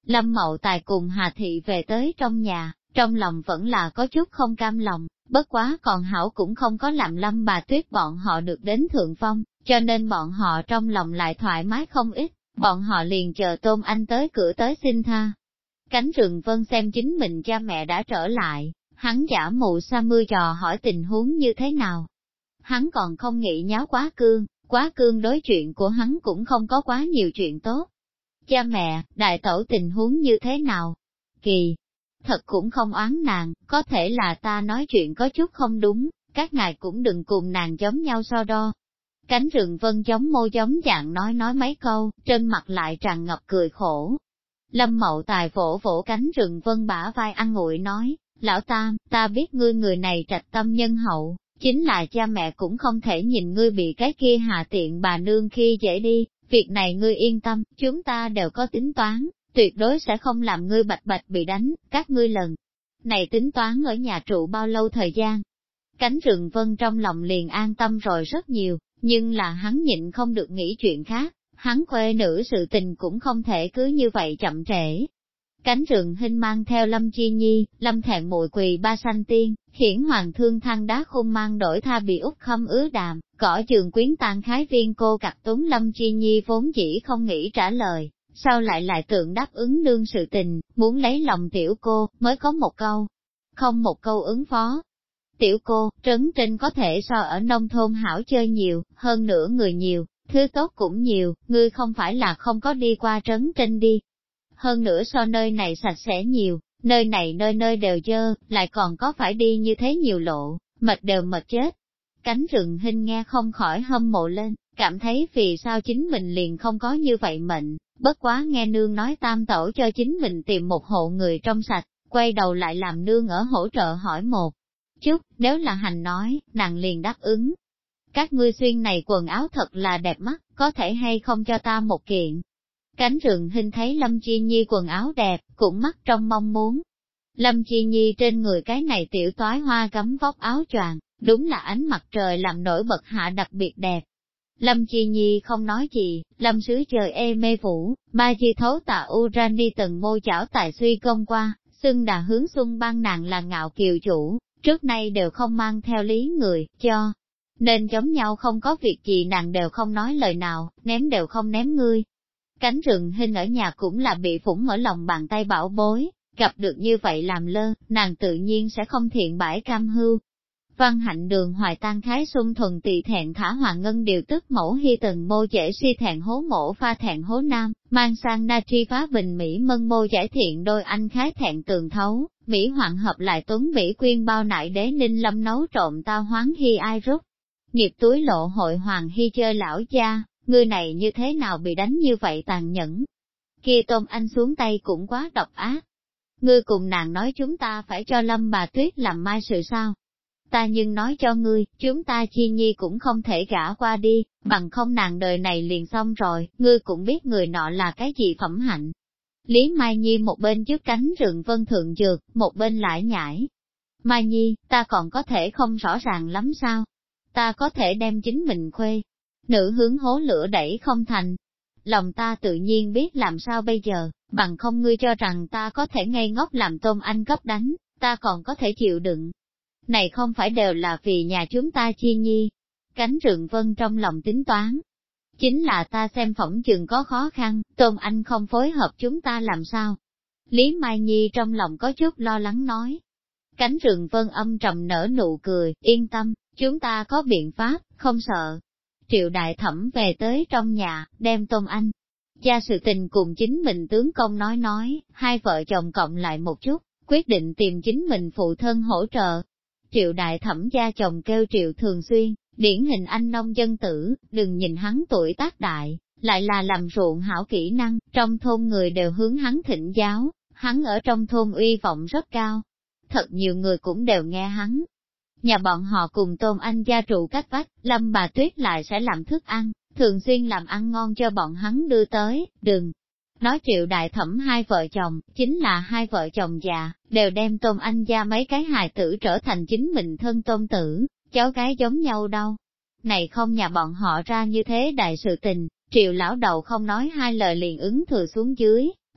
Lâm Mậu Tài cùng Hà Thị về tới trong nhà, trong lòng vẫn là có chút không cam lòng, bất quá còn hảo cũng không có làm Lâm bà Tuyết bọn họ được đến thượng phong, cho nên bọn họ trong lòng lại thoải mái không ít, bọn họ liền chờ Tôn Anh tới cửa tới xin tha. Cánh Rừng Vân xem chính mình cha mẹ đã trở lại, hắn giả mù sa mưa trò hỏi tình huống như thế nào. Hắn còn không nghĩ nháo quá cương đối chuyện của hắn cũng không có quá nhiều chuyện tốt. Cha mẹ, đại tẩu tình huống như thế nào? Kỳ thật cũng không oán nàng, có thể là ta nói chuyện có chút không đúng, các ngài cũng đừng cùng nàng giống nhau so đo. Cánh Rừng Vân giống mô giống dạng nói mấy câu, trên mặt lại tràn ngập cười khổ. Lâm Mậu Tài vỗ vỗ cánh Rừng Vân bả vai an ủi nói, lão Tam, ta biết ngươi người này trạch tâm nhân hậu, chính là cha mẹ cũng không thể nhìn ngươi bị cái kia hạ tiện bà nương khi dễ đi, việc này ngươi yên tâm, chúng ta đều có tính toán, tuyệt đối sẽ không làm ngươi bạch bạch bị đánh, các ngươi lần này tính toán ở nhà trụ bao lâu thời gian. Cánh Rừng Vân trong lòng liền an tâm rồi rất nhiều, nhưng là hắn nhịn không được nghĩ chuyện khác, hắn khuê nữ sự tình cũng không thể cứ như vậy chậm trễ. Cánh Rừng Hinh mang theo Lâm Chi Nhi, Lâm Thẹn Muội quỳ ba sanh tiên, khiển hoàng thương thăng đá khung mang đổi tha bị út khâm ứa đàm, cỏ trường quyến tàn khái viên cô cặt túng Lâm Chi Nhi vốn dĩ không nghĩ trả lời, sau lại tượng đáp ứng nương sự tình, muốn lấy lòng tiểu cô, mới có một câu, không một câu ứng phó. Tiểu cô, trấn trên có thể so ở nông thôn hảo chơi nhiều, hơn nữa người nhiều, thứ tốt cũng nhiều, ngươi không phải là không có đi qua trấn trên đi. Hơn nữa so nơi này sạch sẽ nhiều, nơi này nơi nơi đều dơ, lại còn có phải đi như thế nhiều lộ, mệt đều mệt chết. Cánh Rừng Hinh nghe không khỏi hâm mộ lên, cảm thấy vì sao chính mình liền không có như vậy mệnh, bất quá nghe nương nói Tam tẩu cho chính mình tìm một hộ người trong sạch, quay đầu lại làm nương ở hỗ trợ hỏi một chút, nếu là hành nói, nàng liền đáp ứng. Các ngươi xuyên này quần áo thật là đẹp mắt, có thể hay không cho ta một kiện. Cánh Rừng Hinh thấy Lâm Chi Nhi quần áo đẹp, cũng mắt trong mong muốn. Lâm Chi Nhi trên người cái này tiểu toái hoa gấm vóc áo choàng, đúng là ánh mặt trời làm nổi bật hạ đặc biệt đẹp. Lâm Chi Nhi không nói gì, Lâm sứ trời ê mê vũ, ma chi thấu tạ Urani từng mô chảo tài suy công qua, xưng đà hướng xuân ban nàng là ngạo kiều chủ, trước nay đều không mang theo lý người, cho nên giống nhau không có việc gì nàng đều không nói lời nào, ném đều không ném ngươi. Cánh Rừng Hinh ở nhà cũng là bị phủng ở lòng bàn tay bảo bối, gặp được như vậy làm lơ, nàng tự nhiên sẽ không thiện bãi cam hưu. Văn Hạnh Đường hoài tan khái xuân thuần tỳ thẹn thả Hoàng Ngân điều tức mẫu hy từng mô dễ si thẹn hố mổ pha thẹn hố nam, mang sang na tri phá bình Mỹ mân mô giải thiện đôi anh khái thẹn tường thấu, Mỹ hoạn hợp lại tuấn Mỹ quyên bao nại đế ninh lâm nấu trộm tao hoáng hy ai rút. Nghiệp túi lộ hội Hoàng hy chơi lão gia, ngươi này như thế nào bị đánh như vậy tàn nhẫn. Kia Tôn Anh xuống tay cũng quá độc ác. Ngươi cùng nàng nói chúng ta phải cho Lâm bà Tuyết làm mai sự sao? Ta nhưng nói cho ngươi, chúng ta Chi Nhi cũng không thể gả qua đi, bằng không nàng đời này liền xong rồi, ngươi cũng biết người nọ là cái gì phẩm hạnh. Lý Mai Nhi một bên trước cánh Rừng Vân thượng dược, một bên lải nhải. Mai Nhi, ta còn có thể không rõ ràng lắm sao? Ta có thể đem chính mình khuê nữ hướng hố lửa đẩy không thành. Lòng ta tự nhiên biết làm sao bây giờ, bằng không ngươi cho rằng ta có thể ngây ngốc làm Tôn Anh cấp đánh, ta còn có thể chịu đựng. Này không phải đều là vì nhà chúng ta Chi Nhi. Cánh Rừng Vân trong lòng tính toán. Chính là ta xem phỏng chừng có khó khăn, Tôn Anh không phối hợp chúng ta làm sao. Lý Mai Nhi trong lòng có chút lo lắng nói. Cánh Rừng Vân âm trầm nở nụ cười, yên tâm, chúng ta có biện pháp, không sợ. Triệu đại thẩm về tới trong nhà, đem Tôn Anh gia sự tình cùng chính mình tướng công nói, hai vợ chồng cộng lại một chút, quyết định tìm chính mình phụ thân hỗ trợ. Triệu đại thẩm gia chồng kêu Triệu Thường Xuyên, điển hình anh nông dân tử, đừng nhìn hắn tuổi tác đại, lại là làm ruộng hảo kỹ năng, trong thôn người đều hướng hắn thịnh giáo, hắn ở trong thôn uy vọng rất cao. Thật nhiều người cũng đều nghe hắn. Nhà bọn họ cùng Tôn Anh gia trụ cách vách, Lâm bà Tuyết lại sẽ làm thức ăn, thường xuyên làm ăn ngon cho bọn hắn đưa tới, đừng. Nói Triệu đại thẩm hai vợ chồng, chính là hai vợ chồng già, đều đem Tôn Anh gia mấy cái hài tử trở thành chính mình thân tôn tử, cháu gái giống nhau đâu. Này không nhà bọn họ ra như thế đại sự tình, Triệu lão đầu không nói hai lời liền ứng thừa xuống dưới,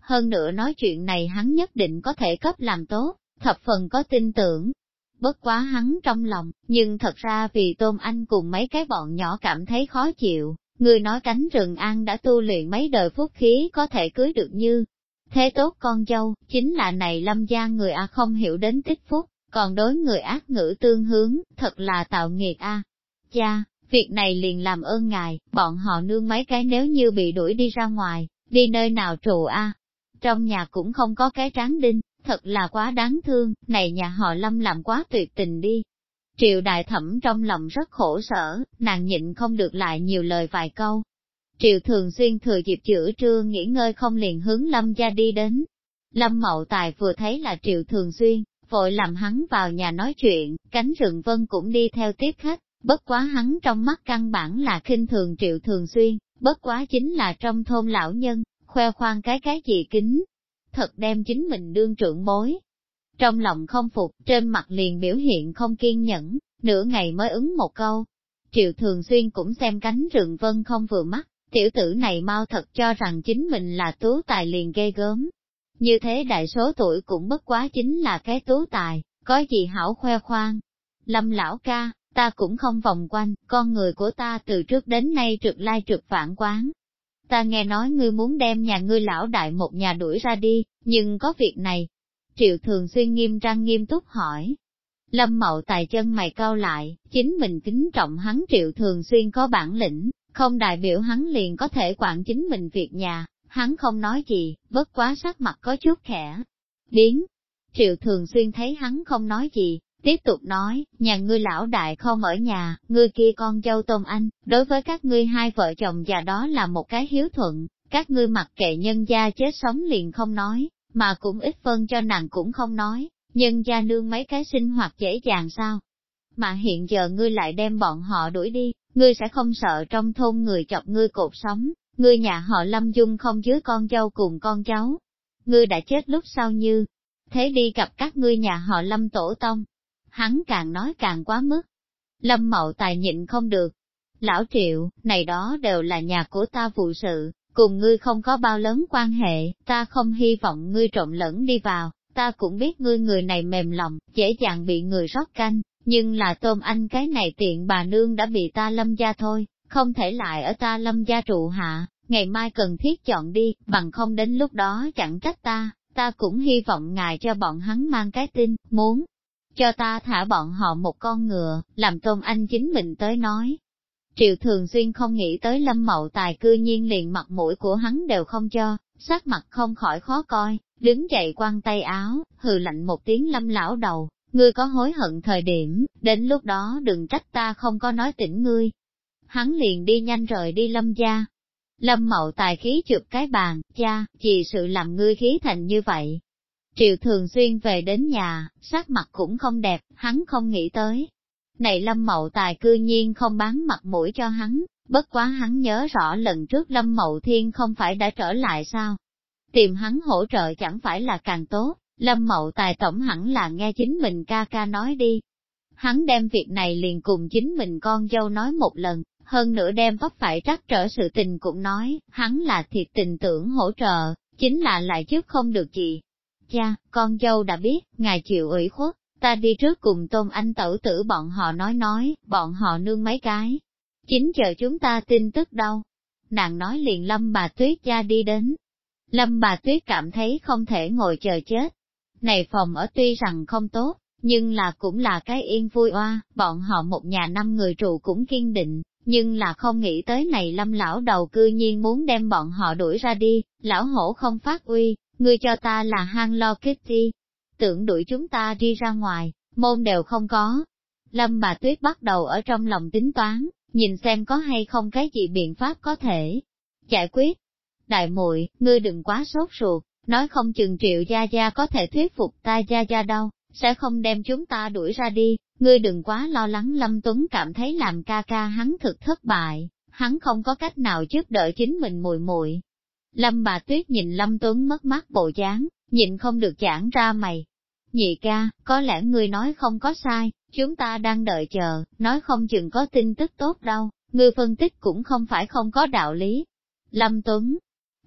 hơn nữa nói chuyện này hắn nhất định có thể cấp làm tốt, thập phần có tin tưởng. Bất quá hắn trong lòng, nhưng thật ra vì Tôn Anh cùng mấy cái bọn nhỏ cảm thấy khó chịu, người nói cánh rừng An đã tu luyện mấy đời phúc khí có thể cưới được như thế tốt con dâu, chính là này Lâm gia người không hiểu đến tích phúc, còn đối người ác ngữ tương hướng, thật là tạo nghiệt Cha, việc này liền làm ơn ngài, bọn họ nương mấy cái nếu như bị đuổi đi ra ngoài, đi nơi nào trụ Trong nhà cũng không có cái tráng đinh, thật là quá đáng thương, này nhà họ Lâm làm quá tuyệt tình đi. Triệu đại thẩm trong lòng rất khổ sở, nàng nhịn không được lại nhiều lời vài câu. Triệu thường xuyên thừa dịp giữa trưa nghỉ ngơi không liền hướng Lâm gia đi đến. Lâm Mậu Tài vừa thấy là Triệu thường xuyên, vội làm hắn vào nhà nói chuyện, cánh rừng Vân cũng đi theo tiếp khách, bất quá hắn trong mắt căn bản là khinh thường Triệu thường xuyên, bất quá chính là trong thôn lão nhân, khoe khoang cái gì kính. Thật đem chính mình đương trưởng bối. Trong lòng không phục, trên mặt liền biểu hiện không kiên nhẫn, nửa ngày mới ứng một câu. Triệu thường xuyên cũng xem cánh rừng Vân không vừa mắt, tiểu tử này mau thật cho rằng chính mình là tú tài liền ghê gớm. Như thế đại số tuổi cũng bất quá chính là cái tú tài, có gì hảo khoe khoang. Lâm lão ca, ta cũng không vòng quanh, con người của ta từ trước đến nay trượt lai trượt phản quán. Ta nghe nói ngươi muốn đem nhà ngươi lão đại một nhà đuổi ra đi, nhưng có việc này. Triệu thường xuyên nghiêm trang nghiêm túc hỏi. Lâm Mậu Tài chân mày cau lại, chính mình kính trọng hắn Triệu thường xuyên có bản lĩnh, không đại biểu hắn liền có thể quản chính mình việc nhà, hắn không nói gì, bất quá sắc mặt có chút khẽ. Biến. Triệu thường xuyên thấy hắn không nói gì, tiếp tục nói, nhà ngươi lão đại không ở nhà, ngươi kia con dâu Tôn Anh, đối với các ngươi hai vợ chồng già đó là một cái hiếu thuận, các ngươi mặc kệ nhân gia chết sống liền không nói, mà cũng ít phân cho nàng cũng không nói, nhân gia nương mấy cái sinh hoạt dễ dàng sao? Mà hiện giờ ngươi lại đem bọn họ đuổi đi, ngươi sẽ không sợ trong thôn người chọc ngươi cột sống, ngươi nhà họ Lâm Dung không dưới con dâu cùng con cháu. Ngươi đã chết lúc sau như, thế đi gặp các ngươi nhà họ Lâm tổ tông. Hắn càng nói càng quá mức. Lâm Mậu Tài nhịn không được. Lão Triệu, này đó đều là nhà của ta vụ sự, cùng ngươi không có bao lớn quan hệ, ta không hy vọng ngươi trộn lẫn đi vào, ta cũng biết ngươi người này mềm lòng, dễ dàng bị người rót canh, nhưng là Tôm Anh cái này tiện bà nương đã bị ta Lâm gia thôi, không thể lại ở ta Lâm gia trụ hạ, ngày mai cần thiết chọn đi, bằng không đến lúc đó chẳng trách ta cũng hy vọng ngài cho bọn hắn mang cái tin, muốn cho ta thả bọn họ một con ngựa, làm Tôn Anh chính mình tới nói. Triệu thường xuyên không nghĩ tới Lâm Mậu Tài cư nhiên liền mặt mũi của hắn đều không cho, sắc mặt không khỏi khó coi, đứng dậy quăng tay áo, hừ lạnh một tiếng Lâm lão đầu, ngươi có hối hận thời điểm, đến lúc đó đừng trách ta không có nói tỉnh ngươi. Hắn liền đi nhanh rời đi Lâm gia. Lâm Mậu Tài khí chụp cái bàn, cha, vì sự làm ngươi khí thành như vậy. Triệu thường xuyên về đến nhà, sắc mặt cũng không đẹp, hắn không nghĩ tới. Này Lâm Mậu Tài cư nhiên không bán mặt mũi cho hắn, bất quá hắn nhớ rõ lần trước Lâm Mậu Thiên không phải đã trở lại sao. Tìm hắn hỗ trợ chẳng phải là càng tốt, Lâm Mậu Tài tổng hẳn là nghe chính mình ca ca nói đi. Hắn đem việc này liền cùng chính mình con dâu nói một lần, hơn nữa đem vấp phải trắc trở sự tình cũng nói, hắn là thiệt tình tưởng hỗ trợ, chính là lại trước không được gì. Cha, con dâu đã biết, ngài chịu ủy khuất, ta đi trước cùng Tôn Anh tẩu tử bọn họ nói, bọn họ nương mấy cái. Chính chờ chúng ta tin tức đâu. Nàng nói liền Lâm bà Tuyết gia đi đến. Lâm bà Tuyết cảm thấy không thể ngồi chờ chết. Này phòng ở tuy rằng không tốt, nhưng là cũng là cái yên vui oa, bọn họ một nhà 5 người trụ cũng kiên định, nhưng là không nghĩ tới này Lâm lão đầu cư nhiên muốn đem bọn họ đuổi ra đi, lão hổ không phát uy, ngươi cho ta là hang lo Kitty, tưởng đuổi chúng ta đi ra ngoài, môn đều không có. Lâm bà Tuyết bắt đầu ở trong lòng tính toán, nhìn xem có hay không cái gì biện pháp có thể giải quyết. Đại muội, ngươi đừng quá sốt ruột, nói không chừng Triệu gia gia có thể thuyết phục ta gia gia đâu, sẽ không đem chúng ta đuổi ra đi, ngươi đừng quá lo lắng. Lâm Tuấn cảm thấy làm ca ca hắn thực thất bại, hắn không có cách nào giúp đỡ chính mình muội muội. Lâm bà Tuyết nhìn Lâm Tuấn mất mát bộ dáng, nhịn không được giãn ra mày. Nhị ca, có lẽ ngươi nói không có sai, chúng ta đang đợi chờ, nói không chừng có tin tức tốt đâu, ngươi phân tích cũng không phải không có đạo lý. Lâm Tuấn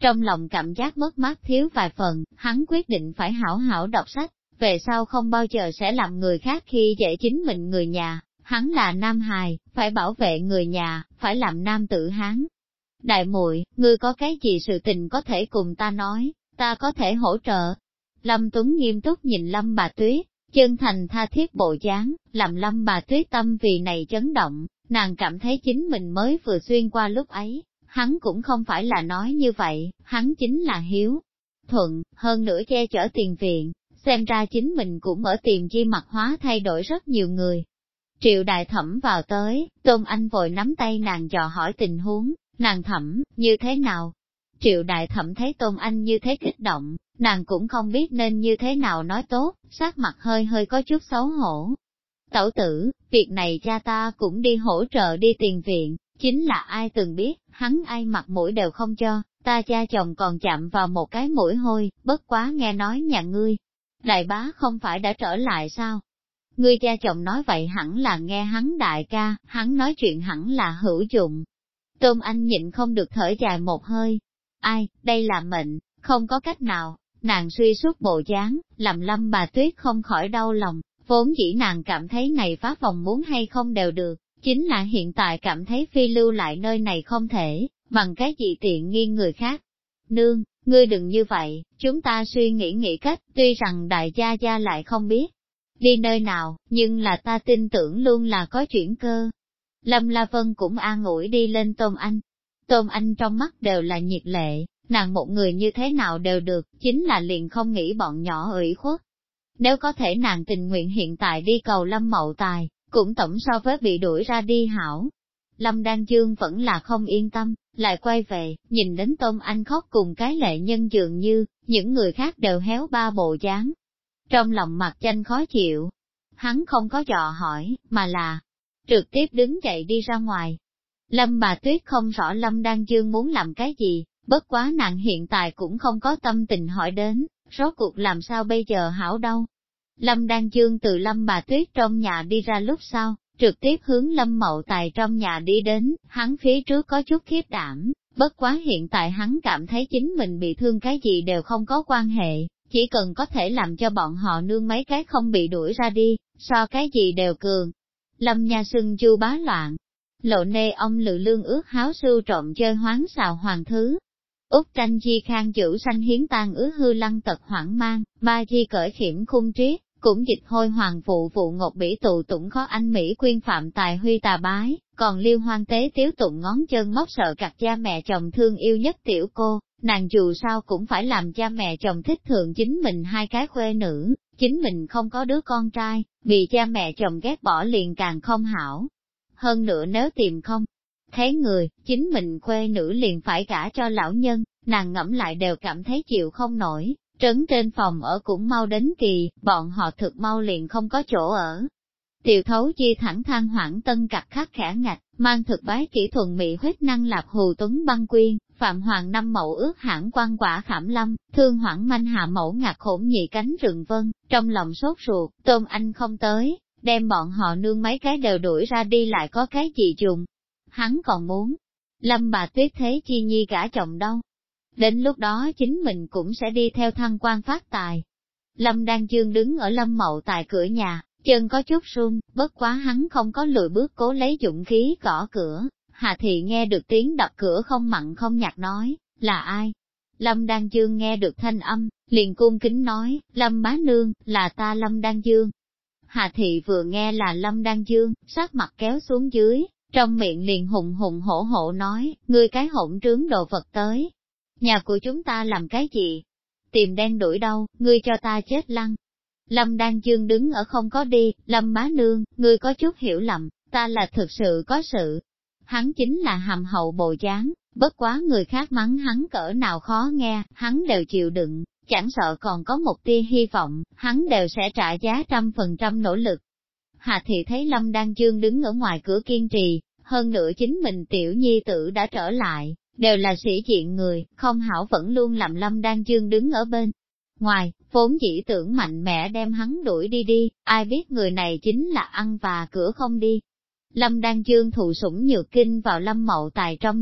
trong lòng cảm giác mất mát thiếu vài phần, hắn quyết định phải hảo hảo đọc sách, về sau không bao giờ sẽ làm người khác khi dễ chính mình người nhà, hắn là nam hài, phải bảo vệ người nhà, phải làm nam tử hán. Đại muội, ngươi có cái gì sự tình có thể cùng ta nói, ta có thể hỗ trợ. Lâm Tuấn nghiêm túc nhìn Lâm Bà Tuyết, chân thành tha thiết bộ dáng, làm Lâm Bà Tuyết tâm vì này chấn động, nàng cảm thấy chính mình mới vừa xuyên qua lúc ấy, hắn cũng không phải là nói như vậy, hắn chính là hiếu thuận, hơn nữa che chở tiền viện, xem ra chính mình cũng ở tìm chi mặt hóa thay đổi rất nhiều người. Triệu đại thẩm vào tới, Tôn Anh vội nắm tay nàng dò hỏi tình huống, nàng thẩm, như thế nào? Triệu đại thẩm thấy Tôn Anh như thế kích động, nàng cũng không biết nên như thế nào nói tốt, sắc mặt hơi hơi có chút xấu hổ. Tẩu tử, việc này cha ta cũng đi hỗ trợ đi tiền viện, chính là ai từng biết, hắn ai mặt mũi đều không cho, ta cha chồng còn chạm vào một cái mũi hôi, bất quá nghe nói nhà ngươi. Đại bá không phải đã trở lại sao? Ngươi cha chồng nói vậy hẳn là nghe hắn đại ca, hắn nói chuyện hẳn là hữu dụng. Tôn Anh nhịn không được thở dài một hơi. Ai, đây là mệnh, không có cách nào, nàng suy suốt bộ dáng, làm Lâm Bà Tuyết không khỏi đau lòng, vốn dĩ nàng cảm thấy này phá vòng muốn hay không đều được, chính là hiện tại cảm thấy phi lưu lại nơi này không thể, bằng cái gì tiện nghi người khác. Nương, ngươi đừng như vậy, chúng ta suy nghĩ cách, tuy rằng đại gia gia lại không biết đi nơi nào, nhưng là ta tin tưởng luôn là có chuyển cơ. Lâm La Vân cũng an ủi đi lên Tôn Anh. Tôn Anh trong mắt đều là nhiệt lệ, nàng một người như thế nào đều được, chính là liền không nghĩ bọn nhỏ ủy khuất. Nếu có thể nàng tình nguyện hiện tại đi cầu Lâm Mậu Tài, cũng tổng so với bị đuổi ra đi hảo. Lâm Đan Dương vẫn là không yên tâm, lại quay về, nhìn đến Tôn Anh khóc cùng cái lệ nhân dường như, những người khác đều héo ba bộ dáng. Trong lòng mặt chanh khó chịu, hắn không có dò hỏi, mà là trực tiếp đứng dậy đi ra ngoài. Lâm Bà Tuyết không rõ Lâm Đan Dương muốn làm cái gì, bất quá nàng hiện tại cũng không có tâm tình hỏi đến, rốt cuộc làm sao bây giờ hảo đâu. Lâm Đan Dương từ Lâm Bà Tuyết trong nhà đi ra lúc sau, trực tiếp hướng Lâm Mậu Tài trong nhà đi đến, hắn phía trước có chút khiếp đảm, bất quá hiện tại hắn cảm thấy chính mình bị thương cái gì đều không có quan hệ, chỉ cần có thể làm cho bọn họ nương mấy cái không bị đuổi ra đi, so cái gì đều cường. Lâm Nha Sưng chu bá loạn, lộ nê ông lự lương ước háo sưu trộm chơi hoáng xào hoàng thứ. Úc tranh chi khang chữ sanh hiến tang ứ hư lăng tật hoảng mang, ba chi cởi khiểm khung triết, cũng dịch hôi hoàng phụ vụ ngột bỉ tụ tụng khó anh Mỹ quyên phạm tài huy tà bái, còn liêu hoang tế tiếu tụng ngón chân móc sợ cặt cha mẹ chồng thương yêu nhất tiểu cô, nàng dù sao cũng phải làm cha mẹ chồng thích thượng chính mình hai cái khuê nữ, chính mình không có đứa con trai, bị cha mẹ chồng ghét bỏ liền càng không hảo. Hơn nữa nếu tìm không thấy người, chính mình khuê nữ liền phải gả cho lão nhân, nàng ngẫm lại đều cảm thấy chịu không nổi, trấn trên phòng ở cũng mau đến kỳ, bọn họ thực mau liền không có chỗ ở. Tiều Thấu Chi thẳng than hoảng tân cặt khắc khẽ ngạch, mang thực bái kỹ thuần mỹ huyết năng lạp hù tuấn băng quyên, phạm hoàng năm mậu ước hãn quan quả khảm lâm, thương hoảng manh hạ mẫu ngạc khổn nhị cánh rừng vân, trong lòng sốt ruột, Tôn Anh không tới, đem bọn họ nương mấy cái đều đuổi ra đi lại có cái gì dùng. Hắn còn muốn, Lâm Bà Tuyết thế chi nhi gả chồng đâu. Đến lúc đó chính mình cũng sẽ đi theo thăng quan phát tài. Lâm Đan Dương đứng ở Lâm Mậu Tài cửa nhà, chân có chút run, bất quá hắn không có lùi bước cố lấy dũng khí gõ cửa. Hà Thị nghe được tiếng đập cửa không mặn không nhạt nói, là ai? Lâm Đan Dương nghe được thanh âm, liền cung kính nói, Lâm bá nương, là ta Lâm Đan Dương. Hà Thị vừa nghe là Lâm Đan Dương, sắc mặt kéo xuống dưới, trong miệng liền hùng hùng hổ hổ nói, ngươi cái hỗn trướng đồ vật tới. Nhà của chúng ta làm cái gì? Tìm đen đuổi đâu, ngươi cho ta chết lăng. Lâm Đan Dương đứng ở không có đi, Lâm bá nương, ngươi có chút hiểu lầm, ta là thực sự có sự. Hắn chính là hàm hậu bồ dáng, bất quá người khác mắng hắn cỡ nào khó nghe, hắn đều chịu đựng, chẳng sợ còn có một tia hy vọng, hắn đều sẽ trả giá 100% nỗ lực. Hà Thị thấy Lâm Đan Dương đứng ở ngoài cửa kiên trì, hơn nữa chính mình tiểu nhi tử đã trở lại, đều là sĩ diện người, không hảo vẫn luôn làm Lâm Đan Dương đứng ở bên ngoài, vốn dĩ tưởng mạnh mẽ đem hắn đuổi đi, ai biết người này chính là ăn và cửa không đi. Lâm Đan Dương thụ sủng nhược kinh vào Lâm Mậu Tài trong nhà,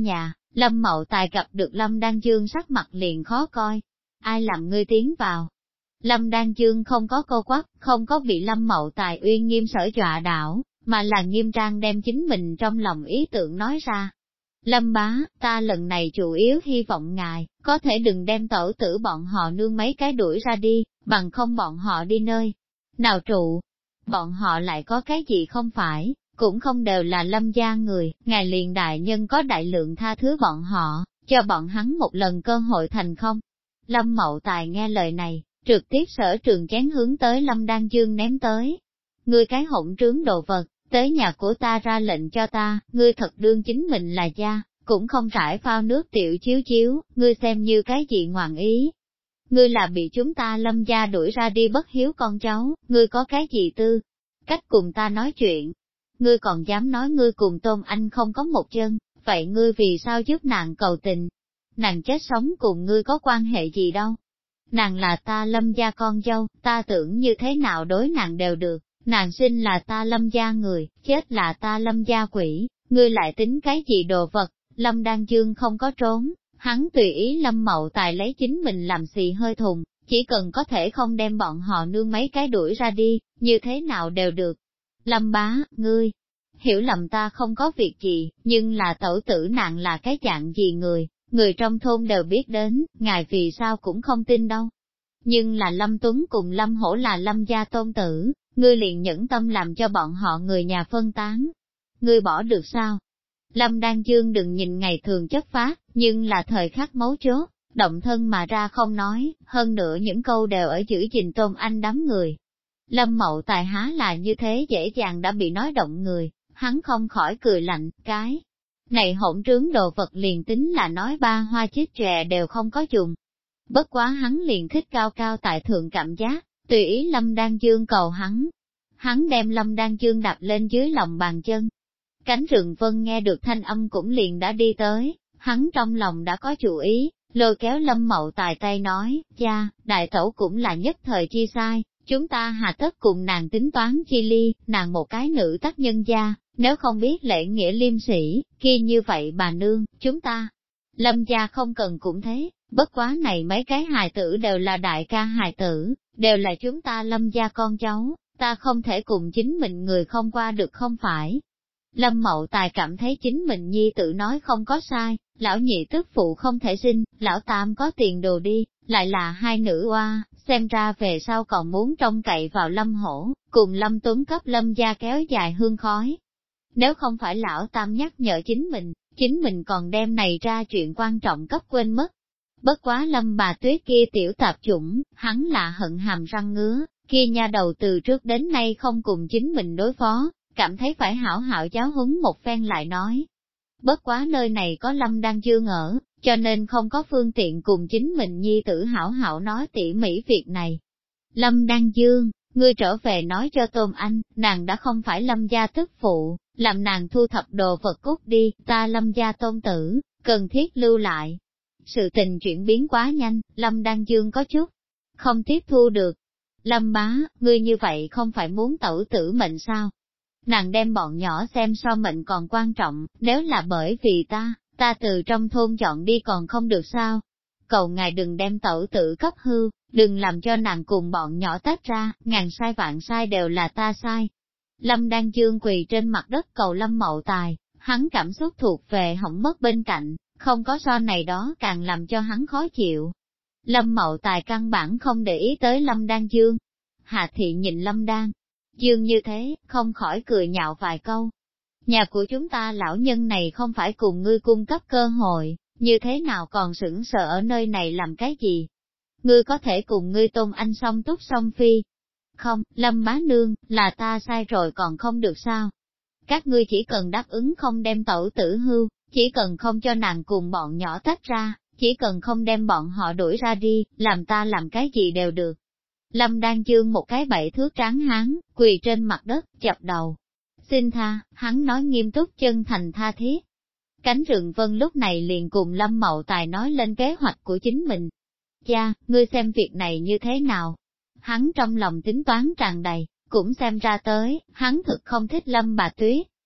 Lâm Mậu Tài gặp được Lâm Đan Dương sắc mặt liền khó coi. Ai làm ngươi tiến vào? Lâm Đan Dương không có câu quắc, không có bị Lâm Mậu Tài uy nghiêm sở dọa đảo, mà là nghiêm trang đem chính mình trong lòng ý tưởng nói ra. Lâm bá, ta lần này chủ yếu hy vọng ngài, có thể đừng đem tẩu tử bọn họ nương mấy cái đuổi ra đi, bằng không bọn họ đi nơi nào trụ. Bọn họ lại có cái gì không phải, cũng không đều là Lâm gia người, ngài liền đại nhân có đại lượng tha thứ bọn họ, cho bọn hắn một lần cơ hội thành không. Lâm Mậu Tài nghe lời này, trực tiếp sở trường chén hướng tới Lâm Đan Dương ném tới. Ngươi cái hỗn trướng đồ vật, tới nhà của ta ra lệnh cho ta, ngươi thật đương chính mình là gia, cũng không rải phao nước tiểu chiếu chiếu, ngươi xem như cái gì ngoạn ý. Ngươi là bị chúng ta Lâm gia đuổi ra đi bất hiếu con cháu, ngươi có cái gì tư cách cùng ta nói chuyện. Ngươi còn dám nói ngươi cùng Tôn Anh không có một chân, vậy ngươi vì sao giúp nàng cầu tình? Nàng chết sống cùng ngươi có quan hệ gì đâu? Nàng là ta Lâm gia con dâu, ta tưởng như thế nào đối nàng đều được, nàng sinh là ta Lâm gia người, chết là ta Lâm gia quỷ, ngươi lại tính cái gì đồ vật? Lâm Đan Dương không có trốn, hắn tùy ý Lâm Mậu Tài lấy chính mình làm xì hơi thùng, chỉ cần có thể không đem bọn họ nương mấy cái đuổi ra đi, như thế nào đều được. Lâm bá, ngươi, hiểu lầm ta không có việc gì, nhưng là tẩu tử nạn là cái dạng gì người trong thôn đều biết đến, ngài vì sao cũng không tin đâu. Nhưng là Lâm Tuấn cùng Lâm Hổ là Lâm gia tôn tử, ngươi liền nhẫn tâm làm cho bọn họ người nhà phân tán. Ngươi bỏ được sao? Lâm Đan Dương đừng nhìn ngày thường chất phác, nhưng là thời khắc mấu chốt, động thân mà ra không nói, hơn nữa những câu đều ở giữ gìn Tôn Anh đám người. Lâm Mậu Tài há là như thế dễ dàng đã bị nói động người, hắn không khỏi cười lạnh, cái này hỗn trướng đồ vật liền tính là nói ba hoa chiếc chòe đều không có dùng. Bất quá hắn liền thích cao cao tại thượng cảm giác, tùy ý Lâm Đan Dương cầu hắn. Hắn đem Lâm Đan Dương đạp lên dưới lòng bàn chân. Cánh rừng vân nghe được thanh âm cũng liền đã đi tới, hắn trong lòng đã có chủ ý, lôi kéo Lâm Mậu Tài tay nói, cha, đại tẩu cũng là nhất thời chi sai, chúng ta hà tất cùng nàng tính toán chi ly, nàng một cái nữ tác nhân gia, nếu không biết lễ nghĩa liêm sĩ, kia như vậy bà nương, chúng ta, Lâm gia không cần cũng thế, bất quá này mấy cái hài tử đều là đại ca hài tử, đều là chúng ta Lâm gia con cháu, ta không thể cùng chính mình người không qua được không phải. Lâm Mậu Tài cảm thấy chính mình nhi tự nói không có sai, lão nhị tức phụ không thể sinh, lão tam có tiền đồ đi, lại là hai nữ oa, xem ra về sau còn muốn trông cậy vào Lâm Hổ, cùng Lâm Tuấn cấp Lâm gia kéo dài hương khói. Nếu không phải lão tam nhắc nhở chính mình còn đem này ra chuyện quan trọng cấp quên mất. Bất quá Lâm bà Tuyết kia tiểu tạp chủng, hắn là hận hàm răng ngứa, kia nha đầu từ trước đến nay không cùng chính mình đối phó, cảm thấy phải hảo hảo giáo huấn một phen lại nói. Bất quá nơi này có Lâm Đan Dương ở, cho nên không có phương tiện cùng chính mình nhi tử hảo hảo nói tỉ mỉ việc này. Lâm Đan Dương, ngươi trở về nói cho Tôn Anh, nàng đã không phải Lâm gia tức phụ, làm nàng thu thập đồ vật cút đi, ta Lâm gia tôn tử, cần thiết lưu lại. Sự tình chuyển biến quá nhanh, Lâm Đan Dương có chút không tiếp thu được. Lâm bá, ngươi như vậy không phải muốn tẩu tử mệnh sao? Nàng đem bọn nhỏ xem so mệnh còn quan trọng, nếu là bởi vì ta từ trong thôn chọn đi còn không được sao? Cầu ngài đừng đem tẩu tử cấp hư, đừng làm cho nàng cùng bọn nhỏ tách ra, ngàn sai vạn sai đều là ta sai. Lâm Đan Dương quỳ trên mặt đất cầu Lâm Mậu Tài, hắn cảm xúc thuộc về hỏng mất bên cạnh, không có so này đó càng làm cho hắn khó chịu. Lâm Mậu Tài căn bản không để ý tới Lâm Đan Dương. Hà Thị nhìn Lâm Đan Dương như thế, không khỏi cười nhạo vài câu. Nhà của chúng ta lão nhân này không phải cùng ngươi cung cấp cơ hội, như thế nào còn sững sờ ở nơi này làm cái gì? Ngươi có thể cùng ngươi Tôn Anh song túc song phi. Không, Lâm bá nương, là ta sai rồi còn không được sao? Các ngươi chỉ cần đáp ứng không đem tẩu tử hưu, chỉ cần không cho nàng cùng bọn nhỏ tách ra, chỉ cần không đem bọn họ đuổi ra đi, làm ta làm cái gì đều được. Lâm Đan Dương một cái 7 thước tráng hán, quỳ trên mặt đất, chập đầu. Xin tha, hắn nói nghiêm túc chân thành tha thiết. Cánh rừng vân lúc này liền cùng Lâm Mậu Tài nói lên kế hoạch của chính mình. Cha, ngươi xem việc này như thế nào? Hắn trong lòng tính toán tràn đầy, cũng xem ra tới, hắn thực không thích Lâm bà Tuyết,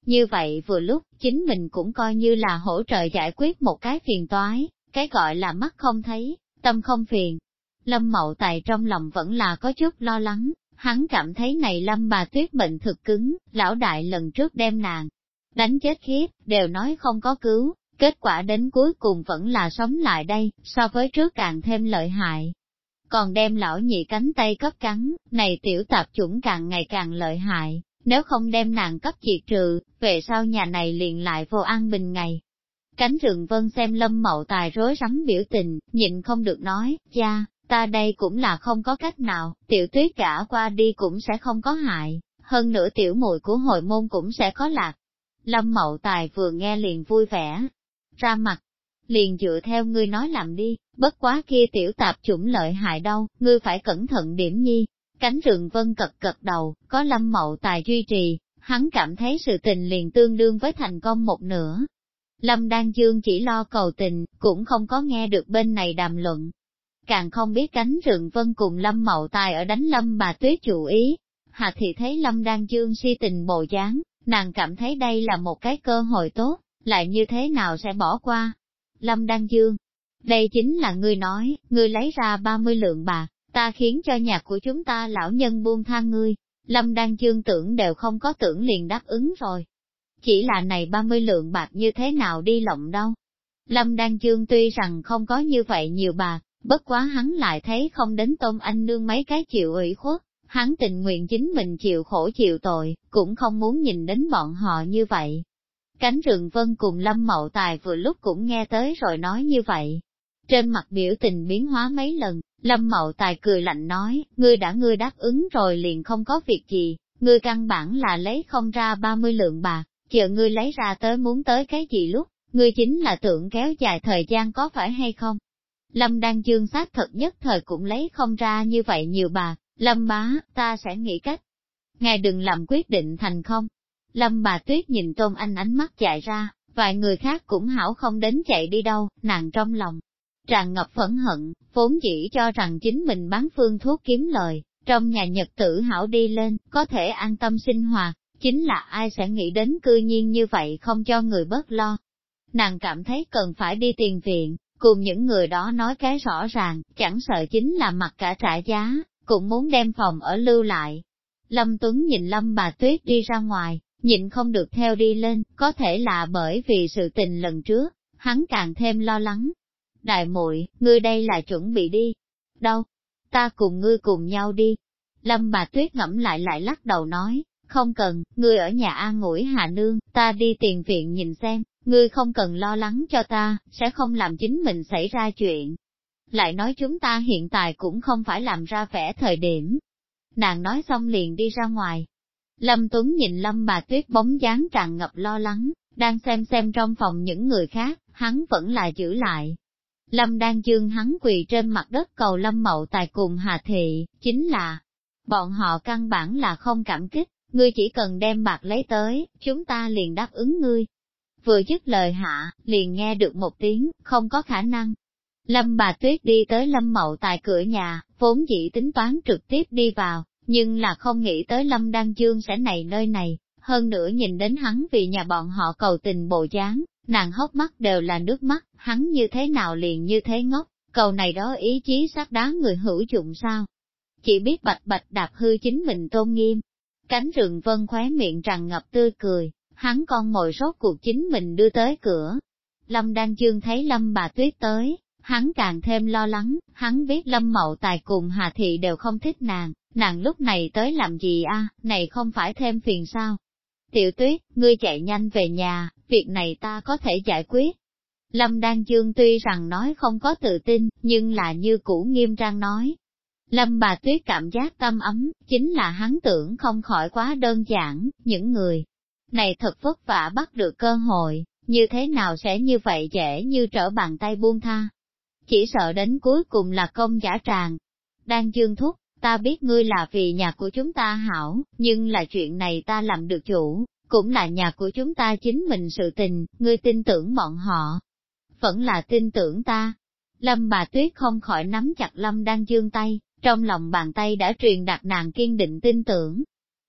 Như vậy vừa lúc, chính mình cũng coi như là hỗ trợ giải quyết một cái phiền toái, cái gọi là mắt không thấy, tâm không phiền. Lâm Mậu Tài trong lòng vẫn là có chút lo lắng, hắn cảm thấy này Lâm bà Tuyết bệnh thực cứng, lão đại lần trước đem nàng đánh chết khiếp, đều nói không có cứu, kết quả đến cuối cùng vẫn là sống lại đây, so với trước càng thêm lợi hại. Còn đem lão nhị cánh tay cấp cắn, này tiểu tạp chủng càng ngày càng lợi hại, nếu không đem nàng cấp diệt trừ, về sau nhà này liền lại vô an bình ngày. Cánh Rừng Vân xem Lâm Mậu Tài rối rắm biểu tình, nhịn không được nói, cha, ta đây cũng là không có cách nào, tiểu tuyết gả qua đi cũng sẽ không có hại, hơn nữa tiểu muội của hội môn cũng sẽ có lạc. Lâm Mậu Tài vừa nghe liền vui vẻ, ra mặt, liền dựa theo ngươi nói làm đi, bất quá kia tiểu tạp chủng lợi hại đâu, ngươi phải cẩn thận điểm nhi. Cánh Rừng Vân cật cật đầu, có Lâm Mậu Tài duy trì, hắn cảm thấy sự tình liền tương đương với thành công một nửa. Lâm Đan Dương chỉ lo cầu tình, cũng không có nghe được bên này đàm luận. Càng không biết Cánh Rừng Vân cùng Lâm Mậu Tài ở đánh Lâm bà Tuyết chủ ý. Hà thì thấy Lâm Đan Dương si tình bộ dáng, nàng cảm thấy đây là một cái cơ hội tốt, lại như thế nào sẽ bỏ qua. Lâm Đan Dương, đây chính là ngươi nói, ngươi lấy ra 30 lượng bạc, ta khiến cho nhà của chúng ta lão nhân buông tha ngươi. Lâm Đan Dương tưởng đều không có tưởng liền đáp ứng rồi. Chỉ là này 30 lượng bạc như thế nào đi lộng đâu. Lâm Đan Dương tuy rằng không có như vậy nhiều bạc, bất quá hắn lại thấy không đến Tôn Anh Nương mấy cái chịu ủy khuất, hắn tình nguyện chính mình chịu khổ chịu tội, cũng không muốn nhìn đến bọn họ như vậy. Cánh Rừng Vân cùng Lâm Mậu Tài vừa lúc cũng nghe tới rồi nói như vậy. Trên mặt biểu tình biến hóa mấy lần, Lâm Mậu Tài cười lạnh nói, ngươi đáp ứng rồi liền không có việc gì, ngươi căn bản là lấy không ra 30 lượng bạc, chờ ngươi lấy ra tới muốn tới cái gì lúc, ngươi chính là tưởng kéo dài thời gian có phải hay không? Lâm Đan Dương xác thật nhất thời cũng lấy không ra như vậy nhiều bạc, Lâm bá, ta sẽ nghĩ cách. Ngài đừng làm quyết định thành không. Lâm bà Tuyết nhìn Tôn Anh ánh mắt chạy ra, vài người khác cũng hảo không đến chạy đi đâu, nàng trong lòng tràn ngập phẫn hận, vốn dĩ cho rằng chính mình bán phương thuốc kiếm lời, trong nhà nhật tử hảo đi lên, có thể an tâm sinh hoạt, chính là ai sẽ nghĩ đến cư nhiên như vậy không cho người bớt lo. Nàng cảm thấy cần phải đi tiền viện, cùng những người đó nói cái rõ ràng, chẳng sợ chính là mặc cả trả giá, cũng muốn đem phòng ở lưu lại. Lâm Tuấn nhìn Lâm bà Tuyết đi ra ngoài, nhịn không được theo đi lên, có thể là bởi vì sự tình lần trước, hắn càng thêm lo lắng. Đại muội, ngươi đây là chuẩn bị đi. Đâu? Ta cùng ngươi cùng nhau đi. Lâm bà Tuyết ngẫm lại lắc đầu nói, không cần, ngươi ở nhà an ủi Hà Nương, ta đi tiền viện nhìn xem, ngươi không cần lo lắng cho ta, sẽ không làm chính mình xảy ra chuyện. Lại nói chúng ta hiện tại cũng không phải làm ra vẻ thời điểm. Nàng nói xong liền đi ra ngoài. Lâm Tuấn nhìn Lâm bà Tuyết bóng dáng tràn ngập lo lắng, đang xem trong phòng những người khác, hắn vẫn là giữ lại. Lâm Đan Dương hắn quỳ trên mặt đất cầu Lâm Mậu Tài cùng Hà Thị, chính là, bọn họ căn bản là không cảm kích, ngươi chỉ cần đem bạc lấy tới, chúng ta liền đáp ứng ngươi. Vừa dứt lời hạ, liền nghe được một tiếng, không có khả năng. Lâm bà Tuyết đi tới Lâm Mậu Tài cửa nhà, vốn dĩ tính toán trực tiếp đi vào, nhưng là không nghĩ tới Lâm Đan Dương sẽ này nơi này, hơn nữa nhìn đến hắn vì nhà bọn họ cầu tình bộ dáng, nàng hốc mắt đều là nước mắt, hắn như thế nào liền như thế ngốc, cầu này đó ý chí sắt đá người hữu dụng sao? Chỉ biết bạch bạch đạp hư chính mình tôn nghiêm. Cánh Rừng Vân khóe miệng tràn ngập tươi cười, hắn con mồi rốt cuộc chính mình đưa tới cửa. Lâm Đan Dương thấy Lâm bà Tuyết tới, hắn càng thêm lo lắng, hắn biết Lâm Mậu Tài cùng Hà Thị đều không thích nàng lúc này tới làm gì a? Này không phải thêm phiền sao? Tiểu Tuyết, ngươi chạy nhanh về nhà, việc này ta có thể giải quyết. Lâm Đan Dương tuy rằng nói không có tự tin, nhưng là như cũ nghiêm trang nói. Lâm bà Tuyết cảm giác tâm ấm, chính là hắn tưởng không khỏi quá đơn giản, những người này thật vất vả bắt được cơ hội, như thế nào sẽ như vậy dễ như trở bàn tay buông tha. Chỉ sợ đến cuối cùng là công giả tràng. Đan Dương thúc, ta biết ngươi là vì nhà của chúng ta hảo, nhưng là chuyện này ta làm được chủ, cũng là nhà của chúng ta chính mình sự tình, ngươi tin tưởng bọn họ. Vẫn là tin tưởng ta. Lâm bà Tuyết không khỏi nắm chặt Lâm Đan Dương tay, trong lòng bàn tay đã truyền đạt nàng kiên định tin tưởng.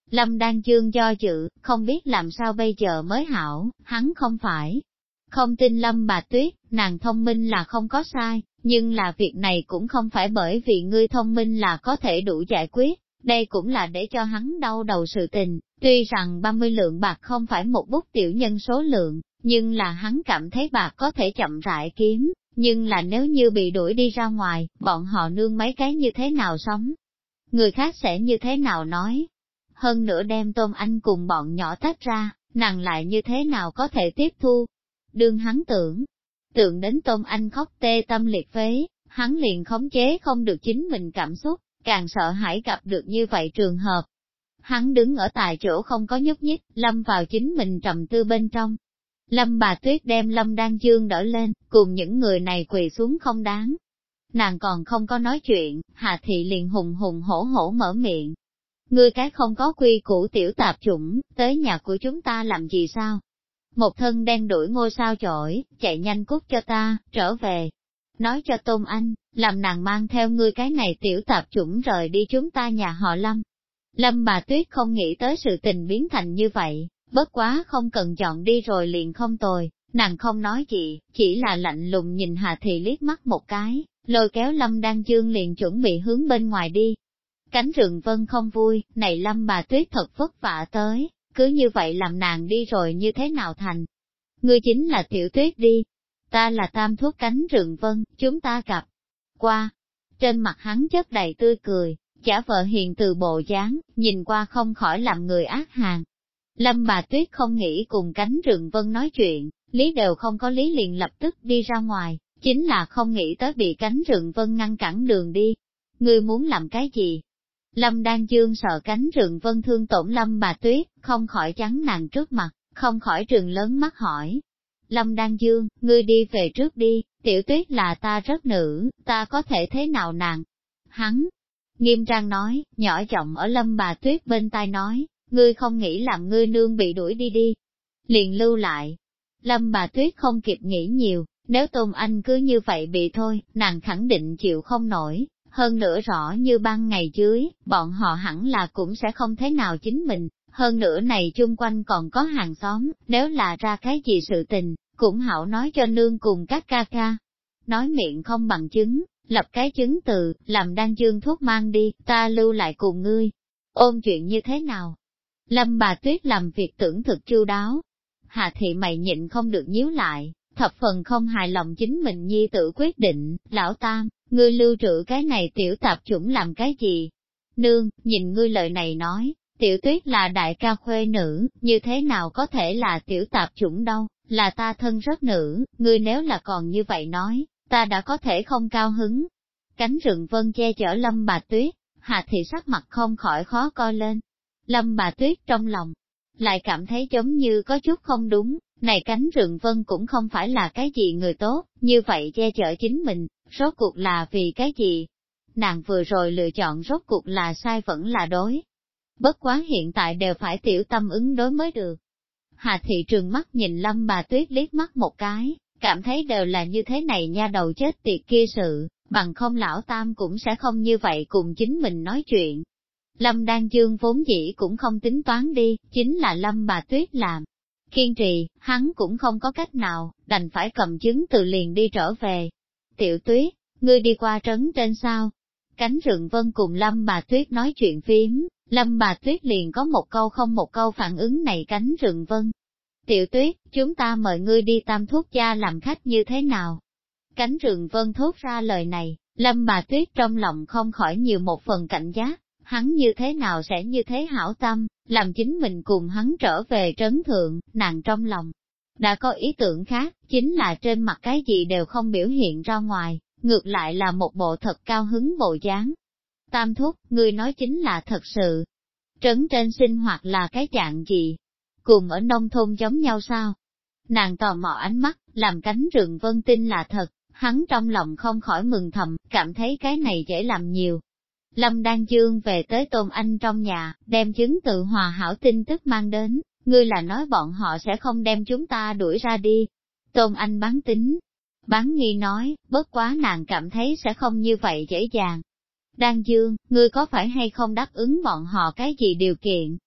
Lâm Đan Dương do dự, không biết làm sao bây giờ mới hảo, hắn không phải. Không tin Lâm bà Tuyết, nàng thông minh là không có sai, nhưng là việc này cũng không phải bởi vì ngươi thông minh là có thể đủ giải quyết, đây cũng là để cho hắn đau đầu sự tình. Tuy rằng 30 lượng bạc không phải một bút tiểu nhân số lượng, nhưng là hắn cảm thấy bạc có thể chậm rãi kiếm, nhưng là nếu như bị đuổi đi ra ngoài, bọn họ nương mấy cái như thế nào sống? Người khác sẽ như thế nào nói? Hơn nữa đem Tôn Anh cùng bọn nhỏ tách ra, nàng lại như thế nào có thể tiếp thu? Đương hắn tượng đến Tôn Anh khóc tê tâm liệt phế, hắn liền khống chế không được chính mình cảm xúc, càng sợ hãi gặp được như vậy trường hợp. Hắn đứng ở tại chỗ không có nhúc nhích, lâm vào chính mình trầm tư bên trong. Lâm bà Tuyết đem Lâm Đan Dương đỡ lên, cùng những người này quỳ xuống không đáng. Nàng còn không có nói chuyện, Hà Thị liền hùng hùng hổ hổ mở miệng. Ngươi cái không có quy củ tiểu tạp chủng, tới nhà của chúng ta làm gì sao? Một thân đen đuổi ngôi sao chổi, chạy nhanh cút cho ta, trở về. Nói cho Tôn Anh, làm nàng mang theo ngươi cái này tiểu tạp chủng rời đi chúng ta nhà họ Lâm. Lâm bà Tuyết không nghĩ tới sự tình biến thành như vậy, bất quá không cần chọn đi rồi liền không tồi, nàng không nói gì, chỉ là lạnh lùng nhìn Hà Thị liếc mắt một cái, lôi kéo Lâm Đan Dương liền chuẩn bị hướng bên ngoài đi. Cánh rừng vân không vui, này Lâm bà Tuyết thật vất vả tới, cứ như vậy làm nàng đi rồi như thế nào thành. Ngươi chính là Tiểu Tuyết đi, ta là Tam Thúc cánh rừng vân, chúng ta gặp qua. Trên mặt hắn chất đầy tươi cười, giả vợ hiền từ bộ dáng, nhìn qua không khỏi làm người ác hàng. Lâm bà Tuyết không nghĩ cùng cánh rừng vân nói chuyện, lý đều không có lý liền lập tức đi ra ngoài, chính là không nghĩ tới bị cánh rừng vân ngăn cản đường đi. Ngươi muốn làm cái gì? Lâm Đan Dương sợ cánh rừng vân thương tổn Lâm bà Tuyết, không khỏi chắn nàng trước mặt, không khỏi trừng lớn mắt hỏi. Lâm Đan Dương, ngươi đi về trước đi, Tiểu Tuyết là ta rất nữ, ta có thể thế nào nàng? Hắn nghiêm trang nói, nhỏ giọng ở Lâm bà Tuyết bên tai nói, ngươi không nghĩ làm ngươi nương bị đuổi đi đi. Liền lưu lại. Lâm bà Tuyết không kịp nghĩ nhiều, nếu Tôn Anh cứ như vậy bị thôi, nàng khẳng định chịu không nổi. Hơn nữa rõ như ban ngày dưới, bọn họ hẳn là cũng sẽ không thế nào chính mình, hơn nữa này chung quanh còn có hàng xóm, nếu là ra cái gì sự tình, cũng hảo nói cho nương cùng các ca ca. Nói miệng không bằng chứng, lập cái chứng từ, làm Đan Dương thuốc mang đi, ta lưu lại cùng ngươi. Ôn chuyện như thế nào? Lâm bà Tuyết làm việc tưởng thực chu đáo. Hà Thị mày nhịn không được nhíu lại, thập phần không hài lòng chính mình nhi tự quyết định, lão Tam, ngươi lưu trữ cái này tiểu tạp chủng làm cái gì? Nương, nhìn ngươi lời này nói, Tiểu Tuyết là đại ca khuê nữ, như thế nào có thể là tiểu tạp chủng đâu, là ta thân rất nữ, ngươi nếu là còn như vậy nói, ta đã có thể không cao hứng. Cánh rừng vân che chở Lâm bà Tuyết, Hà Thị sắc mặt không khỏi khó coi lên. Lâm bà Tuyết trong lòng, lại cảm thấy giống như có chút không đúng, này cánh rừng vân cũng không phải là cái gì người tốt, như vậy che chở chính mình, rốt cuộc là vì cái gì? Nàng vừa rồi lựa chọn rốt cuộc là sai vẫn là đối. Bất quá hiện tại đều phải tiểu tâm ứng đối mới được. Hà Thị trừng mắt nhìn Lâm bà Tuyết liếc mắt một cái, cảm thấy đều là như thế này nha đầu chết tiệt kia sự, bằng không lão Tam cũng sẽ không như vậy cùng chính mình nói chuyện. Lâm Đan Dương vốn dĩ cũng không tính toán đi, chính là Lâm bà Tuyết làm. Kiên trì, hắn cũng không có cách nào, đành phải cầm chứng từ liền đi trở về. Tiểu Tuyết, ngươi đi qua trấn trên sao? Cánh rừng vân cùng Lâm bà Tuyết nói chuyện phím, Lâm bà Tuyết liền có một câu không một câu phản ứng này cánh rừng vân. Tiểu Tuyết, chúng ta mời ngươi đi Tam Thúc gia làm khách như thế nào? Cánh rừng vân thốt ra lời này, Lâm bà Tuyết trong lòng không khỏi nhiều một phần cảnh giác, hắn như thế nào sẽ như thế hảo tâm, làm chính mình cùng hắn trở về trấn thượng, nàng trong lòng. Đã có ý tưởng khác, chính là trên mặt cái gì đều không biểu hiện ra ngoài, ngược lại là một bộ thật cao hứng bộ dáng. Tam Thúc, ngươi nói chính là thật sự. Trấn trên sinh hoạt là cái dạng gì? Cùng ở nông thôn giống nhau sao? Nàng tò mò ánh mắt, làm cánh rừng vân tin là thật, hắn trong lòng không khỏi mừng thầm, cảm thấy cái này dễ làm nhiều. Lâm Đan Dương về tới Tôn Anh trong nhà, đem chứng tự hòa hảo tin tức mang đến, ngươi là nói bọn họ sẽ không đem chúng ta đuổi ra đi. Tôn Anh bán tính, bán nghi nói, bất quá nàng cảm thấy sẽ không như vậy dễ dàng. Đan Dương, ngươi có phải hay không đáp ứng bọn họ cái gì điều kiện?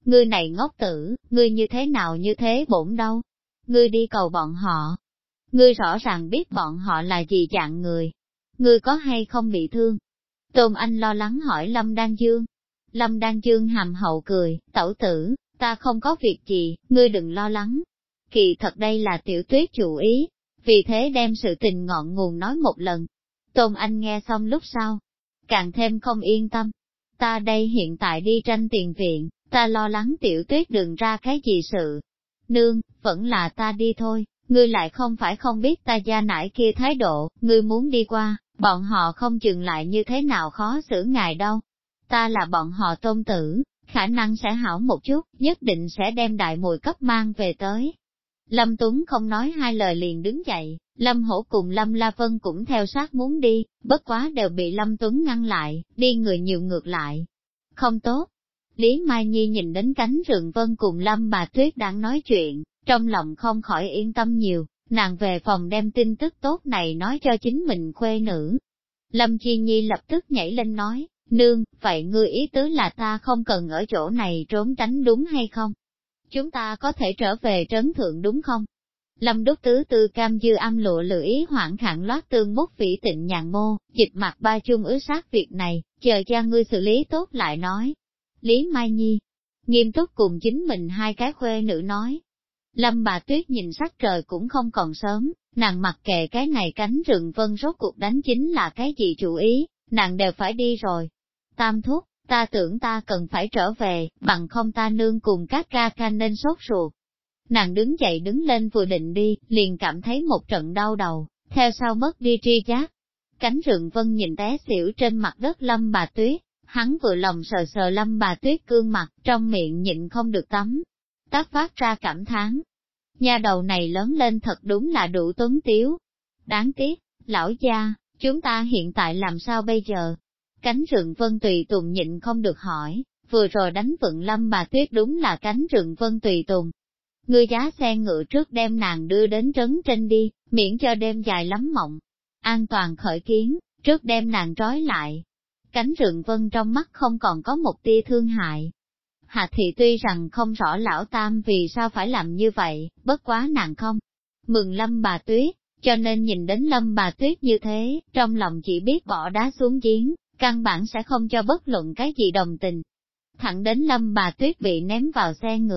Ngươi này ngốc tử, ngươi như thế nào như thế bổn đâu? Ngươi đi cầu bọn họ. Ngươi rõ ràng biết bọn họ là gì dạng người. Ngươi có hay không bị thương? Tôn Anh lo lắng hỏi Lâm Đan Dương. Lâm Đan Dương hàm hậu cười, tẩu tử, ta không có việc gì, ngươi đừng lo lắng. Kỳ thật đây là Tiểu Tuyết chủ ý, vì thế đem sự tình ngọn nguồn nói một lần. Tôn Anh nghe xong lúc sau, càng thêm không yên tâm. Ta đây hiện tại đi tranh tiền viện, ta lo lắng Tiểu Tuyết đừng ra cái gì sự. Nương, vẫn là ta đi thôi, ngươi lại không phải không biết ta gia nải kia thái độ, ngươi muốn đi qua, bọn họ không chừng lại như thế nào khó xử ngài đâu. Ta là bọn họ tôn tử, khả năng sẽ hảo một chút, nhất định sẽ đem đại mùi cấp mang về tới. Lâm Tuấn không nói hai lời liền đứng dậy, Lâm Hổ cùng Lâm La Vân cũng theo sát muốn đi, bất quá đều bị Lâm Tuấn ngăn lại, đi người nhiều ngược lại. Không tốt. Lý Mai Nhi nhìn đến cánh rừng Vân cùng Lâm bà Tuyết đang nói chuyện, trong lòng không khỏi yên tâm nhiều, nàng về phòng đem tin tức tốt này nói cho chính mình khuê nữ. Lâm Chi Nhi lập tức nhảy lên nói, nương, vậy ngươi ý tứ là ta không cần ở chỗ này trốn tránh đúng hay không? Chúng ta có thể trở về trấn thượng đúng không? Lâm Đúc Tứ Tư cam dư âm lụa lự ý hoảng khẳng loát tương bút phỉ tịnh nhàn mô, dịch mặt ba chung ứ sát việc này, chờ cha ngươi xử lý tốt lại nói. Lý Mai Nhi, nghiêm túc cùng chính mình hai cái khuê nữ nói. Lâm bà Tuyết nhìn sắc trời cũng không còn sớm, nàng mặc kệ cái này cánh rừng Vân rốt cuộc đánh chính là cái gì chủ ý, nàng đều phải đi rồi. Tam thúc, ta tưởng ta cần phải trở về, bằng không ta nương cùng các ca ca nên sốt ruột. Nàng đứng dậy đứng lên vừa định đi, liền cảm thấy một trận đau đầu, theo sau mất đi tri giác. Cánh rừng Vân nhìn té xỉu trên mặt đất Lâm bà Tuyết, hắn vừa lòng sờ sờ Lâm bà Tuyết cương mặt, trong miệng nhịn không được tắm. Tác phát ra cảm thán. Nha đầu này lớn lên thật đúng là đủ tuấn tiếu. Đáng tiếc, lão gia, chúng ta hiện tại làm sao bây giờ? Cánh rừng Vân tùy tùng nhịn không được hỏi, vừa rồi đánh vựng Lâm bà Tuyết đúng là cánh rừng Vân tùy tùng. Ngươi giá xe ngựa trước đem nàng đưa đến trấn trên đi, miễn cho đêm dài lắm mộng. An toàn khởi kiến, trước đem nàng trói lại. Cánh rừng Vân trong mắt không còn có một tia thương hại. Hạ thị tuy rằng không rõ lão tam vì sao phải làm như vậy, bất quá nàng không mừng Lâm bà Tuyết, cho nên nhìn đến Lâm bà Tuyết như thế, trong lòng chỉ biết bỏ đá xuống giếng, căn bản sẽ không cho bất luận cái gì đồng tình. Thẳng đến Lâm bà Tuyết bị ném vào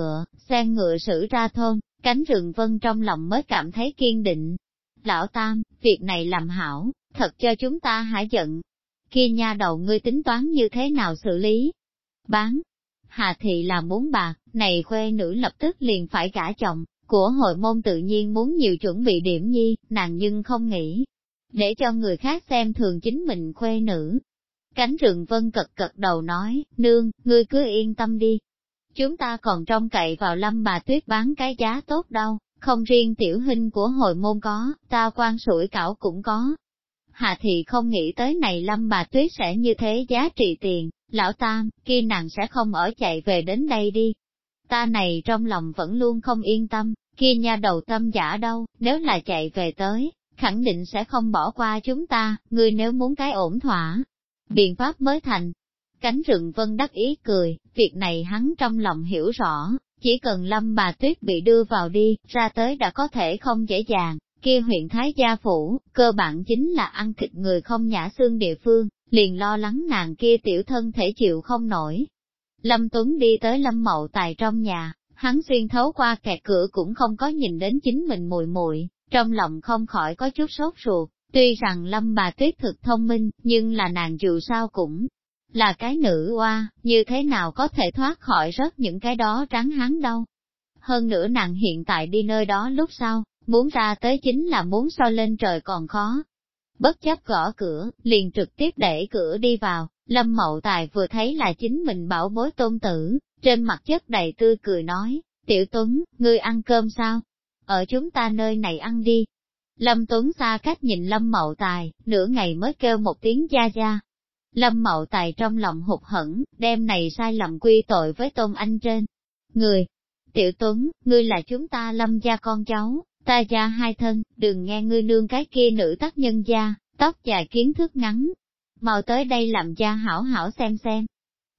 xe ngựa xử ra thôn, cánh rừng Vân trong lòng mới cảm thấy kiên định. Lão tam, việc này làm hảo, thật cho chúng ta hả giận. Kia nha đầu ngươi tính toán như thế nào xử lý? Bán. Hà thị là muốn bạc, này khuê nữ lập tức liền phải gả chồng, của hội môn tự nhiên muốn nhiều chuẩn bị điểm nhi, nàng nhưng không nghĩ. Để cho người khác xem thường chính mình khuê nữ. Cánh rừng Vân cật cật đầu nói, nương, ngươi cứ yên tâm đi. Chúng ta còn trông cậy vào Lâm bà Tuyết bán cái giá tốt đâu, không riêng tiểu hình của hội môn có, ta quan sủi cảo cũng có. Hà thị không nghĩ tới này Lâm bà Tuyết sẽ như thế giá trị tiền, lão tam, kia nàng sẽ không ở chạy về đến đây đi. Ta này trong lòng vẫn luôn không yên tâm, kia nha đầu tâm giả đâu, nếu là chạy về tới, khẳng định sẽ không bỏ qua chúng ta, ngươi nếu muốn cái ổn thỏa, biện pháp mới thành. Cánh rừng Vân đắc ý cười, việc này hắn trong lòng hiểu rõ, chỉ cần Lâm bà Tuyết bị đưa vào đi, ra tới đã có thể không dễ dàng, kia huyện Thái Gia Phủ, cơ bản chính là ăn thịt người không nhả xương địa phương, liền lo lắng nàng kia tiểu thân thể chịu không nổi. Lâm Tuấn đi tới Lâm Mậu Tài trong nhà, hắn xuyên thấu qua kẹt cửa cũng không có nhìn đến chính mình muội muội, trong lòng không khỏi có chút sốt ruột. Tuy rằng Lâm bà Tuyết thực thông minh, nhưng là nàng dù sao cũng là cái nữ oa, như thế nào có thể thoát khỏi rớt những cái đó trắng hắn đâu. Hơn nữa nàng hiện tại đi nơi đó lúc sau, muốn ra tới chính là muốn so lên trời còn khó. Bất chấp gõ cửa, liền trực tiếp đẩy cửa đi vào, Lâm Mậu Tài vừa thấy là chính mình bảo bối tôn tử, trên mặt chất đầy tươi cười nói, Tiểu Tuấn, ngươi ăn cơm sao? Ở chúng ta nơi này ăn đi. Lâm Tuấn xa cách nhìn Lâm Mậu Tài, nửa ngày mới kêu một tiếng gia gia. Lâm Mậu Tài trong lòng hụt hẫng, đem này sai lầm quy tội với Tôn Anh trên người. Tiểu Tuấn, ngươi là chúng ta Lâm gia con cháu, ta gia hai thân, đừng nghe ngươi nương cái kia nữ tác nhân gia, tóc dài kiến thức ngắn. Mau tới đây làm gia hảo hảo xem.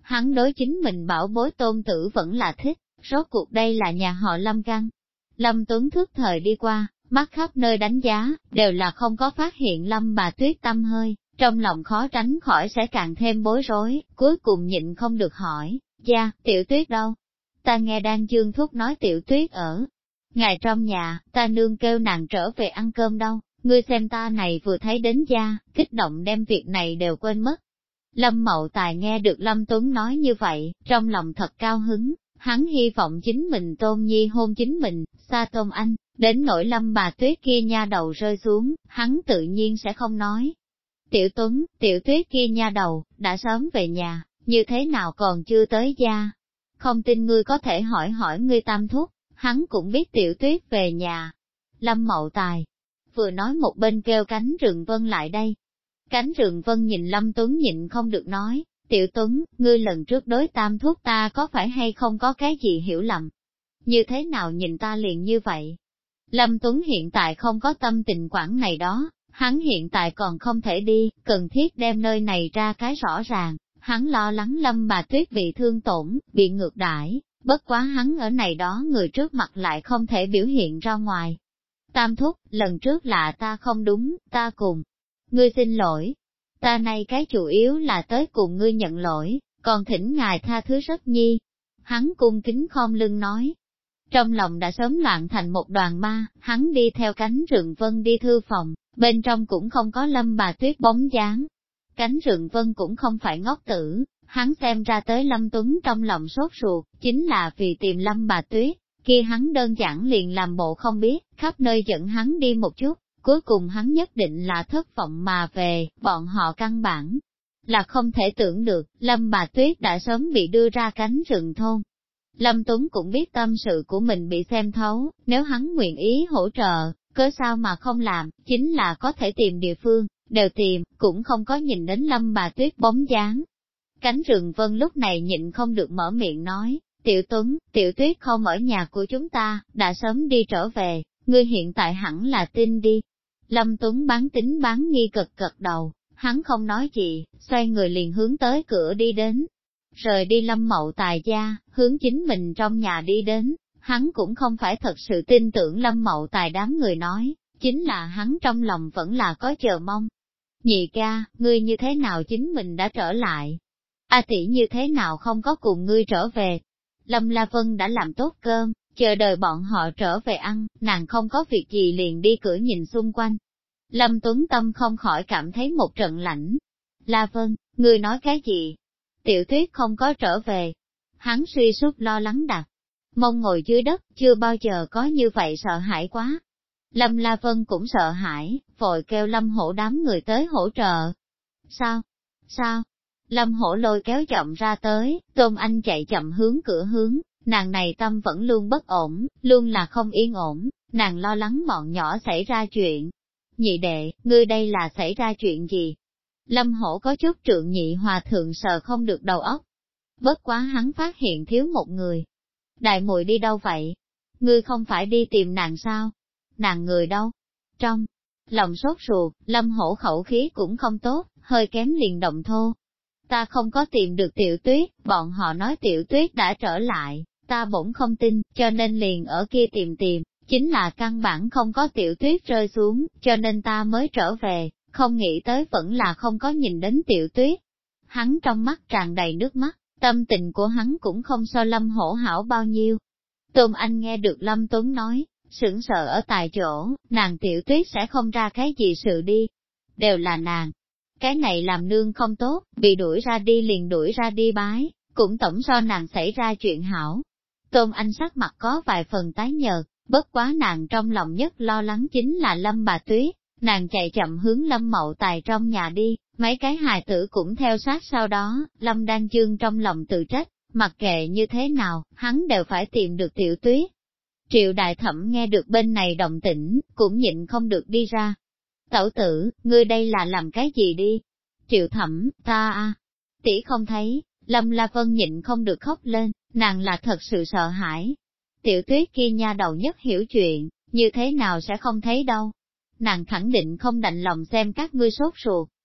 hắn đối chính mình bảo bối tôn tử vẫn là thích, rốt cuộc đây là nhà họ Lâm căn. Lâm Tuấn thức thời đi qua, mắt khắp nơi đánh giá, đều là không có phát hiện Lâm bà Tuyết tăm hơi, trong lòng khó tránh khỏi sẽ càng thêm bối rối, cuối cùng nhịn không được hỏi, Gia, Tiểu Tuyết đâu? Ta nghe Đan Dương Thúc nói Tiểu Tuyết ở ngài trong nhà, ta nương kêu nàng trở về ăn cơm đâu, ngươi xem ta này vừa thấy đến Gia, kích động đem việc này đều quên mất. Lâm Mậu Tài nghe được Lâm Tuấn nói như vậy, trong lòng thật cao hứng, hắn hy vọng chính mình Tôn Nhi hôn chính mình, xa Tôn Anh, đến nỗi Lâm bà Tuyết kia nha đầu rơi xuống, hắn tự nhiên sẽ không nói. Tiểu Tuấn, Tiểu Tuyết kia nha đầu, đã sớm về nhà, như thế nào còn chưa tới gia? Không tin ngươi có thể hỏi hỏi ngươi tam thúc, hắn cũng biết Tiểu Tuyết về nhà. Lâm Mậu Tài vừa nói một bên kêu Cánh Rừng Vân lại đây. Cánh Rừng Vân nhìn Lâm Tuấn nhịn không được nói, Tiểu Tuấn, ngươi lần trước đối tam thúc ta có phải hay không có cái gì hiểu lầm? Như thế nào nhìn ta liền như vậy? Lâm Tuấn hiện tại không có tâm tình quản này đó, hắn hiện tại còn không thể đi, cần thiết đem nơi này ra cái rõ ràng, hắn lo lắng Lâm bà Tuyết bị thương tổn, bị ngược đãi, bất quá hắn ở này đó người trước mặt lại không thể biểu hiện ra ngoài. Tam thúc, lần trước là ta không đúng, ta cùng ngươi xin lỗi. Ta nay cái chủ yếu là tới cùng ngươi nhận lỗi, còn thỉnh ngài tha thứ rất nhi. Hắn cung kính khom lưng nói. Trong lòng đã sớm loạn thành một đoàn ma, hắn đi theo Cánh Rừng Vân đi thư phòng, bên trong cũng không có Lâm bà Tuyết bóng dáng. Cánh Rừng Vân cũng không phải ngốc tử, hắn xem ra tới Lâm Tuấn trong lòng sốt ruột, chính là vì tìm Lâm bà Tuyết, kia hắn đơn giản liền làm bộ không biết, khắp nơi dẫn hắn đi một chút. Cuối cùng hắn nhất định là thất vọng mà về, bọn họ căn bản là không thể tưởng được, Lâm bà Tuyết đã sớm bị đưa ra cánh rừng thôn. Lâm Tuấn cũng biết tâm sự của mình bị xem thấu, nếu hắn nguyện ý hỗ trợ, cớ sao mà không làm, chính là có thể tìm địa phương, đều tìm, cũng không có nhìn đến Lâm bà Tuyết bóng dáng. Cánh rừng Vân lúc này nhịn không được mở miệng nói, Tiểu Tuấn, Tiểu Tuyết không ở nhà của chúng ta, đã sớm đi trở về, ngươi hiện tại hẳn là tin đi. Lâm Tuấn bán tính bán nghi cực cật đầu, hắn không nói gì, xoay người liền hướng tới cửa đi đến. Rời đi Lâm Mậu Tài gia, hướng chính mình trong nhà đi đến, hắn cũng không phải thật sự tin tưởng Lâm Mậu Tài đám người nói, chính là hắn trong lòng vẫn là có chờ mong. Nhị ca, ngươi như thế nào chính mình đã trở lại? A tỷ như thế nào không có cùng ngươi trở về? Lâm La Vân đã làm tốt cơm, chờ đợi bọn họ trở về ăn, nàng không có việc gì liền đi cửa nhìn xung quanh. Lâm Tuấn Tâm không khỏi cảm thấy một trận lạnh. La Vân, ngươi nói cái gì? Tiểu Tuyết không có trở về. Hắn suy sút lo lắng đặt mông ngồi dưới đất, chưa bao giờ có như vậy sợ hãi quá. Lâm La Vân cũng sợ hãi, vội kêu Lâm Hổ đám người tới hỗ trợ. Sao? Sao? Lâm Hổ lôi kéo chậm ra tới, Tôn Anh chạy chậm hướng cửa hướng, nàng này tâm vẫn luôn bất ổn, luôn là không yên ổn, nàng lo lắng bọn nhỏ xảy ra chuyện. Nhị đệ, ngươi đây là xảy ra chuyện gì? Lâm Hổ có chút trượng nhị hòa thượng sợ không được đầu óc. Bất quá hắn phát hiện thiếu một người. Đại muội đi đâu vậy? Ngươi không phải đi tìm nàng sao? Nàng người đâu? Trong lòng sốt ruột, Lâm Hổ khẩu khí cũng không tốt, hơi kém liền động thô. Ta không có tìm được Tiểu Tuyết, bọn họ nói Tiểu Tuyết đã trở lại, ta bỗng không tin, cho nên liền ở kia tìm, chính là căn bản không có Tiểu Tuyết rơi xuống, cho nên ta mới trở về, không nghĩ tới vẫn là không có nhìn đến Tiểu Tuyết. Hắn trong mắt tràn đầy nước mắt, tâm tình của hắn cũng không so Lâm Hổ hảo bao nhiêu. Tôn Anh nghe được Lâm Tuấn nói, sững sờ ở tại chỗ, nàng Tiểu Tuyết sẽ không ra cái gì sự đi. Đều là nàng. Cái này làm nương không tốt, bị đuổi ra đi liền đuổi ra đi bái, cũng tổng so nàng xảy ra chuyện hảo. Tôn Anh sắc mặt có vài phần tái nhợt, bất quá nàng trong lòng nhất lo lắng chính là Lâm bà Tuyết, nàng chạy chậm hướng Lâm Mậu Tài trong nhà đi, mấy cái hài tử cũng theo sát sau đó, Lâm Đan Dương trong lòng tự trách, mặc kệ như thế nào, hắn đều phải tìm được Tiểu Tuyết. Triệu Đại Thẩm nghe được bên này động tĩnh, cũng nhịn không được đi ra. Tẩu tử, ngươi đây là làm cái gì đi? Triệu Thẩm, ta tỷ không thấy, Lâm La Vân nhịn không được khóc lên, nàng là thật sự sợ hãi. Tiểu Tuyết kia nha đầu nhất hiểu chuyện, như thế nào sẽ không thấy đâu. Nàng khẳng định không đành lòng xem các ngươi sốt ruột,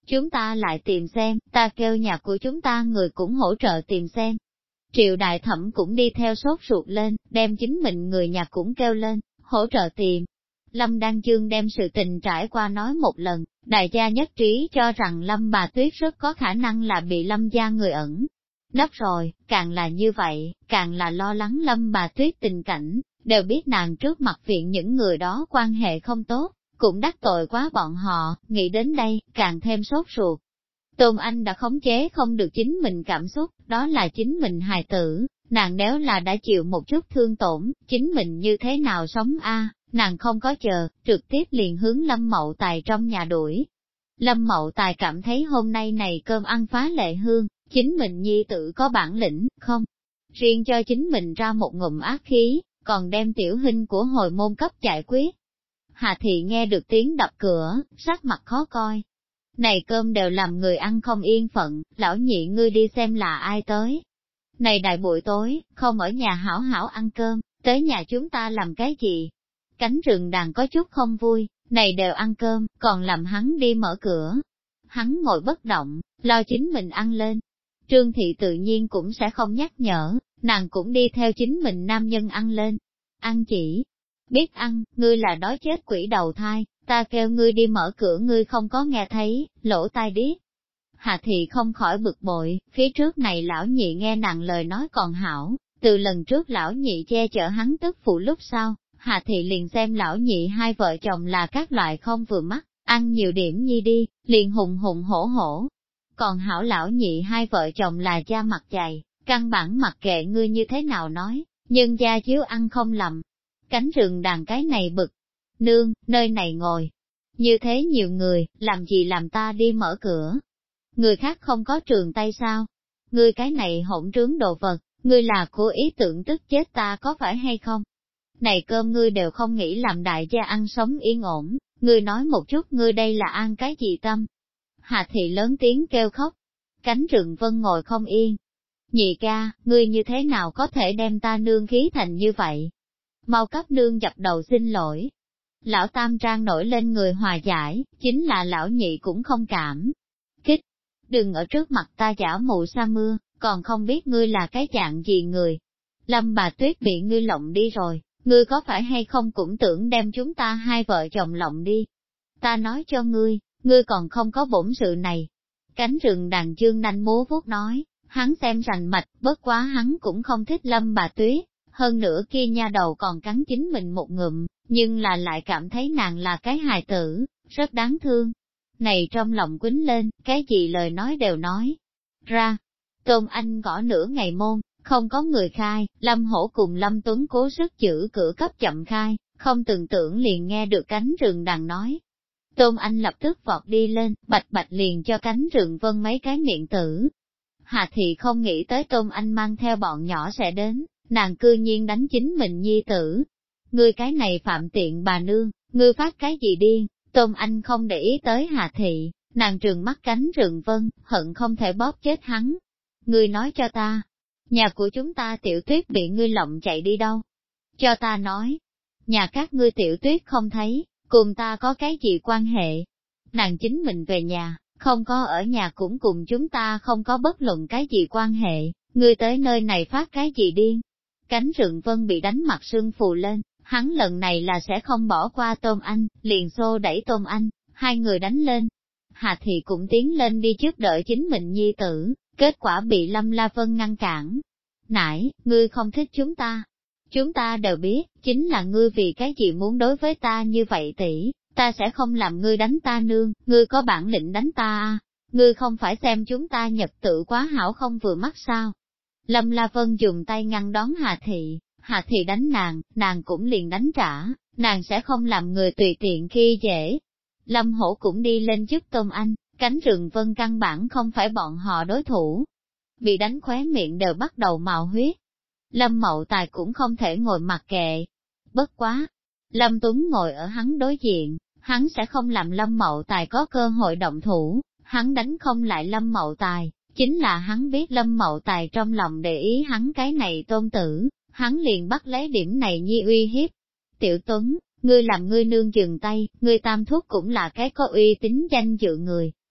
chúng ta lại tìm xem, ta kêu nhà của chúng ta người cũng hỗ trợ tìm xem. Triệu đại thẩm cũng đi theo sốt ruột lên, đem chính mình người nhà cũng kêu lên, hỗ trợ tìm. Lâm Đan Dương đem sự tình trải qua nói một lần, đại gia nhất trí cho rằng Lâm bà Tuyết rất có khả năng là bị Lâm gia người ẩn nấp rồi, càng là như vậy, càng là lo lắng Lâm bà Tuyết tình cảnh, đều biết nàng trước mặt viện những người đó quan hệ không tốt, cũng đắc tội quá bọn họ, nghĩ đến đây, càng thêm sốt ruột. Tôn Anh đã khống chế không được chính mình cảm xúc, đó là chính mình hài tử, nàng nếu là đã chịu một chút thương tổn, chính mình như thế nào sống a? Nàng không có chờ, trực tiếp liền hướng Lâm Mậu Tài trong nhà đuổi. Lâm Mậu Tài cảm thấy hôm nay này cơm ăn phá lệ hương, chính mình nhi tử có bản lĩnh, không? Riêng cho chính mình ra một ngụm ác khí, còn đem tiểu hình của hồi môn cấp giải quyết. Hà Thị nghe được tiếng đập cửa, sắc mặt khó coi. Này cơm đều làm người ăn không yên phận, lão nhị ngươi đi xem là ai tới. Này đại buổi tối, không ở nhà hảo hảo ăn cơm, tới nhà chúng ta làm cái gì? Cánh rừng đàn có chút không vui, này đều ăn cơm, còn làm hắn đi mở cửa. Hắn ngồi bất động, lo chính mình ăn lên. Trương Thị tự nhiên cũng sẽ không nhắc nhở, nàng cũng đi theo chính mình nam nhân ăn lên. Ăn chỉ biết ăn, ngươi là đói chết quỷ đầu thai, ta kêu ngươi đi mở cửa ngươi không có nghe thấy, lỗ tai điếc. Hà Thị không khỏi bực bội, phía trước này lão nhị nghe nàng lời nói còn hảo, từ lần trước lão nhị che chở hắn tức phụ lúc sau, Hà Thị liền xem lão nhị hai vợ chồng là các loại không vừa mắt, ăn nhiều điểm nhi đi, liền hùng hùng hổ hổ. Còn hảo lão nhị hai vợ chồng là da mặt dày, căn bản mặc kệ ngươi như thế nào nói, nhưng da chiếu ăn không lầm. Cánh rừng đàn cái này bực, nương, nơi này ngồi. Như thế nhiều người, làm gì làm ta đi mở cửa? Người khác không có trường tay sao? Ngươi cái này hỗn trướng đồ vật, ngươi là cố ý tưởng tức chết ta có phải hay không? Này cơm ngươi đều không nghĩ làm đại gia ăn sống yên ổn, ngươi nói một chút ngươi đây là ăn cái gì tâm? Hà Thị lớn tiếng kêu khóc. Cánh rừng vân ngồi không yên. Nhị ca, ngươi như thế nào có thể đem ta nương khí thành như vậy? Mau cấp nương dập đầu xin lỗi. Lão Tam Trang nổi lên người hòa giải, chính là lão nhị cũng không cảm kích. Đừng ở trước mặt ta giả mù sa mưa, còn không biết ngươi là cái dạng gì người. Lâm bà Tuyết bị ngươi lộng đi rồi, ngươi có phải hay không cũng tưởng đem chúng ta hai vợ chồng lộng đi. Ta nói cho ngươi, ngươi còn không có bổn sự này. Cánh rừng đàn chương nanh múa vuốt nói, hắn xem rành mạch, bất quá hắn cũng không thích Lâm bà Tuyết. Hơn nữa kia nha đầu còn cắn chính mình một ngụm, nhưng là lại cảm thấy nàng là cái hài tử, rất đáng thương. Này trong lòng quýnh lên, cái gì lời nói đều nói ra. Tôn Anh gõ nửa ngày môn, không có người khai, Lâm Hổ cùng Lâm Tuấn cố sức giữ cửa cấp chậm khai, không từng tưởng liền nghe được cánh rừng đàn nói. Tôn Anh lập tức vọt đi lên, bạch bạch liền cho cánh rừng vân mấy cái miệng tử. Hà Thị không nghĩ tới Tôn Anh mang theo bọn nhỏ sẽ đến. Nàng cư nhiên đánh chính mình nhi tử. Ngươi cái này phạm tiện bà nương, ngươi phát cái gì điên, Tôn Anh không để ý tới Hà Thị, nàng trừng mắt cánh rừng vân, hận không thể bóp chết hắn. Ngươi nói cho ta, nhà của chúng ta Tiểu Tuyết bị ngươi lộng chạy đi đâu? Cho ta nói, nhà các ngươi Tiểu Tuyết không thấy, cùng ta có cái gì quan hệ? Nàng chính mình về nhà, không có ở nhà cũng cùng chúng ta không có bất luận cái gì quan hệ, ngươi tới nơi này phát cái gì điên? Cánh rừng vân bị đánh mặt sưng phù lên, hắn lần này là sẽ không bỏ qua Tôn Anh, liền xô đẩy Tôn Anh, hai người đánh lên. Hà Thị cũng tiến lên đi trước đợi chính mình nhi tử, kết quả bị Lâm La Vân ngăn cản. Nãy, ngươi không thích chúng ta đều biết, chính là ngươi vì cái gì muốn đối với ta như vậy tỷ, ta sẽ không làm ngươi đánh ta nương, ngươi có bản lĩnh đánh ta à, ngươi không phải xem chúng ta nhật tự quá hảo không vừa mắt sao? Lâm La Vân dùng tay ngăn đón Hà Thị đánh nàng cũng liền đánh trả, nàng sẽ không làm người tùy tiện khi dễ. Lâm Hổ cũng đi lên giúp Tôn Anh, cánh rừng vân căn bản không phải bọn họ đối thủ. Bị đánh khóe miệng đều bắt đầu mào huyết. Lâm Mậu Tài cũng không thể ngồi mặc kệ. Bất quá, Lâm Tuấn ngồi ở hắn đối diện, hắn sẽ không làm Lâm Mậu Tài có cơ hội động thủ, hắn đánh không lại Lâm Mậu Tài. Chính là hắn biết Lâm Mậu Tài trong lòng để ý hắn cái này tôn tử, hắn liền bắt lấy điểm này nhi uy hiếp. Tiểu Tuấn, ngươi làm ngươi nương dừng tay, ngươi tam thúc cũng là cái có uy tín danh dự người,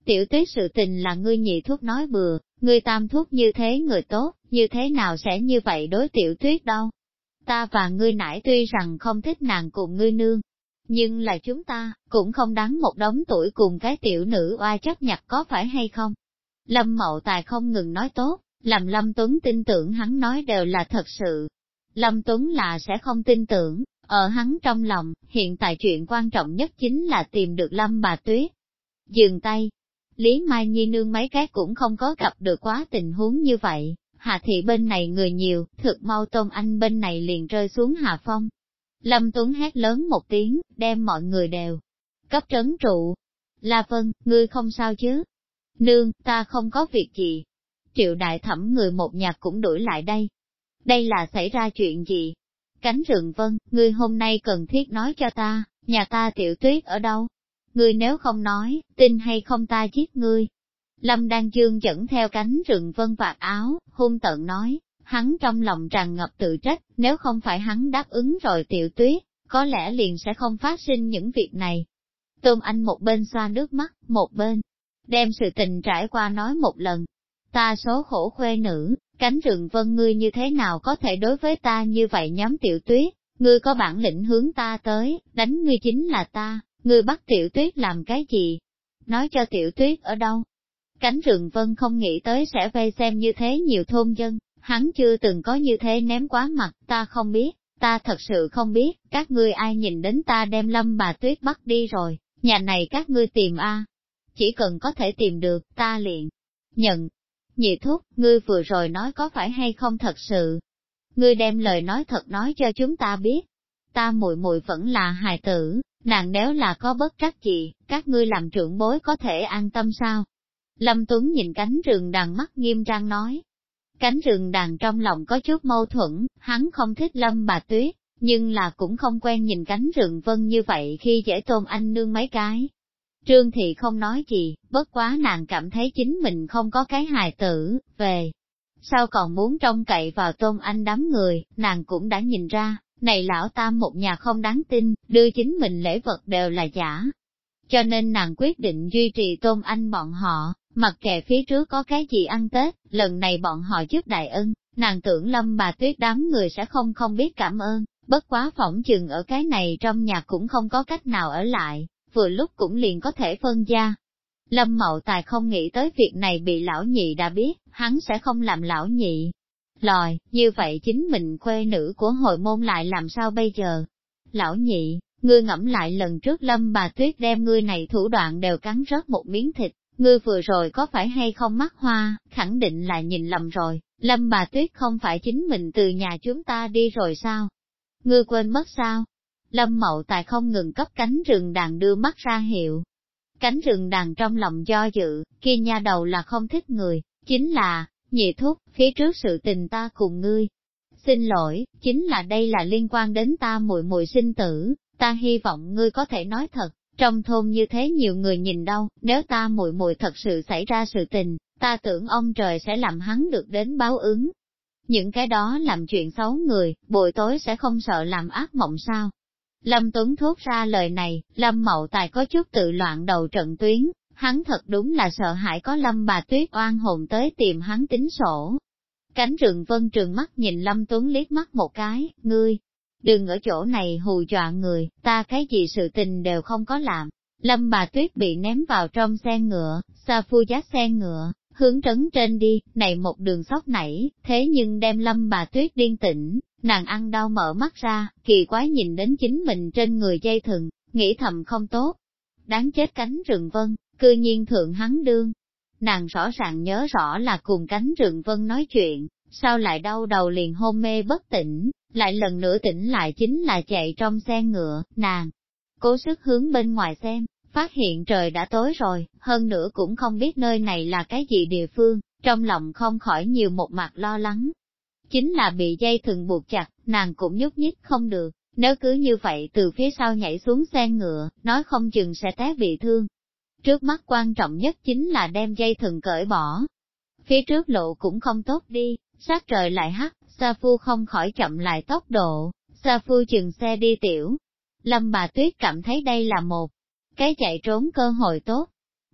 Tiểu Tuyết sự tình là ngươi nhị thúc nói bừa, ngươi tam thúc như thế người tốt, như thế nào sẽ như vậy đối Tiểu Tuyết đâu. Ta và ngươi nãy tuy rằng không thích nàng cùng ngươi nương, nhưng là chúng ta, cũng không đáng một đống tuổi cùng cái tiểu nữ oai chấp nhặt có phải hay không. Lâm Mậu Tài không ngừng nói tốt, làm Lâm Tuấn tin tưởng hắn nói đều là thật sự. Lâm Tuấn là sẽ không tin tưởng, ở hắn trong lòng, hiện tại chuyện quan trọng nhất chính là tìm được Lâm bà Tuyết. Dừng tay, Lý Mai Nhi nương mấy cái cũng không có gặp được quá tình huống như vậy, Hà Thị bên này người nhiều, thực mau Tôn Anh bên này liền rơi xuống hạ phong. Lâm Tuấn hét lớn một tiếng, đem mọi người đều cấp trấn trụ. La Vân, ngươi không sao chứ? Nương, ta không có việc gì. Triệu đại thẩm người một nhà cũng đuổi lại đây. Đây là xảy ra chuyện gì? Cánh Rừng Vân, ngươi hôm nay cần thiết nói cho ta, nhà ta Tiểu Tuyết ở đâu? Ngươi nếu không nói, tin hay không ta giết ngươi. Lâm Đan Dương dẫn theo Cánh Rừng Vân vạt áo, hung tợn nói, hắn trong lòng tràn ngập tự trách, nếu không phải hắn đáp ứng rồi Tiểu Tuyết, có lẽ liền sẽ không phát sinh những việc này. Tôn Anh một bên xoa nước mắt, một bên đem sự tình trải qua nói một lần. Ta số khổ khuê nữ, Cánh Rừng Vân ngươi như thế nào có thể đối với ta như vậy nhóm Tiểu Tuyết, ngươi có bản lĩnh hướng ta tới, đánh ngươi chính là ta, ngươi bắt Tiểu Tuyết làm cái gì? Nói cho Tiểu Tuyết ở đâu? Cánh Rừng Vân không nghĩ tới sẽ vây xem như thế nhiều thôn dân, hắn chưa từng có như thế ném quá mặt, ta không biết, ta thật sự không biết, các ngươi ai nhìn đến ta đem Lâm bà Tuyết bắt đi rồi, nhà này các ngươi tìm a, chỉ cần có thể tìm được, ta liền nhận. Nhị thúc, ngươi vừa rồi nói có phải hay không thật sự? Ngươi đem lời nói thật nói cho chúng ta biết. Ta muội muội vẫn là hài tử, nàng nếu là có bất trắc gì, các ngươi làm trưởng bối có thể an tâm sao? Lâm Tuấn nhìn Cánh Rừng Đàn mắt nghiêm trang nói. Cánh Rừng Đàn trong lòng có chút mâu thuẫn, hắn không thích Lâm bà Tuyết, nhưng là cũng không quen nhìn Cánh Rừng Vân như vậy khi dễ Tôn Anh nương mấy cái. Trương Thị không nói gì, bất quá nàng cảm thấy chính mình không có cái hài tử, về. Sao còn muốn trông cậy vào Tôn Anh đám người, nàng cũng đã nhìn ra, này lão tam một nhà không đáng tin, đưa chính mình lễ vật đều là giả. Cho nên nàng quyết định duy trì Tôn Anh bọn họ, mặc kệ phía trước có cái gì ăn Tết, lần này bọn họ giúp đại ân, nàng tưởng Lâm bà Tuyết đám người sẽ không biết cảm ơn, bất quá phỏng chừng ở cái này trong nhà cũng không có cách nào ở lại, vừa lúc cũng liền có thể phân gia. Lâm Mậu Tài không nghĩ tới việc này bị lão nhị đã biết, hắn sẽ không làm lão nhị lòi, như vậy chính mình khuê nữ của hội môn lại làm sao bây giờ? Lão nhị, ngươi ngẫm lại lần trước Lâm bà Tuyết đem ngươi này thủ đoạn đều cắn rớt một miếng thịt, ngươi vừa rồi có phải hay không mắc hoa, khẳng định là nhìn lầm rồi, Lâm bà Tuyết không phải chính mình từ nhà chúng ta đi rồi sao? Ngươi quên mất sao? Lâm Mậu Tài không ngừng cấp Cánh Rừng Đàn đưa mắt ra hiệu. Cánh Rừng Đàn trong lòng do dự, kia nha đầu là không thích người, chính là, nhị thúc, phía trước sự tình ta cùng ngươi. Xin lỗi, chính là đây là liên quan đến ta muội muội sinh tử, ta hy vọng ngươi có thể nói thật, trong thôn như thế nhiều người nhìn đâu, nếu ta muội muội thật sự xảy ra sự tình, ta tưởng ông trời sẽ làm hắn được đến báo ứng. Những cái đó làm chuyện xấu người, buổi tối sẽ không sợ làm ác mộng sao? Lâm Tuấn thốt ra lời này, Lâm Mậu Tài có chút tự loạn đầu trận tuyến, hắn thật đúng là sợ hãi có Lâm bà Tuyết oan hồn tới tìm hắn tính sổ. Cánh Rừng Vân trừng mắt nhìn Lâm Tuấn liếc mắt một cái, ngươi, đừng ở chỗ này hù dọa người, ta cái gì sự tình đều không có làm. Lâm bà Tuyết bị ném vào trong xe ngựa, Sa Phu dắt xe ngựa, hướng trấn trên đi, này một đường sóc nảy, thế nhưng đem Lâm bà Tuyết điên tỉnh, nàng ăn đau mở mắt ra, kỳ quái nhìn đến chính mình trên người dây thừng, nghĩ thầm không tốt. Đáng chết Cánh Rừng Vân, cư nhiên thượng hắn đương. Nàng rõ ràng nhớ rõ là cùng Cánh Rừng Vân nói chuyện, sao lại đau đầu liền hôn mê bất tỉnh, lại lần nữa tỉnh lại chính là chạy trong xe ngựa, nàng cố sức hướng bên ngoài xem, phát hiện trời đã tối rồi, hơn nữa cũng không biết nơi này là cái gì địa phương, trong lòng không khỏi nhiều một mặt lo lắng. Chính là bị dây thừng buộc chặt, nàng cũng nhúc nhích không được, nếu cứ như vậy từ phía sau nhảy xuống xe ngựa, nói không chừng sẽ té bị thương. Trước mắt quan trọng nhất chính là đem dây thừng cởi bỏ. Phía trước lộ cũng không tốt đi, sát trời lại hắt, Sa Phu không khỏi chậm lại tốc độ, Sa Phu chừng xe đi tiểu. Lâm bà Tuyết cảm thấy đây là một cái chạy trốn cơ hội tốt.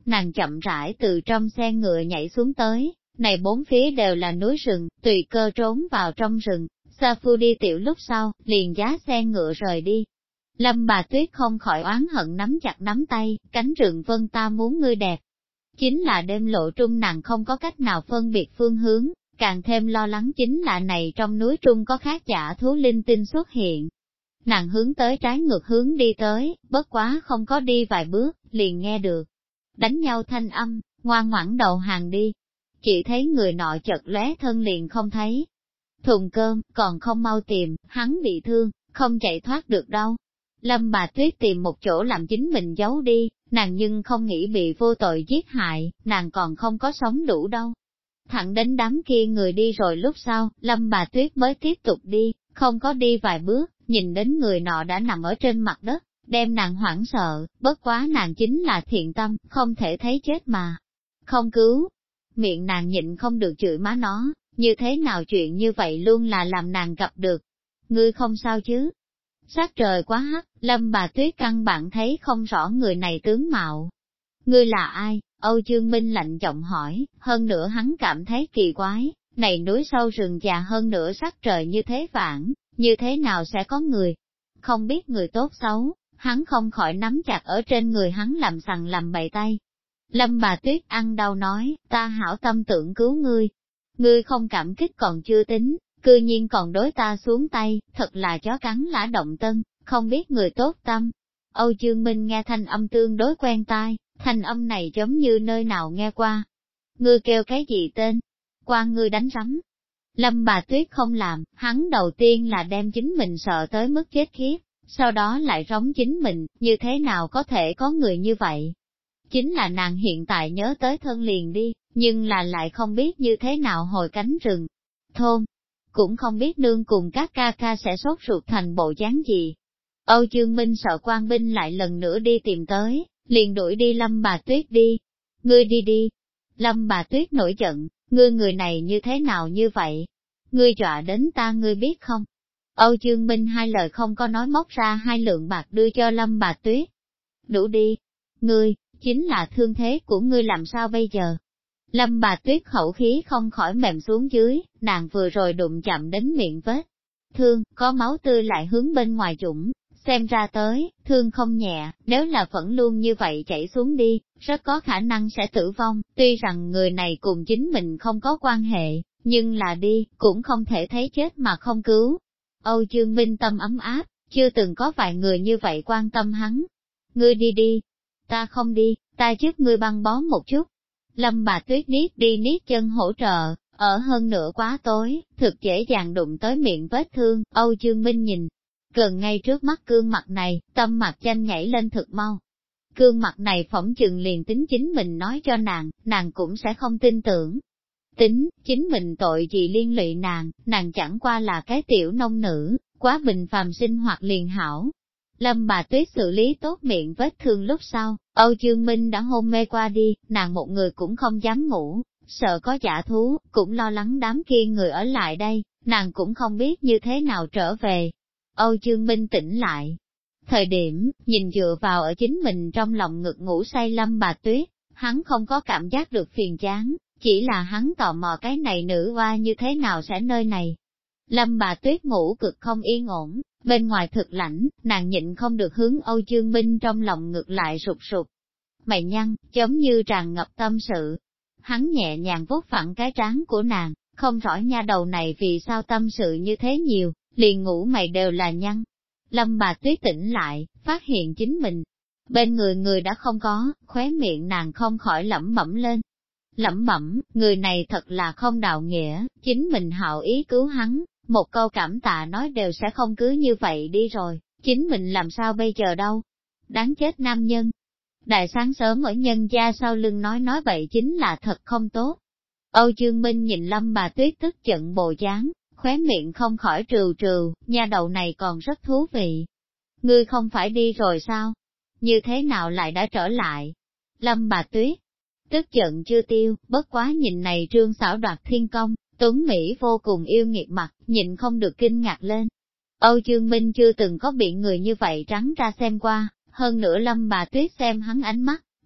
nàng chậm rãi từ trong xe ngựa nhảy xuống tới, này bốn phía đều là núi rừng, tùy cơ trốn vào trong rừng, Sa Phu đi tiểu lúc sau, liền giá xe ngựa rời đi. Lâm Bà Tuyết không khỏi oán hận nắm chặt nắm tay, cánh rừng vân ta muốn ngươi đẹp. Chính là đêm lộ trung nàng không có cách nào phân biệt phương hướng, càng thêm lo lắng chính là này trong núi trung có khác giả thú linh tinh xuất hiện. Nàng hướng tới trái ngược hướng đi tới, bất quá không có đi vài bước, liền nghe được đánh nhau thanh âm, ngoan ngoãn đầu hàng đi. Chỉ thấy người nọ chợt lóe thân liền không thấy. Thùng cơm, còn không mau tìm, hắn bị thương, không chạy thoát được đâu. Lâm Bà Tuyết tìm một chỗ làm chính mình giấu đi, nàng nhưng không nghĩ bị vô tội giết hại, nàng còn không có sống đủ đâu. Thẳng đến đám kia người đi rồi lúc sau, Lâm Bà Tuyết mới tiếp tục đi, không có đi vài bước, nhìn đến người nọ đã nằm ở trên mặt đất, đem nàng hoảng sợ, bất quá nàng chính là thiện tâm, không thể thấy chết mà. Không cứu, miệng nàng nhịn không được chửi má nó, như thế nào chuyện như vậy luôn là làm nàng gặp được. Ngươi không sao chứ? Sắc trời quá hắc, Lâm Bà Tuyết căn bản thấy không rõ người này tướng mạo. Ngươi là ai? Âu Dương Minh lạnh giọng hỏi, hơn nữa hắn cảm thấy kỳ quái, này núi sâu rừng già hơn nữa sắc trời như thế vãng, như thế nào sẽ có người? Không biết người tốt xấu, hắn không khỏi nắm chặt ở trên người hắn làm sằng làm bậy tay. Lâm Bà Tuyết ăn đau nói, ta hảo tâm tưởng cứu ngươi. Ngươi không cảm kích còn chưa tính, cư nhiên còn đối ta xuống tay, thật là chó cắn lã động tân, không biết người tốt tâm. Âu Dương Minh nghe thanh âm tương đối quen tai, thanh âm này giống như nơi nào nghe qua. Ngươi kêu cái gì tên? Quan ngươi đánh rắm. Lâm Bà Tuyết không làm, hắn đầu tiên là đem chính mình sợ tới mức chết khiếp, sau đó lại rống chính mình, như thế nào có thể có người như vậy? Chính là nàng hiện tại nhớ tới thân liền đi, nhưng là lại không biết như thế nào hồi cánh rừng. Thôn, cũng không biết nương cùng các ca ca sẽ sốt ruột thành bộ dáng gì. Âu Dương Minh sợ quan binh lại lần nữa đi tìm tới, liền đuổi đi Lâm Bà Tuyết đi. Ngươi đi đi. Lâm Bà Tuyết nổi giận, ngươi người này như thế nào như vậy? Ngươi dọa đến ta ngươi biết không? Âu Dương Minh hai lời không có nói móc ra 2 lượng bạc đưa cho Lâm Bà Tuyết. Đủ đi. Ngươi, chính là thương thế của ngươi làm sao bây giờ? Lâm Bà Tuyết khẩu khí không khỏi mềm xuống dưới, nàng vừa rồi đụng chạm đến miệng vết thương, có máu tươi lại hướng bên ngoài dũng, xem ra tới, thương không nhẹ, nếu là vẫn luôn như vậy chảy xuống đi, rất có khả năng sẽ tử vong, tuy rằng người này cùng chính mình không có quan hệ, nhưng là đi, cũng không thể thấy chết mà không cứu. Âu Dương Minh tâm ấm áp, chưa từng có vài người như vậy quan tâm hắn. Ngươi đi đi, ta không đi, ta giúp ngươi băng bó một chút. Lâm Bà Tuyết niết đi niết chân hỗ trợ, ở hơn nửa quá tối, thực dễ dàng đụng tới miệng vết thương, Âu Dương Minh nhìn. Gần ngay trước mắt gương mặt này, tâm mặt chanh nhảy lên thực mau. Gương mặt này phỏng chừng liền tính chính mình nói cho nàng cũng sẽ không tin tưởng. Tính, chính mình tội gì liên lụy nàng chẳng qua là cái tiểu nông nữ, quá bình phàm sinh hoạt liền hảo. Lâm Bà Tuyết xử lý tốt miệng vết thương lúc sau, Âu Dương Minh đã hôn mê qua đi, nàng một người cũng không dám ngủ, sợ có giả thú, cũng lo lắng đám kia người ở lại đây, nàng cũng không biết như thế nào trở về. Âu Dương Minh tỉnh lại. Thời điểm, nhìn dựa vào ở chính mình trong lòng ngực ngủ say Lâm Bà Tuyết, hắn không có cảm giác được phiền chán, chỉ là hắn tò mò cái này nữ oa như thế nào sẽ nơi này. Lâm Bà Tuyết ngủ cực không yên ổn, bên ngoài thực lạnh, nàng nhịn không được hướng Âu Dương Minh trong lòng ngực lại rụt rụt. Mày nhăn, giống như tràn ngập tâm sự. Hắn nhẹ nhàng vuốt phẳng cái trán của nàng, không rõ nha đầu này vì sao tâm sự như thế nhiều, liền ngủ mày đều là nhăn. Lâm Bà Tuyết tỉnh lại, phát hiện chính mình. Bên người đã không có, khóe miệng nàng không khỏi lẩm bẩm lên. Lẩm bẩm, người này thật là không đạo nghĩa, chính mình hảo ý cứu hắn, một câu cảm tạ nói đều sẽ không cứ như vậy đi rồi, chính mình làm sao bây giờ đâu. Đáng chết nam nhân. Đại sáng sớm ở nhân gia sau lưng nói vậy chính là thật không tốt. Âu Dương Minh nhìn Lâm Bà Tuyết tức giận bộ dáng, khóe miệng không khỏi trừ trừ, nha đầu này còn rất thú vị. Ngươi không phải đi rồi sao? Như thế nào lại đã trở lại? Lâm Bà Tuyết, tức giận chưa tiêu, bất quá nhìn này trương xảo đoạt thiên công, Tuấn Mỹ vô cùng yêu nghiệt mặt, nhịn không được kinh ngạc lên. Âu Dương Minh chưa từng có bị người như vậy trắng ra xem qua, hơn nữa Lâm Bà Tuyết xem hắn ánh mắt,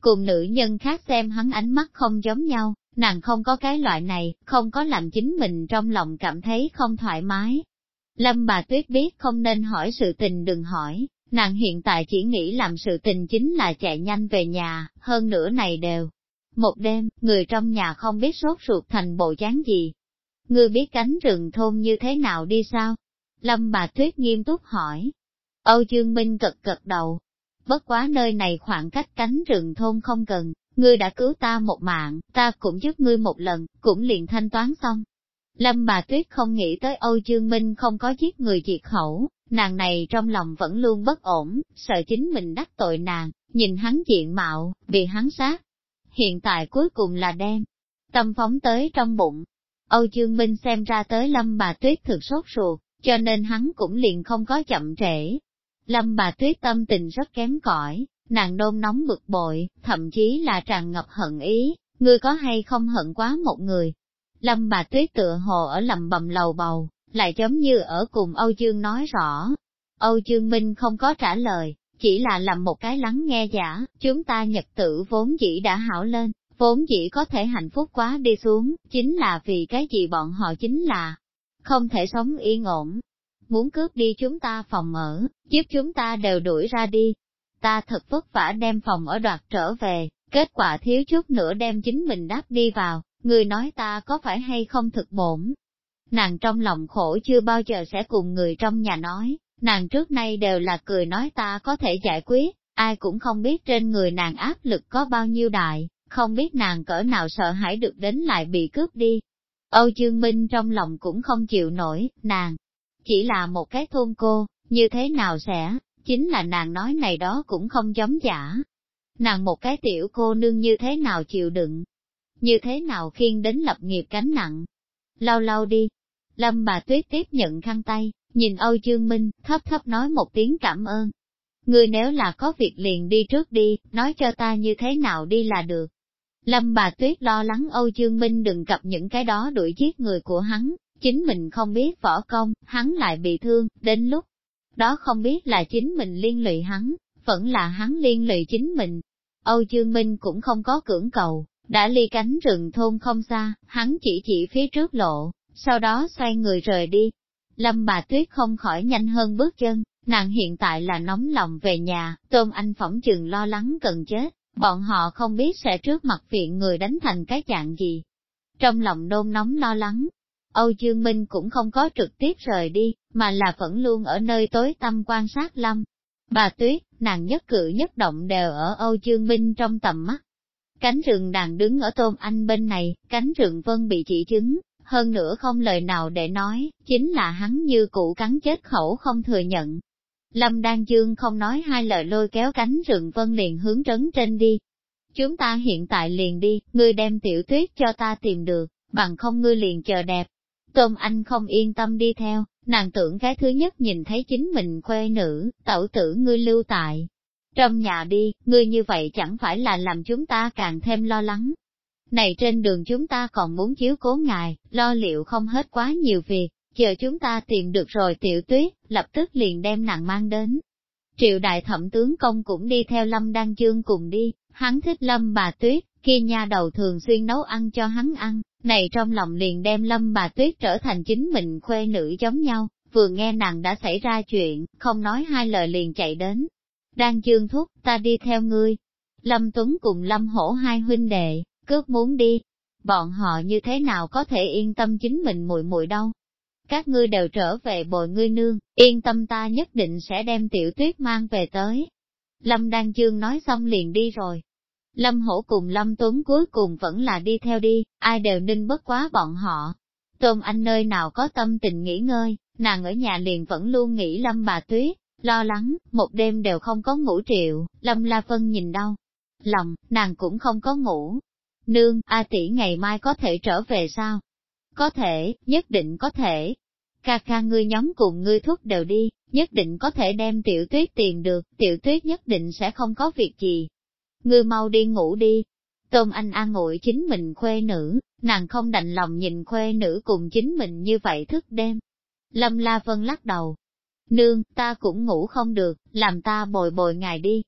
cùng nữ nhân khác xem hắn ánh mắt không giống nhau, nàng không có cái loại này, không có làm chính mình trong lòng cảm thấy không thoải mái. Lâm bà Tuyết biết không nên hỏi sự tình đừng hỏi, nàng hiện tại chỉ nghĩ làm sự tình chính là chạy nhanh về nhà, hơn nữa này đều. Một đêm, người trong nhà không biết sốt ruột thành bộ dáng gì. Ngươi biết cánh rừng thôn như thế nào đi sao? Lâm bà Tuyết nghiêm túc hỏi. Âu Dương Minh gật gật đầu. Bất quá nơi này khoảng cách cánh rừng thôn không gần, ngươi đã cứu ta một mạng, ta cũng giúp ngươi một lần, cũng liền thanh toán xong. Lâm bà Tuyết không nghĩ tới Âu Dương Minh không có giết người diệt khẩu, nàng này trong lòng vẫn luôn bất ổn, sợ chính mình đắc tội nàng, nhìn hắn diện mạo, bị hắn sát. Hiện tại cuối cùng là đem tâm phóng tới trong bụng. Âu Dương Minh xem ra tới Lâm bà Tuyết thực sốt ruột, cho nên hắn cũng liền không có chậm trễ. Lâm bà Tuyết tâm tình rất kém cỏi, nàng nôn nóng bực bội, thậm chí là tràn ngập hận ý, ngươi có hay không hận quá một người. Lâm bà Tuyết tựa hồ ở lầm bầm lầu bầu, lại giống như ở cùng Âu Dương nói rõ. Âu Dương Minh không có trả lời, chỉ là làm một cái lắng nghe giả, chúng ta nhật tử vốn dĩ đã hảo lên, vốn dĩ có thể hạnh phúc quá đi xuống, chính là vì cái gì bọn họ chính là không thể sống yên ổn. Muốn cướp đi chúng ta phòng ở, giúp chúng ta đều đuổi ra đi. Ta thật vất vả đem phòng ở đoạt trở về, kết quả thiếu chút nữa đem chính mình đáp đi vào, người nói ta có phải hay không thực bổn. Nàng trong lòng khổ chưa bao giờ sẽ cùng người trong nhà nói, nàng trước nay đều là cười nói ta có thể giải quyết, ai cũng không biết trên người nàng áp lực có bao nhiêu đại, không biết nàng cỡ nào sợ hãi được đến lại bị cướp đi. Âu Dương Minh trong lòng cũng không chịu nổi, nàng chỉ là một cái thôn cô, như thế nào sẽ, chính là nàng nói này đó cũng không giống giả. Nàng một cái tiểu cô nương như thế nào chịu đựng, như thế nào khiêng đến lập nghiệp gánh nặng. Lau lau đi. Lâm bà Tuyết tiếp nhận khăn tay, nhìn Âu Dương Minh, thấp thấp nói một tiếng cảm ơn. Ngươi nếu là có việc liền đi trước đi, nói cho ta như thế nào đi là được. Lâm bà Tuyết lo lắng Âu Dương Minh đừng gặp những cái đó đuổi giết người của hắn, chính mình không biết võ công, hắn lại bị thương, đến lúc đó không biết là chính mình liên lụy hắn, vẫn là hắn liên lụy chính mình. Âu Dương Minh cũng không có cưỡng cầu, đã ly cánh rừng thôn không xa, hắn chỉ phía trước lộ, sau đó xoay người rời đi. Lâm bà Tuyết không khỏi nhanh hơn bước chân, nàng hiện tại là nóng lòng về nhà, Tôn Anh phỏng chừng lo lắng gần chết, bọn họ không biết sẽ trước mặt viện người đánh thành cái dạng gì. Trong lòng nôn nóng lo lắng, Âu Dương Minh cũng không có trực tiếp rời đi, mà là vẫn luôn ở nơi tối tăm quan sát Lâm bà Tuyết, nàng nhất cử nhất động đều ở Âu Dương Minh trong tầm mắt. Cánh rừng nàng đứng ở Tôn Anh bên này, cánh rừng Vân bị chỉ chứng, hơn nữa không lời nào để nói, chính là hắn như cũ cắn chết khẩu không thừa nhận. Lâm Đan Dương không nói hai lời lôi kéo cánh rừng Vân liền hướng trấn trên đi. Chúng ta hiện tại liền đi, ngươi đem Tiểu Tuyết cho ta tìm được, bằng không ngươi liền chờ đẹp. Tôn Anh không yên tâm đi theo, nàng tưởng cái thứ nhất nhìn thấy chính mình khuê nữ, tẩu tử ngươi lưu tại trong nhà đi, ngươi như vậy chẳng phải là làm chúng ta càng thêm lo lắng. Này trên đường chúng ta còn muốn chiếu cố ngài, lo liệu không hết quá nhiều việc, chờ chúng ta tìm được rồi Tiểu Tuyết, lập tức liền đem nàng mang đến. Triệu đại thẩm tướng công cũng đi theo Lâm Đan Dương cùng đi, hắn thích Lâm bà Tuyết, kia nha đầu thường xuyên nấu ăn cho hắn ăn, này trong lòng liền đem Lâm bà Tuyết trở thành chính mình khuê nữ giống nhau, vừa nghe nàng đã xảy ra chuyện, không nói hai lời liền chạy đến. Đan Dương thúc, ta đi theo ngươi. Lâm Tuấn cùng Lâm Hổ hai huynh đệ, cướp muốn đi. Bọn họ như thế nào có thể yên tâm chính mình muội muội đâu. Các ngươi đều trở về bồi ngươi nương, yên tâm ta nhất định sẽ đem Tiểu Tuyết mang về tới. Lâm Đan Dương nói xong liền đi rồi. Lâm Hổ cùng Lâm Tuấn cuối cùng vẫn là đi theo đi, ai đều ninh bất quá bọn họ. Tôn Anh nơi nào có tâm tình nghỉ ngơi, nàng ở nhà liền vẫn luôn nghĩ Lâm bà Tuyết, lo lắng, một đêm đều không có ngủ Triệu, Lâm La Vân nhìn đau lòng, nàng cũng không có ngủ. Nương, A tỷ ngày mai có thể trở về sao? Có thể, nhất định có thể. Ca ca ngươi nhóm cùng ngươi thúc đều đi, nhất định có thể đem Tiểu Tuyết tìm được, Tiểu Tuyết nhất định sẽ không có việc gì. Ngươi mau đi ngủ đi. Tôn Anh an ủi chính mình khuê nữ, nàng không đành lòng nhìn khuê nữ cùng chính mình như vậy thức đêm. Lâm La Vân lắc đầu. Nương, ta cũng ngủ không được, làm ta bồi bồi ngài đi.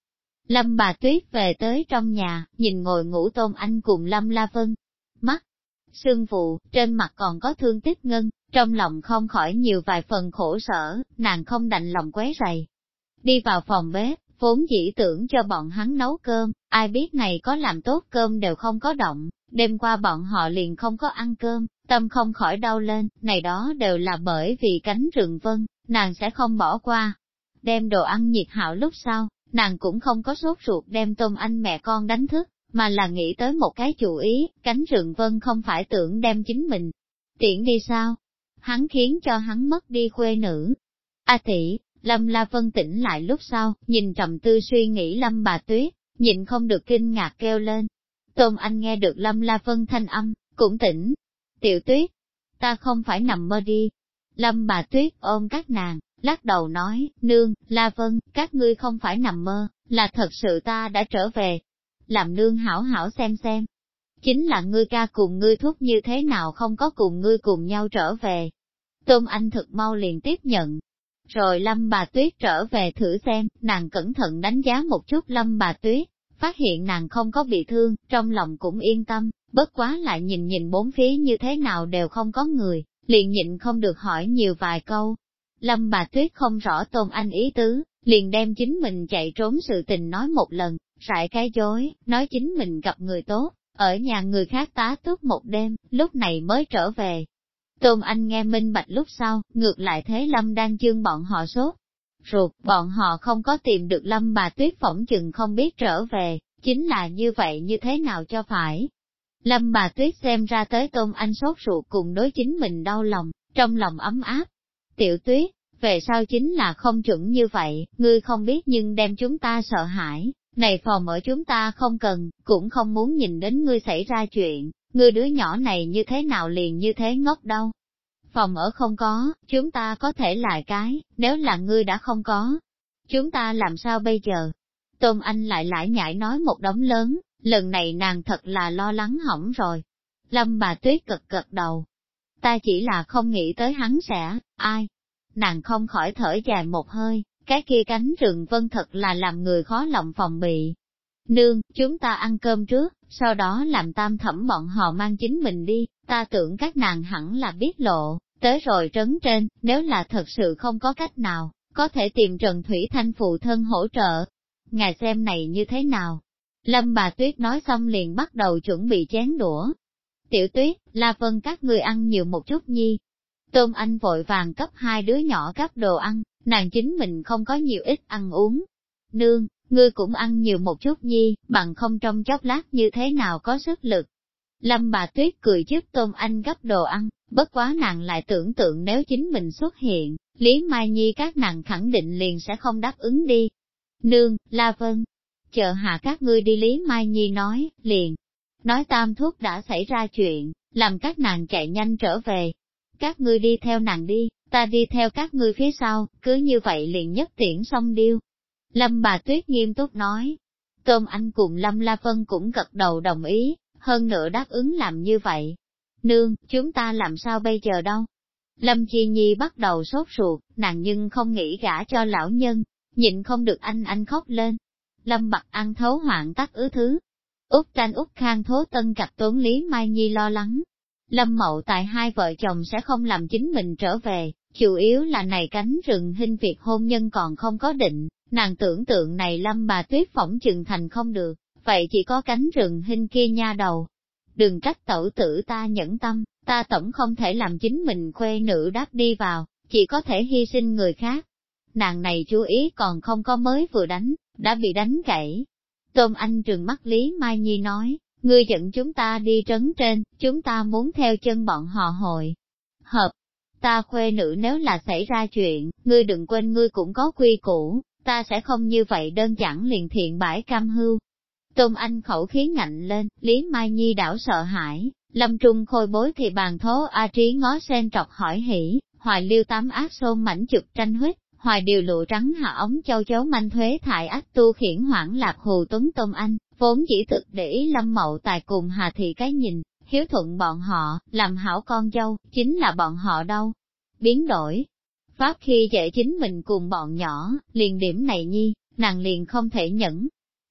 Lâm bà Tuyết về tới trong nhà, nhìn ngồi ngủ Tôn Anh cùng Lâm La Vân. Mắt, sưng vụ, trên mặt còn có thương tích ngân, trong lòng không khỏi nhiều vài phần khổ sở, nàng không đành lòng quấy rầy. Đi vào phòng bếp, vốn dĩ tưởng cho bọn hắn nấu cơm, ai biết này có làm tốt cơm đều không có động, đêm qua bọn họ liền không có ăn cơm, tâm không khỏi đau lên, này đó đều là bởi vì cánh rừng vân, nàng sẽ không bỏ qua. Đem đồ ăn nhiệt hảo lúc sau, nàng cũng không có sốt ruột đem Tôn Anh mẹ con đánh thức, mà là nghĩ tới một cái chủ ý, cánh rừng vân không phải tưởng đem chính mình tiễn đi sao? Hắn khiến cho hắn mất đi khuê nữ. A tỷ, Lâm La Vân tỉnh lại lúc sau, nhìn trầm tư suy nghĩ Lâm bà Tuyết, nhịn không được kinh ngạc kêu lên. Tôn Anh nghe được Lâm La Vân thanh âm, cũng tỉnh. Tiểu Tuyết, ta không phải nằm mơ đi. Lâm bà Tuyết ôm các nàng, lắc đầu nói, nương, La Vân, các ngươi không phải nằm mơ, là thật sự ta đã trở về. Làm nương hảo hảo xem. Chính là ngươi ca cùng ngươi thúc như thế nào không có cùng ngươi cùng nhau trở về. Tôn Anh thực mau liền tiếp nhận. Rồi Lâm bà Tuyết trở về thử xem, nàng cẩn thận đánh giá một chút Lâm bà Tuyết, phát hiện nàng không có bị thương, trong lòng cũng yên tâm, bất quá lại nhìn bốn phía như thế nào đều không có người, liền nhịn không được hỏi nhiều vài câu. Lâm bà Tuyết không rõ Tôn Anh ý tứ, liền đem chính mình chạy trốn sự tình nói một lần, rải cái dối, nói chính mình gặp người tốt, ở nhà người khác tá túc một đêm, lúc này mới trở về. Tôn Anh nghe minh bạch lúc sau, ngược lại thế Lâm đang chương bọn họ sốt ruột, bọn họ không có tìm được Lâm bà Tuyết phỏng chừng không biết trở về, chính là như vậy như thế nào cho phải. Lâm bà Tuyết xem ra tới Tôn Anh sốt ruột cùng đối chính mình đau lòng, trong lòng ấm áp. Tiểu Tuyết, về sau chính là không chuẩn như vậy, ngươi không biết nhưng đem chúng ta sợ hãi, này phòng ở chúng ta không cần, cũng không muốn nhìn đến ngươi xảy ra chuyện, ngươi đứa nhỏ này như thế nào liền như thế ngốc đâu. Phòng ở không có, chúng ta có thể lại cái, nếu là ngươi đã không có, chúng ta làm sao bây giờ? Tôn Anh lại lải nhải nói một đống lớn, lần này nàng thật là lo lắng hỏng rồi. Lâm bà Tuyết gật đầu. Ta chỉ là không nghĩ tới hắn sẽ, ai? Nàng không khỏi thở dài một hơi, cái kia cánh rừng vân thật là làm người khó lòng phòng bị. Nương, chúng ta ăn cơm trước, sau đó làm tam thẩm bọn họ mang chính mình đi, ta tưởng các nàng hẳn là biết lộ, tới rồi trấn trên, nếu là thật sự không có cách nào, có thể tìm Trần Thủy Thanh phụ thân hỗ trợ. Ngài xem này như thế nào? Lâm bà Tuyết nói xong liền bắt đầu chuẩn bị chén đũa. Tiểu Tuyết, La Vân các ngươi ăn nhiều một chút nhi. Tôn Anh vội vàng cấp hai đứa nhỏ cấp đồ ăn, nàng chính mình không có nhiều ít ăn uống. Nương, ngươi cũng ăn nhiều một chút nhi, bằng không trong chốc lát như thế nào có sức lực. Lâm bà Tuyết cười giúp Tôn Anh gấp đồ ăn, bất quá nàng lại tưởng tượng nếu chính mình xuất hiện, Lý Mai Nhi các nàng khẳng định liền sẽ không đáp ứng đi. Nương, La Vân, chờ hạ các ngươi đi Lý Mai Nhi nói, liền. Nói tam thuốc đã xảy ra chuyện, làm các nàng chạy nhanh trở về. Các ngươi đi theo nàng đi, ta đi theo các ngươi phía sau, cứ như vậy liền nhất tiễn xong điêu. Lâm bà Tuyết nghiêm túc nói. Tôn Anh cùng Lâm La Vân cũng gật đầu đồng ý, hơn nữa đáp ứng làm như vậy. Nương, chúng ta làm sao bây giờ đâu? Lâm Chi Nhi bắt đầu sốt ruột, nàng nhưng không nghĩ gả cho lão nhân, nhịn không được anh khóc lên. Lâm Bạc ăn thấu hoạn tắc ứ thứ. Út Tranh Út Khang Thố Tân cặp Tốn Lý Mai Nhi lo lắng. Lâm Mậu tại hai vợ chồng sẽ không làm chính mình trở về, chủ yếu là này cánh rừng hình việc hôn nhân còn không có định, nàng tưởng tượng này Lâm bà Tuyết phỏng chừng thành không được, vậy chỉ có cánh rừng hình kia nha đầu. Đừng trách tẩu tử ta nhẫn tâm, ta tổng không thể làm chính mình khuê nữ đáp đi vào, chỉ có thể hy sinh người khác. Nàng này chú ý còn không có mới vừa đánh, đã bị đánh gãy. Tôn Anh trừng mắt Lý Mai Nhi nói, ngươi dẫn chúng ta đi trấn trên, chúng ta muốn theo chân bọn họ hội hợp. Ta khuê nữ nếu là xảy ra chuyện, ngươi đừng quên ngươi cũng có quy củ, ta sẽ không như vậy đơn giản liền thiện bãi cam hưu. Tôn Anh khẩu khí ngạnh lên, Lý Mai Nhi đảo sợ hãi, Lâm Trung Khôi bối thì bàn thố A Trí ngó sen trọc hỏi hỉ, Hoài Liêu tám ác xôn mảnh chụp tranh huyết, Hoài điều lụa trắng hạ ống châu chấu manh thuế thải ách tu khiển hoảng lạc hù tuấn Tôn Anh, vốn chỉ thực để ý Lâm Mậu Tài cùng Hà Thị cái nhìn, hiếu thuận bọn họ, làm hảo con dâu, chính là bọn họ đâu. Biến đổi. Pháp khi dễ chính mình cùng bọn nhỏ, liền điểm này nhi, nàng liền không thể nhẫn.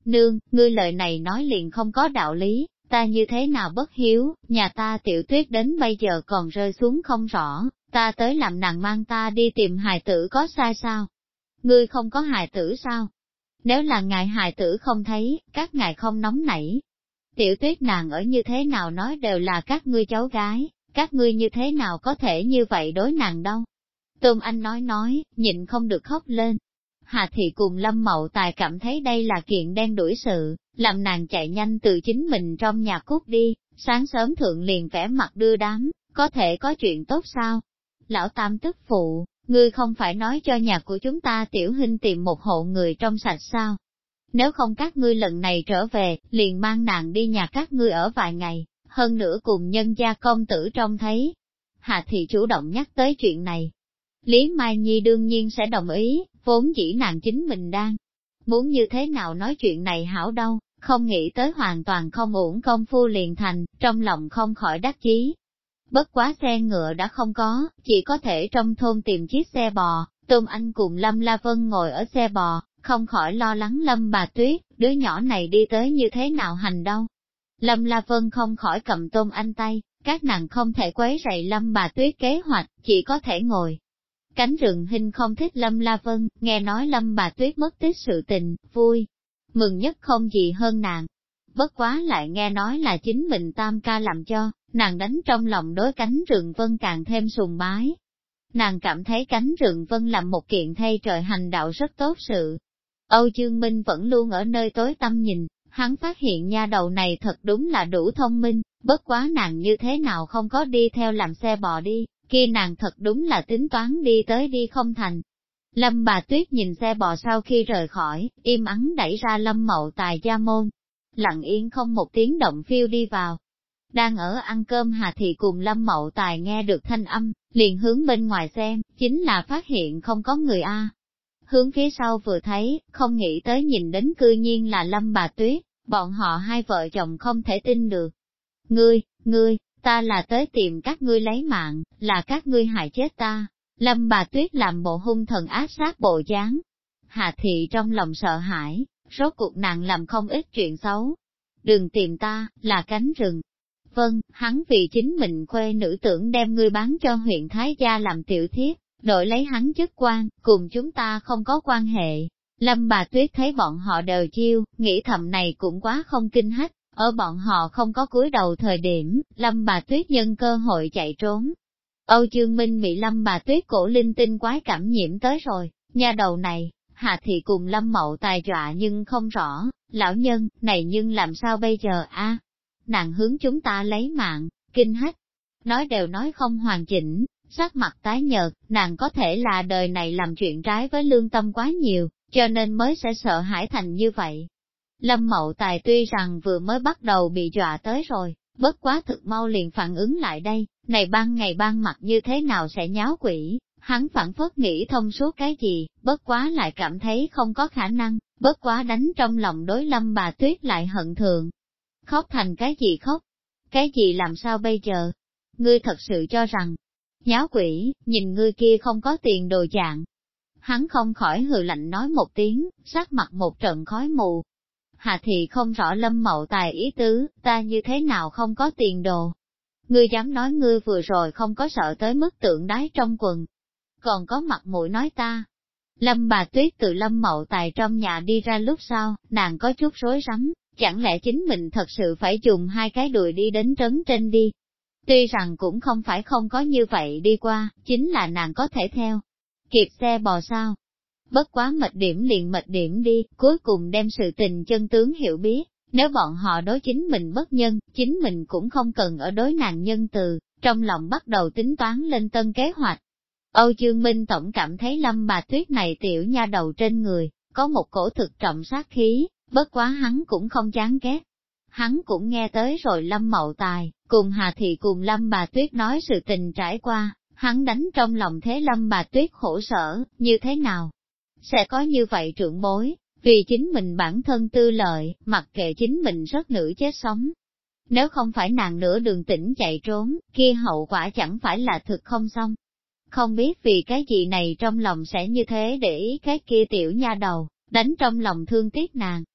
Nương, ngươi lời này nói liền không có đạo lý, ta như thế nào bất hiếu, nhà ta Tiểu Tuyết đến bây giờ còn rơi xuống không rõ, ta tới làm nàng mang ta đi tìm hài tử có sai sao? Ngươi không có hài tử sao? Nếu là ngài hài tử không thấy, các ngài không nóng nảy. Tiểu Tuyết nàng ở như thế nào nói đều là các ngươi cháu gái, các ngươi như thế nào có thể như vậy đối nàng đâu? Tôn Anh nói, nhịn không được khóc lên. Hà Thị cùng Lâm Mậu Tài cảm thấy đây là kiện đen đuổi sự, làm nàng chạy nhanh từ chính mình trong nhà cút đi, sáng sớm thượng liền vẻ mặt đưa đám, có thể có chuyện tốt sao? Lão Tam tức phụ, ngươi không phải nói cho nhà của chúng ta Tiểu Hinh tìm một hộ người trong sạch sao? Nếu không các ngươi lần này trở về, liền mang nàng đi nhà các ngươi ở vài ngày, hơn nữa cùng nhân gia công tử trông thấy. Hà Thị chủ động nhắc tới chuyện này. Lý Mai Nhi đương nhiên sẽ đồng ý, vốn dĩ nàng chính mình đang muốn như thế nào nói chuyện này hảo đâu, không nghĩ tới hoàn toàn không uổng công phu liền thành, trong lòng không khỏi đắc chí. Bất quá xe ngựa đã không có, chỉ có thể trong thôn tìm chiếc xe bò, Tôn Anh cùng Lâm La Vân ngồi ở xe bò, không khỏi lo lắng Lâm bà Tuyết, đứa nhỏ này đi tới như thế nào hành đâu. Lâm La Vân không khỏi cầm Tôn Anh tay, các nàng không thể quấy rầy Lâm bà Tuyết kế hoạch, chỉ có thể ngồi. Cánh rừng Hinh không thích Lâm La Vân, nghe nói Lâm bà Tuyết mất tích sự tình, vui, mừng nhất không gì hơn nàng. Bất quá lại nghe nói là chính mình Tam ca làm cho, nàng đánh trong lòng đối cánh rừng Vân càng thêm sùng bái. Nàng cảm thấy cánh rừng Vân làm một kiện thay trời hành đạo rất tốt sự. Âu Dương Minh vẫn luôn ở nơi tối tăm nhìn, hắn phát hiện nha đầu này thật đúng là đủ thông minh, bất quá nàng như thế nào không có đi theo làm xe bò đi, kia nàng thật đúng là tính toán đi tới đi không thành. Lâm bà Tuyết nhìn xe bò sau khi rời khỏi, im ắng đẩy ra Lâm Mậu Tài gia môn, lặng yên không một tiếng động phiêu đi vào. Đang ở ăn cơm Hà Thị cùng Lâm Mậu Tài nghe được thanh âm, liền hướng bên ngoài xem, chính là phát hiện không có người a. Hướng phía sau vừa thấy, không nghĩ tới nhìn đến cư nhiên là Lâm bà Tuyết, bọn họ hai vợ chồng không thể tin được. Ngươi, ta là tới tìm các ngươi lấy mạng, là các ngươi hại chết ta. Lâm bà Tuyết làm bộ hung thần ác sát bộ dáng. Hà Thị trong lòng sợ hãi, rốt cuộc nàng làm không ít chuyện xấu. Đừng tìm ta, là cánh rừng. Vâng, hắn vì chính mình khuê nữ tưởng đem ngươi bán cho huyện Thái Gia làm tiểu thiếp, đổi lấy hắn chức quan, cùng chúng ta không có quan hệ. Lâm bà Tuyết thấy bọn họ đều chiêu, nghĩ thầm này cũng quá không kinh hách, ở bọn họ không có cúi đầu thời điểm, Lâm bà Tuyết nhân cơ hội chạy trốn. Âu Dương Minh bị Lâm bà Tuyết cổ linh tinh quái cảm nhiễm tới rồi, nha đầu này, Hà Thị cùng Lâm Mậu Tài dọa nhưng không rõ, lão nhân, này nhưng làm sao bây giờ a? Nàng hướng chúng ta lấy mạng, kinh hách, nói đều nói không hoàn chỉnh, sắc mặt tái nhợt, nàng có thể là đời này làm chuyện trái với lương tâm quá nhiều, cho nên mới sẽ sợ hãi thành như vậy. Lâm Mậu Tài tuy rằng vừa mới bắt đầu bị dọa tới rồi, bất quá thực mau liền phản ứng lại đây, này ban ngày ban mặt như thế nào sẽ nháo quỷ, hắn phản phất nghĩ thông suốt cái gì, bất quá lại cảm thấy không có khả năng, bất quá đánh trong lòng đối Lâm bà Tuyết lại hận thường. Khóc thành cái gì khóc? Cái gì làm sao bây giờ? Ngươi thật sự cho rằng, nháo quỷ, nhìn ngươi kia không có tiền đồ dạng. Hắn không khỏi hừ lạnh nói một tiếng, sắc mặt một trận khói mù. Hà Thị không rõ Lâm Mậu Tài ý tứ, ta như thế nào không có tiền đồ. Ngươi dám nói ngươi vừa rồi không có sợ tới mức tượng đái trong quần. Còn có mặt mũi nói ta. Lâm bà Tuyết từ Lâm Mậu Tài trong nhà đi ra lúc sau, nàng có chút rối rắm, chẳng lẽ chính mình thật sự phải dùng hai cái đùi đi đến trấn trên đi. Tuy rằng cũng không phải không có như vậy đi qua, chính là nàng có thể theo. Kịp xe bò sao? Bất quá mệt điểm liền mệt điểm đi, cuối cùng đem sự tình chân tướng hiểu biết, nếu bọn họ đối chính mình bất nhân, chính mình cũng không cần ở đối nàng nhân từ, trong lòng bắt đầu tính toán lên tân kế hoạch. Âu Dương Minh tổng cảm thấy Lâm bà Tuyết này tiểu nha đầu trên người, có một cổ thực trọng sát khí, bất quá hắn cũng không chán ghét. Hắn cũng nghe tới rồi Lâm Mậu Tài, cùng Hà Thị cùng Lâm bà Tuyết nói sự tình trải qua, hắn đánh trong lòng thế Lâm bà Tuyết khổ sở, như thế nào? Sẽ có như vậy trưởng bối, vì chính mình bản thân tư lợi, mặc kệ chính mình rất nữ chết sống. Nếu không phải nàng nửa đường tỉnh chạy trốn, kia hậu quả chẳng phải là thực không xong. Không biết vì cái gì này trong lòng sẽ như thế để ý cái kia tiểu nha đầu, đánh trong lòng thương tiếc nàng.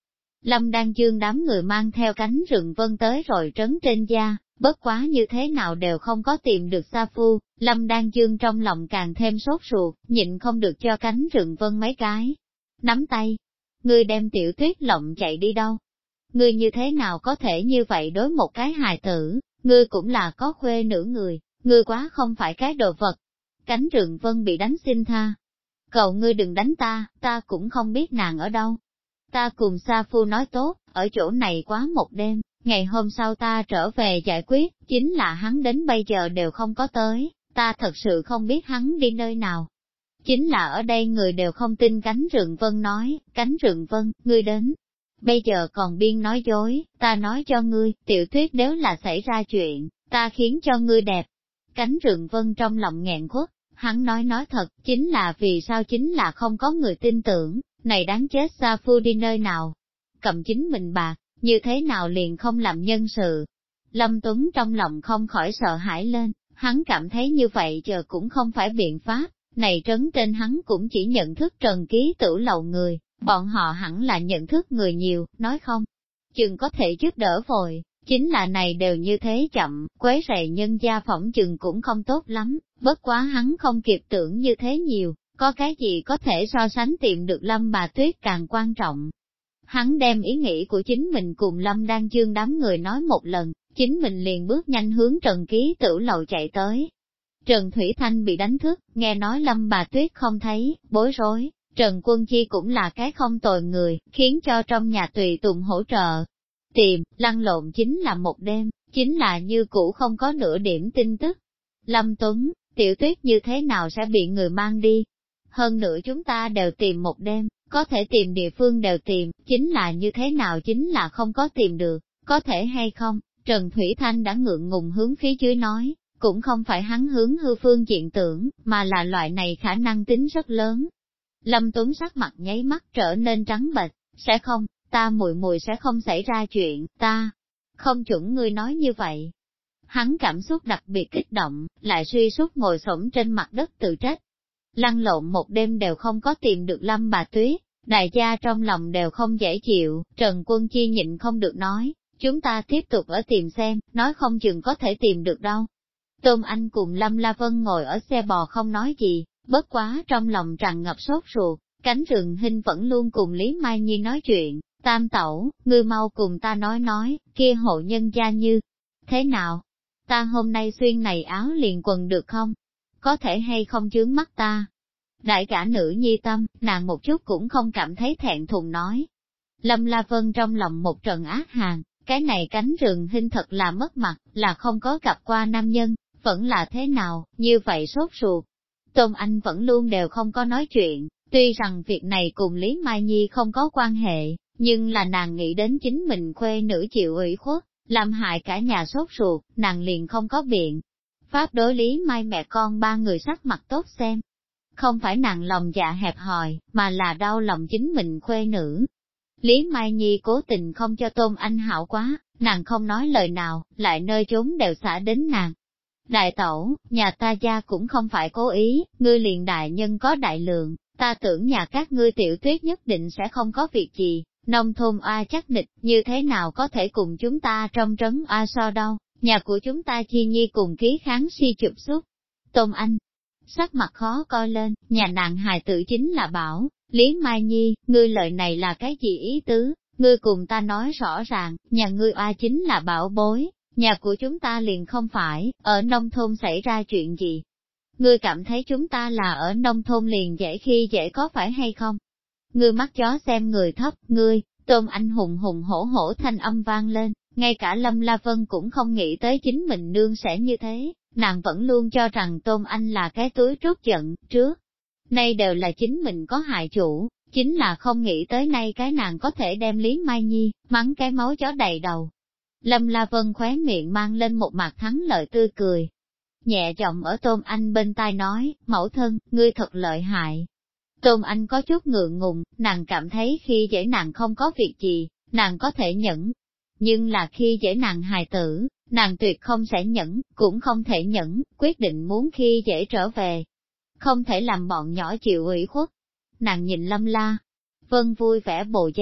Lâm Đan Dương đám người mang theo cánh rừng vân tới rồi trấn trên gia, bất quá như thế nào đều không có tìm được Sa Phu, Lâm Đan Dương trong lòng càng thêm sốt ruột, nhịn không được cho cánh rừng vân mấy cái. Nắm tay, ngươi đem Tiểu Tuyết lộng chạy đi đâu? Ngươi như thế nào có thể như vậy đối một cái hài tử, ngươi cũng là có khuê nữ người, ngươi quá không phải cái đồ vật. Cánh rừng vân bị đánh xin tha. Cậu ngươi đừng đánh ta, ta cũng không biết nàng ở đâu. Ta cùng Sa Phu nói tốt, ở chỗ này quá một đêm, ngày hôm sau ta trở về giải quyết, chính là hắn đến bây giờ đều không có tới, ta thật sự không biết hắn đi nơi nào. Chính là ở đây người đều không tin cánh rừng vân nói, cánh rừng vân, ngươi đến. Bây giờ còn biên nói dối, ta nói cho ngươi, Tiểu Tuyết nếu là xảy ra chuyện, ta khiến cho ngươi đẹp. Cánh rừng vân trong lòng nghẹn khuất, hắn nói thật, chính là vì sao chính là không có người tin tưởng, này đáng chết Sa Phu đi nơi nào. Cầm chính mình bạc, như thế nào liền không làm nhân sự. Lâm Tuấn trong lòng không khỏi sợ hãi lên, hắn cảm thấy như vậy giờ cũng không phải biện pháp, này trấn trên hắn cũng chỉ nhận thức Trần Ký Tửu lầu người, bọn họ hẳn là nhận thức người nhiều, nói không, chừng có thể giúp đỡ vội, chính là này đều như thế chậm, quấy rầy nhân gia phỏng chừng cũng không tốt lắm, bất quá hắn không kịp tưởng như thế nhiều, có cái gì có thể so sánh tìm được Lâm bà Tuyết càng quan trọng. Hắn đem ý nghĩ của chính mình cùng Lâm Đan Dương đám người nói một lần, chính mình liền bước nhanh hướng Trần Ký Tửu lầu chạy tới. Trần Thủy Thanh bị đánh thức, nghe nói Lâm bà Tuyết không thấy, bối rối, Trần Quân Chi cũng là cái không tồi người, khiến cho trong nhà tùy tùng hỗ trợ. Tìm, lăn lộn chính là một đêm, chính là như cũ không có nửa điểm tin tức. Lâm Tuấn, Tiểu Tuyết như thế nào sẽ bị người mang đi? Hơn nữa chúng ta đều tìm một đêm, có thể tìm địa phương đều tìm, chính là như thế nào chính là không có tìm được, có thể hay không? Trần Thủy Thanh đã ngượng ngùng hướng phía dưới nói, cũng không phải hắn hướng hư phương diện tưởng, mà là loại này khả năng tính rất lớn. Lâm Tuấn sắc mặt nháy mắt trở nên trắng bệch, sẽ không, ta muội muội sẽ không xảy ra chuyện, ta không chuẩn ngươi nói như vậy. Hắn cảm xúc đặc biệt kích động, lại suy sút ngồi xổm trên mặt đất tự trách. Lăn lộn một đêm đều không có tìm được Lâm bà Tuyết, đại gia trong lòng đều không dễ chịu, Trần Quân Chi nhịn không được nói, chúng ta tiếp tục ở tìm xem, nói không chừng có thể tìm được đâu. Tôn Anh cùng Lâm La Vân ngồi ở xe bò không nói gì, bất quá trong lòng tràn ngập sốt ruột, cánh rừng hình vẫn luôn cùng Lý Mai Nhi nói chuyện, Tam tẩu, ngươi mau cùng ta nói, kia hộ nhân gia như, thế nào? Ta hôm nay xuyên này áo liền quần được không? Có thể hay không chướng mắt ta? Đại cả nữ nhi tâm, nàng một chút cũng không cảm thấy thẹn thùng nói. Lâm La Vân trong lòng một trận ác hàn, cái này cánh rừng hình thật là mất mặt, là không có gặp qua nam nhân, vẫn là thế nào, như vậy sốt ruột. Tôn Anh vẫn luôn đều không có nói chuyện, tuy rằng việc này cùng Lý Mai Nhi không có quan hệ, nhưng là nàng nghĩ đến chính mình khuê nữ chịu ủy khuất, làm hại cả nhà sốt ruột, nàng liền không có biện. Pháp đối Lý Mai mẹ con ba người sắc mặt tốt xem. Không phải nàng lòng dạ hẹp hòi, mà là đau lòng chính mình khuê nữ. Lý Mai Nhi cố tình không cho Tôn Anh hảo quá, nàng không nói lời nào, lại nơi chốn đều xả đến nàng. Đại tẩu, nhà ta gia cũng không phải cố ý, ngươi liền đại nhân có đại lượng, ta tưởng nhà các ngươi Tiểu Tuyết nhất định sẽ không có việc gì, nông thôn oa chắc địch, như thế nào có thể cùng chúng ta trong trấn oa so đâu, nhà của chúng ta Chi Nhi cùng ký kháng si chụp xuất. Tôn Anh, sắc mặt khó coi lên, nhà nàng hài tử chính là bảo, Lý Mai Nhi, ngươi lời này là cái gì ý tứ, ngươi cùng ta nói rõ ràng, nhà ngươi oa chính là bảo bối. Nhà của chúng ta liền không phải, ở nông thôn xảy ra chuyện gì? Ngươi cảm thấy chúng ta là ở nông thôn liền dễ khi dễ có phải hay không? Ngươi mắt chó xem người thấp, ngươi, Tôn Anh hùng hùng hổ hổ thanh âm vang lên, ngay cả Lâm La Vân cũng không nghĩ tới chính mình nương sẽ như thế, nàng vẫn luôn cho rằng Tôn Anh là cái túi trút giận, trước. Nay đều là chính mình có hại chủ, chính là không nghĩ tới nay cái nàng có thể đem Lý Mai Nhi, mắng cái máu chó đầy đầu. Lâm La Vân khóe miệng mang lên một mặt thắng lợi tươi cười. Nhẹ giọng ở Tôn Anh bên tai nói, mẫu thân, ngươi thật lợi hại. Tôn Anh có chút ngượng ngùng, nàng cảm thấy khi dễ nàng không có việc gì, nàng có thể nhẫn. Nhưng là khi dễ nàng hài tử, nàng tuyệt không sẽ nhẫn, cũng không thể nhẫn, quyết định muốn khi dễ trở về. Không thể làm bọn nhỏ chịu ủy khuất. Nàng nhìn Lâm La Vân vui vẻ bộ dáng,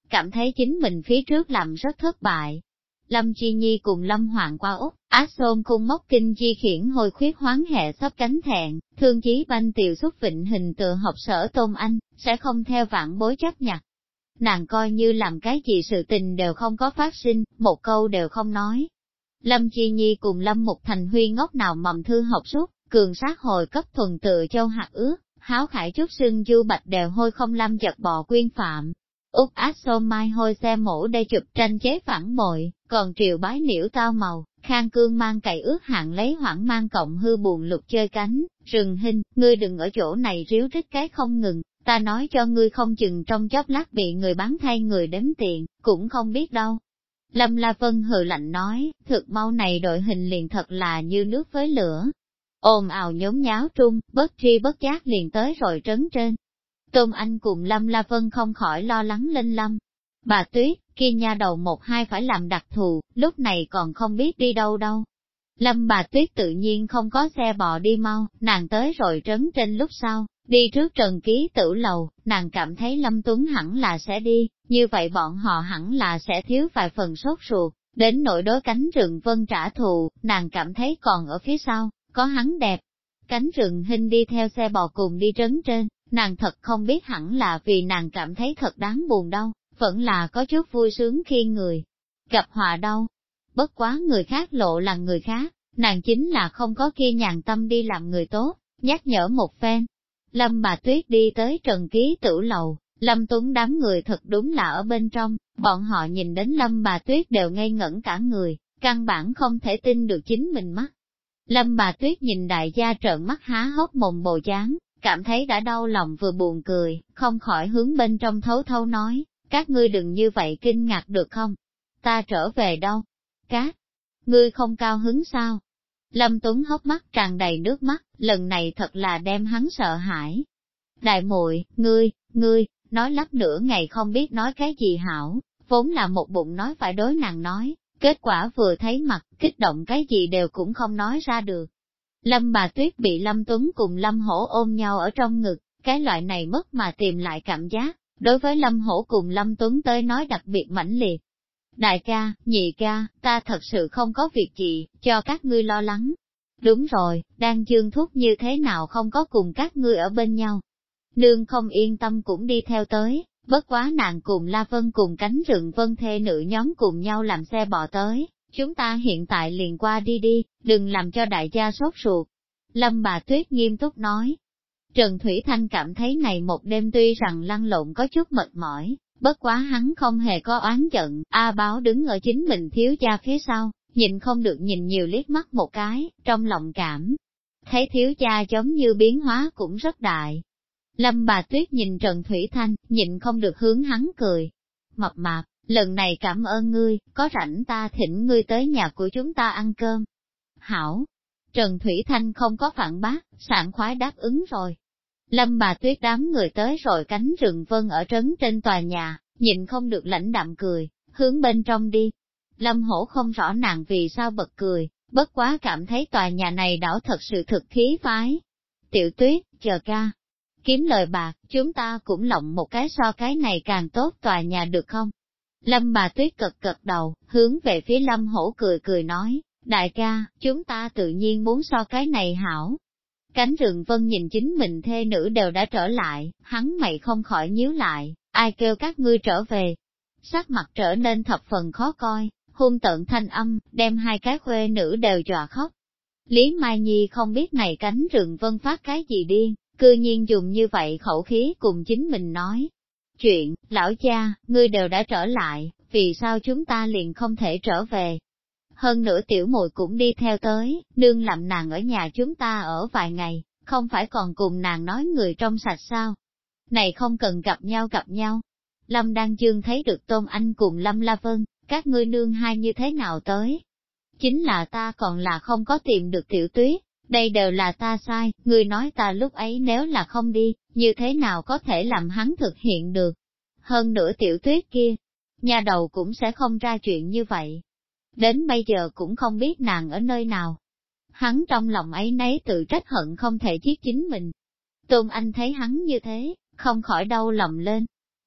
cảm thấy chính mình phía trước làm rất thất bại. Lâm Chi Nhi cùng Lâm Hoàng qua Úc, Ác Xôn cung mốc kinh chi khiển hồi khuyết hoán hệ sắp cánh thẹn, thương chí banh tiều xuất vịnh hình tựa học sở Tôn Anh, sẽ không theo vãn bối chấp nhặt. Nàng coi như làm cái gì sự tình đều không có phát sinh, một câu đều không nói. Lâm Chi Nhi cùng Lâm Mục Thành Huy ngốc nào mầm thư học suốt, cường sát hồi cấp thuần tự châu hạt ước, háo khải chút sưng du bạch đều hôi không lâm chật bò quyên phạm. Úc Ác Xôn mai hôi xe mổ đây chụp tranh chế phản bội, còn triều bái liễu tao màu, Khang Cương mang cày ước hạn lấy hoảng mang cộng hư buồn lục chơi cánh, rừng hình, ngươi đừng ở chỗ này ríu rít cái không ngừng, ta nói cho ngươi không chừng trong chốc lát bị người bán thay người đếm tiền, cũng không biết đâu. Lâm La Vân hừ lạnh nói, thực mau này đội hình liền thật là như nước với lửa. Ồn ào nhốn nháo trung, bất tri bất giác liền tới rồi trấn trên. Tôn Anh cùng Lâm La Vân không khỏi lo lắng lên Lâm. Bà Tuyết, kia nha đầu một hai phải làm đặc thù, lúc này còn không biết đi đâu đâu. Lâm Bà Tuyết tự nhiên không có xe bò đi mau, nàng tới rồi trấn trên lúc sau, đi trước Trần Ký Tử lầu, nàng cảm thấy Lâm Tuấn hẳn là sẽ đi, như vậy bọn họ hẳn là sẽ thiếu vài phần sốt ruột, đến nỗi đối cánh rừng Vân trả thù, nàng cảm thấy còn ở phía sau, có hắn đẹp. Cánh rừng Hinh đi theo xe bò cùng đi trấn trên, nàng thật không biết hẳn là vì nàng cảm thấy thật đáng buồn đâu, vẫn là có chút vui sướng khi người gặp họa đâu. Bất quá người khác lộ là người khác, nàng chính là không có kia nhàn tâm đi làm người tốt, nhắc nhở một phen. Lâm Bà Tuyết đi tới Trần Ký Tử lầu, Lâm Tuấn đám người thật đúng là ở bên trong, bọn họ nhìn đến Lâm Bà Tuyết đều ngây ngẩn cả người, căn bản không thể tin được chính mình mắt. Lâm Bà Tuyết nhìn đại gia trợn mắt há hốc mồm bồ dáng, cảm thấy đã đau lòng vừa buồn cười, không khỏi hướng bên trong thấu thấu nói, các ngươi đừng như vậy kinh ngạc được không? Ta trở về đâu? Các ngươi không cao hứng sao? Lâm Tuấn hốc mắt tràn đầy nước mắt, lần này thật là đem hắn sợ hãi. Đại muội, ngươi, nói lắp nửa ngày không biết nói cái gì hảo, vốn là một bụng nói phải đối nàng nói, kết quả vừa thấy mặt, kích động cái gì đều cũng không nói ra được. Lâm Bà Tuyết bị Lâm Tuấn cùng Lâm Hổ ôm nhau ở trong ngực, cái loại này mất mà tìm lại cảm giác, đối với Lâm Hổ cùng Lâm Tuấn tới nói đặc biệt mãnh liệt. Đại ca, nhị ca, ta thật sự không có việc gì, cho các ngươi lo lắng. Đúng rồi, đang dương thuốc như thế nào không có cùng các ngươi ở bên nhau. Nương không yên tâm cũng đi theo tới, bất quá nàng cùng La Vân cùng cánh rừng Vân thê nữ nhóm cùng nhau làm xe bò tới, chúng ta hiện tại liền qua đi, đừng làm cho đại gia sốt ruột. Lâm Bà Tuyết nghiêm túc nói. Trần Thủy Thanh cảm thấy này một đêm tuy rằng lăn lộn có chút mệt mỏi, bất quá hắn không hề có oán giận, A Báo đứng ở chính mình thiếu gia phía sau, nhìn không được nhìn nhiều liếc mắt một cái, trong lòng cảm. Thấy thiếu gia giống như biến hóa cũng rất đại. Lâm Bà Tuyết nhìn Trần Thủy Thanh, nhìn không được hướng hắn cười. Mập mạp, lần này cảm ơn ngươi, có rảnh ta thỉnh ngươi tới nhà của chúng ta ăn cơm. Hảo! Trần Thủy Thanh không có phản bác, sảng khoái đáp ứng rồi. Lâm Bà Tuyết đám người tới rồi cánh rừng Vân ở trấn trên tòa nhà, nhìn không được lãnh đạm cười, hướng bên trong đi. Lâm Hổ không rõ nàng vì sao bật cười, bất quá cảm thấy tòa nhà này đảo thật sự thực khí phái. Tiểu Tuyết, chờ ca. Kiếm lời bạc, chúng ta cũng lộng một cái so cái này càng tốt tòa nhà được không? Lâm Bà Tuyết cật đầu, hướng về phía Lâm Hổ cười nói, đại ca, chúng ta tự nhiên muốn so cái này hảo. Cánh rừng Vân nhìn chính mình thê nữ đều đã trở lại, hắn mày không khỏi nhíu lại, ai kêu các ngươi trở về. Sắc mặt trở nên thập phần khó coi, hung tợn thanh âm, đem hai cái khuê nữ đều dọa khóc. Lý Mai Nhi không biết này cánh rừng Vân phát cái gì điên, cư nhiên dùng như vậy khẩu khí cùng chính mình nói. Chuyện, lão cha, ngươi đều đã trở lại, vì sao chúng ta liền không thể trở về? Hơn nữa tiểu muội cũng đi theo tới, nương làm nàng ở nhà chúng ta ở vài ngày, không phải còn cùng nàng nói người trong sạch sao? Này không cần gặp nhau. Lâm Đan Dương thấy được Tôn Anh cùng Lâm La Vân, các ngươi nương hai như thế nào tới? Chính là ta còn là không có tìm được Tiểu Tuyết, đây đều là ta sai, ngươi nói ta lúc ấy nếu là không đi, như thế nào có thể làm hắn thực hiện được? Hơn nữa Tiểu Tuyết kia, nhà đầu cũng sẽ không ra chuyện như vậy. Đến bây giờ cũng không biết nàng ở nơi nào. Hắn trong lòng ấy nấy tự trách hận không thể giết chính mình. Tôn Anh thấy hắn như thế, không khỏi đau lòng lên.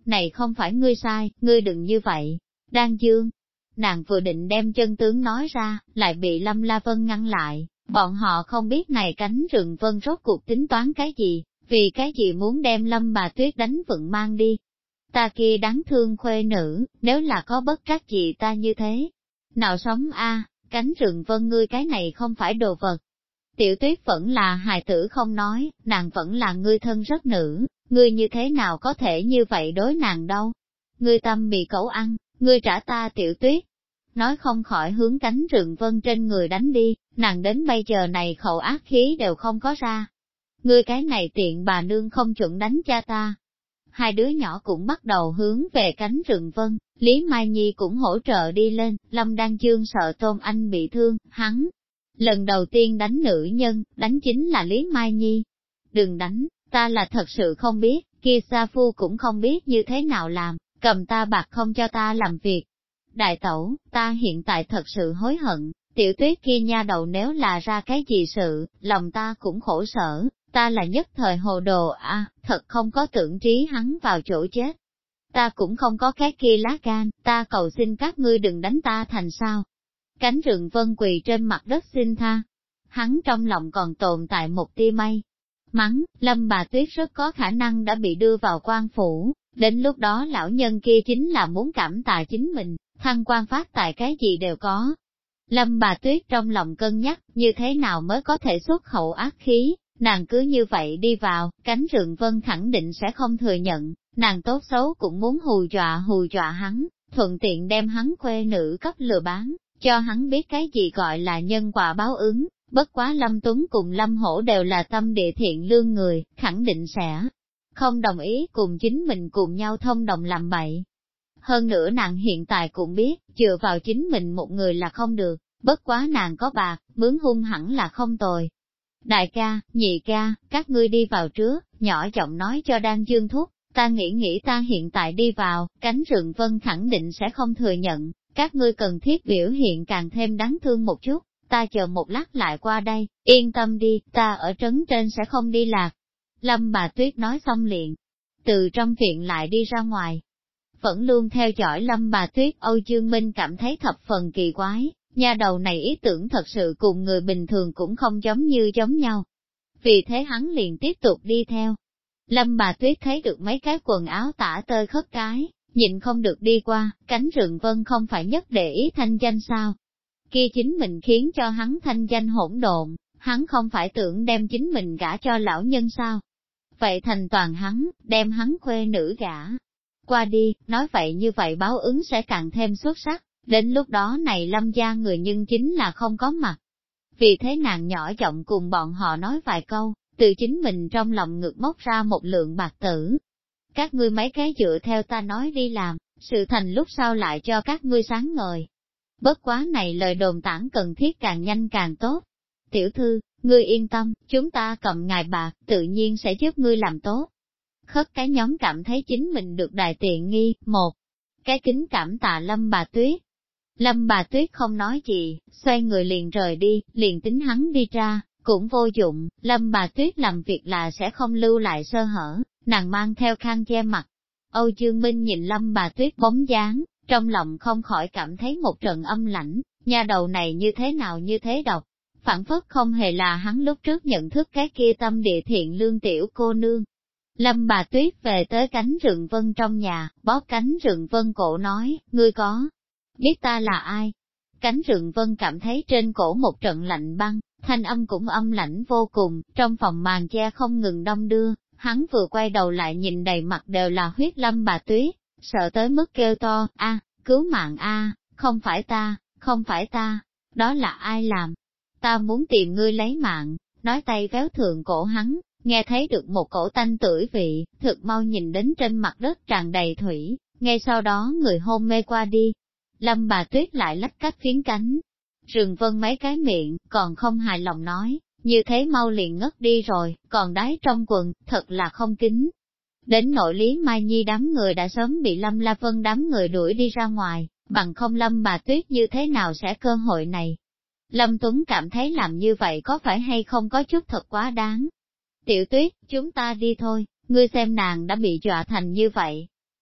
Này không phải ngươi sai, ngươi đừng như vậy. Đan Dương, nàng vừa định đem chân tướng nói ra, lại bị Lâm La Vân ngăn lại, bọn họ không biết này cánh rừng vân rốt cuộc tính toán cái gì, vì cái gì muốn đem Lâm bà Tuyết đánh vựng mang đi. Ta kia đáng thương khuê nữ, nếu là có bất trắc gì ta như thế. Nào sống a, cánh rừng vân ngươi cái này không phải đồ vật. Tiểu Tuyết vẫn là hài tử không nói, nàng vẫn là ngươi thân rất nữ, ngươi như thế nào có thể như vậy đối nàng đâu. Ngươi tâm bị cẩu ăn, ngươi trả ta Tiểu Tuyết. Nói không khỏi hướng cánh rừng vân trên người đánh đi, nàng đến bây giờ này khẩu ác khí đều không có ra. Ngươi cái này tiện bà nương không chuẩn đánh cha ta. Hai đứa nhỏ cũng bắt đầu hướng về cánh rừng vân, Lý Mai Nhi cũng hỗ trợ đi lên, Lâm Đan Dương sợ Tôn Anh bị thương, hắn. Lần đầu tiên đánh nữ nhân, đánh chính là Lý Mai Nhi. Đừng đánh, ta là thật sự không biết, kia Sa Phu cũng không biết như thế nào làm, cầm ta bạc không cho ta làm việc. Đại tẩu, ta hiện tại thật sự hối hận, Tiểu Tuyết kia nha đầu nếu là ra cái gì sự, lòng ta cũng khổ sở, ta là nhất thời hồ đồ thật không có tưởng trí hắn vào chỗ chết. Ta cũng không có cái kia lá gan, ta cầu xin các ngươi đừng đánh ta thành sao. Cánh rừng vân quỳ trên mặt đất xin tha. Hắn trong lòng còn tồn tại một tia may mắn, Lâm bà Tuyết rất có khả năng đã bị đưa vào quan phủ, đến lúc đó lão nhân kia chính là muốn cảm tạ chính mình, thăng quan phát tài cái gì đều có. Lâm bà Tuyết trong lòng cân nhắc, như thế nào mới có thể xuất khẩu ác khí, nàng cứ như vậy đi vào, cánh rừng vân khẳng định sẽ không thừa nhận, nàng tốt xấu cũng muốn hù dọa hắn, thuận tiện đem hắn khuê nữ cấp lừa bán, cho hắn biết cái gì gọi là nhân quả báo ứng. Bất quá Lâm Tuấn cùng Lâm Hổ đều là tâm địa thiện lương người, khẳng định sẽ không đồng ý cùng chính mình cùng nhau thông đồng làm bậy. Hơn nữa nàng hiện tại cũng biết, dựa vào chính mình một người là không được, bất quá nàng có bạc, mướn hung hẳn là không tồi. Đại ca, nhị ca, các ngươi đi vào trước, nhỏ giọng nói cho Đan Dương thúc, ta nghĩ ta hiện tại đi vào, cánh rừng vân khẳng định sẽ không thừa nhận, các ngươi cần thiết biểu hiện càng thêm đáng thương một chút. Ta chờ một lát lại qua đây, yên tâm đi, ta ở trấn trên sẽ không đi lạc. Lâm bà Tuyết nói xong liền, từ trong viện lại đi ra ngoài. Vẫn luôn theo dõi Lâm bà Tuyết, Âu Dương Minh cảm thấy thập phần kỳ quái, nha đầu này ý tưởng thật sự cùng người bình thường cũng không giống nhau. Vì thế hắn liền tiếp tục đi theo. Lâm bà Tuyết thấy được mấy cái quần áo tả tơi khất cái, nhịn không được đi qua, cánh rừng vân không phải nhất để ý thanh danh sao. Kia chính mình khiến cho hắn thanh danh hỗn độn, hắn không phải tưởng đem chính mình gả cho lão nhân sao. Vậy thành toàn hắn, đem hắn khuê nữ gả qua đi, nói vậy như vậy báo ứng sẽ càng thêm xuất sắc, đến lúc đó này Lâm gia người nhưng chính là không có mặt. Vì thế nàng nhỏ giọng cùng bọn họ nói vài câu, từ chính mình trong lòng ngực móc ra một lượng bạc tử. Các ngươi mấy cái dựa theo ta nói đi làm, sự thành lúc sau lại cho các ngươi sáng ngời. Bất quá này lời đồn tản cần thiết càng nhanh càng tốt. Tiểu thư, ngươi yên tâm, chúng ta cầm ngài bạc, tự nhiên sẽ giúp ngươi làm tốt. Khất cái nhóm cảm thấy chính mình được đại tiện nghi, một cái kính cảm tạ Lâm bà Tuyết. Lâm bà Tuyết không nói gì, xoay người liền rời đi, liền tính hắn đi ra, cũng vô dụng, Lâm bà Tuyết làm việc là sẽ không lưu lại sơ hở, nàng mang theo khăn che mặt. Âu Dương Minh nhìn Lâm bà Tuyết bóng dáng, trong lòng không khỏi cảm thấy một trận âm lãnh, nha đầu này như thế nào như thế độc, phản phất không hề là hắn lúc trước nhận thức cái kia tâm địa thiện lương tiểu cô nương. Lâm bà Tuyết về tới cánh rừng vân trong nhà, bóp cánh rừng vân cổ nói, ngươi có biết ta là ai? Cánh rừng vân cảm thấy trên cổ một trận lạnh băng, thanh âm cũng âm lãnh vô cùng, trong phòng màn che không ngừng đong đưa, hắn vừa quay đầu lại nhìn đầy mặt đều là huyết Lâm bà Tuyết, sợ tới mức kêu to, cứu mạng không phải ta, không phải ta, đó là ai làm? Ta muốn tìm ngươi lấy mạng, nói tay véo thượng cổ hắn, nghe thấy được một cổ tanh tưởi vị, thực mau nhìn đến trên mặt đất tràn đầy thủy, ngay sau đó người hôn mê qua đi. Lâm bà Tuyết lại lách cách phiến cánh. Rừng vân mấy cái miệng, còn không hài lòng nói, như thế mau liền ngất đi rồi, còn đái trong quần, thật là không kính. Đến nội Lý Mai Nhi đám người đã sớm bị Lâm La Vân đám người đuổi đi ra ngoài, bằng không Lâm bà Tuyết như thế nào sẽ cơ hội này. Lâm Tuấn cảm thấy làm như vậy có phải hay không có chút thật quá đáng. Tiểu Tuyết, chúng ta đi thôi, ngươi xem nàng đã bị dọa thành như vậy.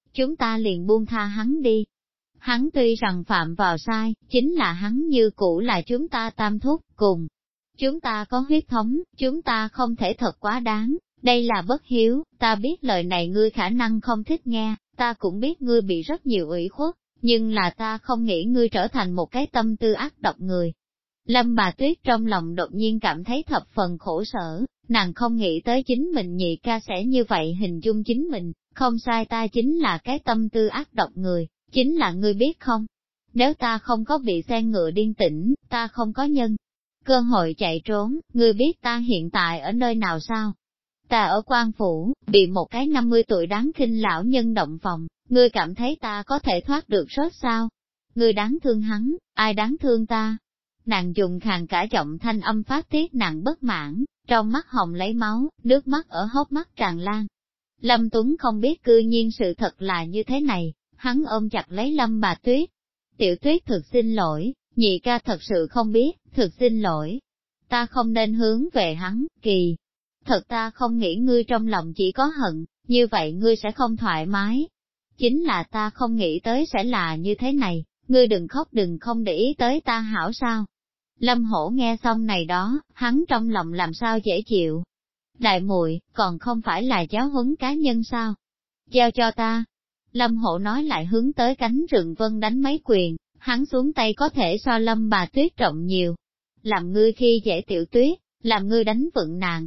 chúng ta liền buông tha hắn đi. Hắn tuy rằng phạm vào sai, chính là hắn như cũ là chúng ta tam thúc, cùng. Chúng ta có huyết thống, chúng ta không thể thật quá đáng, đây là bất hiếu, ta biết lời này ngươi khả năng không thích nghe, ta cũng biết ngươi bị rất nhiều ủy khuất, nhưng là ta không nghĩ ngươi trở thành một cái tâm tư ác độc người. Lâm Bà Tuyết trong lòng đột nhiên cảm thấy thập phần khổ sở, nàng không nghĩ tới chính mình nhị ca sẽ như vậy hình dung chính mình, không sai, ta chính là cái tâm tư ác độc người, chính là ngươi biết không? Nếu ta không có bị xe ngựa điên tỉnh, ta không có nhân cơ hội chạy trốn, ngươi biết ta hiện tại ở nơi nào sao? Ta ở Quan Phủ, bị một cái 50 tuổi đáng khinh lão nhân động phòng, ngươi cảm thấy ta có thể thoát được rớt sao? Ngươi đáng thương hắn, ai đáng thương ta? Nàng dùng khàn cả giọng thanh âm phát tiết nàng bất mãn, trong mắt hồng lấy máu, nước mắt ở hốc mắt tràn lan. Lâm Tuấn không biết cư nhiên sự thật là như thế này, hắn ôm chặt lấy Lâm Bà Tuyết. Tiểu Tuyết thực xin lỗi, nhị ca thật sự không biết, thực xin lỗi. Ta không nên hướng về hắn, kỳ. Thật ta không nghĩ ngươi trong lòng chỉ có hận, như vậy ngươi sẽ không thoải mái. Chính là ta không nghĩ tới sẽ là như thế này, ngươi đừng khóc, đừng không để ý tới ta hảo sao. Lâm Hổ nghe xong này đó, hắn trong lòng làm sao dễ chịu. Đại muội, còn không phải là giáo huấn cá nhân sao? Giao cho ta. Lâm Hổ nói lại hướng tới cánh rừng vân đánh mấy quyền, hắn xuống tay có thể so Lâm Bà Tuyết trọng nhiều. Làm ngươi khi dễ Tiểu Tuyết, làm ngươi đánh vựng nàng,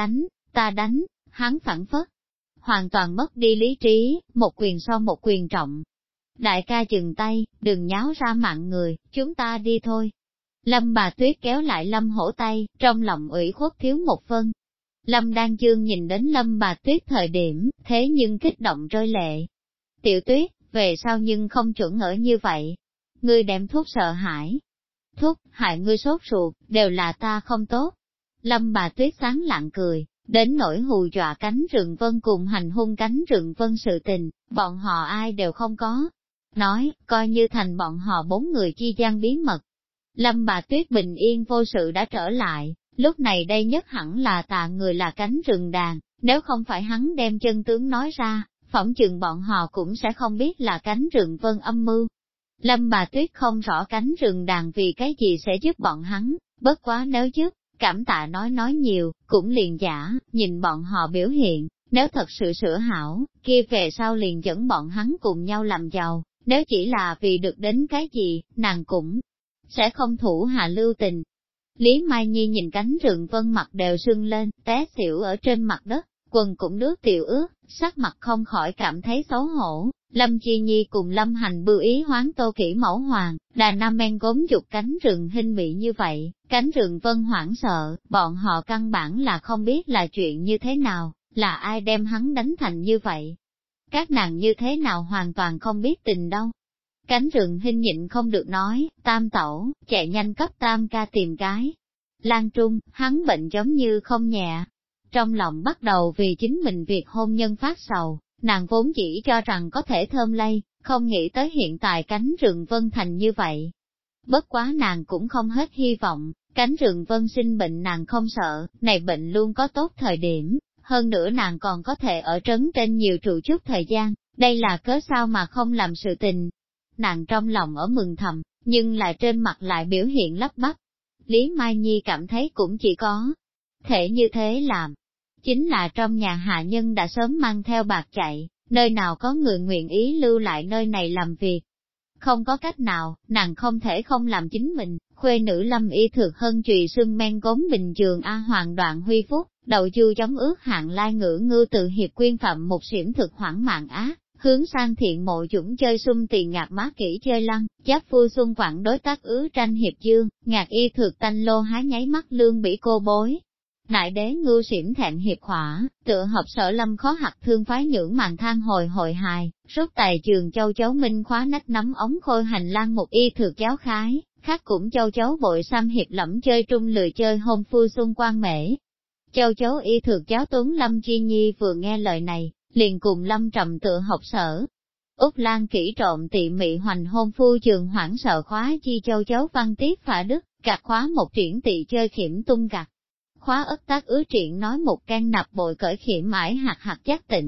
ta đánh, hắn phản phất. Hoàn toàn mất đi lý trí, một quyền so một quyền trọng. Đại ca dừng tay, đừng nháo ra mạng người, chúng ta đi thôi. Lâm Bà Tuyết kéo lại Lâm Hổ tay, trong lòng ủy khuất thiếu một phân. Lâm Đan Dương nhìn đến Lâm Bà Tuyết thời điểm, thế nhưng kích động rơi lệ. Tiểu Tuyết, về sau nhưng không chuẩn ở như vậy. Ngươi đem thuốc sợ hãi. Thuốc, hại ngươi sốt ruột, đều là ta không tốt. Lâm Bà Tuyết sáng lặng cười, đến nỗi hù dọa cánh rừng vân cùng hành hung cánh rừng vân sự tình, bọn họ ai đều không có. Nói, coi như thành bọn họ 4 người chi gian bí mật. Lâm Bà Tuyết bình yên vô sự đã trở lại, lúc này đây nhất hẳn là Tạ Người là cánh rừng đàn, nếu không phải hắn đem chân tướng nói ra, phỏng chừng bọn họ cũng sẽ không biết là cánh rừng vân âm mưu. Lâm Bà Tuyết không rõ cánh rừng đàn vì cái gì sẽ giúp bọn hắn, bất quá nếu giúp, cảm tạ nói nhiều, cũng liền giả, nhìn bọn họ biểu hiện, nếu thật sự sửa hảo, kia về sau liền dẫn bọn hắn cùng nhau làm giàu, nếu chỉ là vì được đến cái gì, nàng cũng sẽ không thủ hạ lưu tình. Lý Mai Nhi nhìn cánh rừng vân mặt đều sưng lên, té xỉu ở trên mặt đất, quần cũng nước tiểu ướt, sắc mặt không khỏi cảm thấy xấu hổ. Lâm Chi Nhi cùng Lâm Hành bưu ý hoán Tô Kỷ Mẫu Hoàng, Đà Nam men gốm dục cánh rừng hình bị như vậy, cánh rừng vân hoảng sợ, bọn họ căn bản là không biết là chuyện như thế nào, là ai đem hắn đánh thành như vậy. Các nàng như thế nào hoàn toàn không biết tình đâu. Cánh rừng hình nhịn không được nói, Tam tẩu, chạy nhanh cấp Tam ca tìm cái. Lan Trung, hắn bệnh giống như không nhẹ. Trong lòng bắt đầu vì chính mình việc hôn nhân phát sầu, nàng vốn chỉ cho rằng có thể thơm lây, không nghĩ tới hiện tại cánh rừng vân thành như vậy. Bất quá nàng cũng không hết hy vọng, cánh rừng vân sinh bệnh nàng không sợ, này bệnh luôn có tốt thời điểm, hơn nữa nàng còn có thể ở trấn trên nhiều trụ chút thời gian, đây là cớ sao mà không làm sự tình. Nàng trong lòng ở mừng thầm, nhưng là trên mặt lại biểu hiện lắp bắp. Lý Mai Nhi cảm thấy cũng chỉ có thể như thế làm. Chính là trong nhà hạ nhân đã sớm mang theo bạc chạy, nơi nào có người nguyện ý lưu lại nơi này làm việc. Không có cách nào, nàng không thể không làm chính mình, khuê nữ Lâm Y Thược Hân trùy sưng men gốm bình trường A Hoàng Đoạn Huy Phúc, đầu chu chống ước hạng lai ngữ ngư tự hiệp quyên phạm một xỉm thực hoảng mạng ác, hướng sang thiện mộ dũng chơi sung tiền ngạc má kỹ chơi lăng, giáp phu xuân quảng đối tác ứ tranh hiệp dương, ngạc y Thược tanh lô hái nháy mắt lương bỉ cô bối. Đại đế ngưu xỉm thẹn hiệp khỏa, tựa hợp sở lâm khó hạt thương phái nhưỡng màn than hồi hội hài, rút tài trường châu chấu minh khóa nách nắm ống khôi hành lang một y Thược giáo khái, khác cũng châu chấu bội xăm hiệp lẫm chơi trung lười chơi hôn phu xuân quan mễ. Châu chấu y Thược giáo tuấn Lâm Chi Nhi vừa nghe lời này, liền cùng Lâm Trầm tựa học sở. Úc Lan kỹ trộm tỉ mị hoành hôn phu trường hoảng sợ khóa chi châu chấu văn tiết phả đức, gạt khóa một triển tị chơi khiểm tung gạt. Khóa ất tác ứ triển nói một can nạp bội cởi khiểm ải hạt hạt giác tỉnh,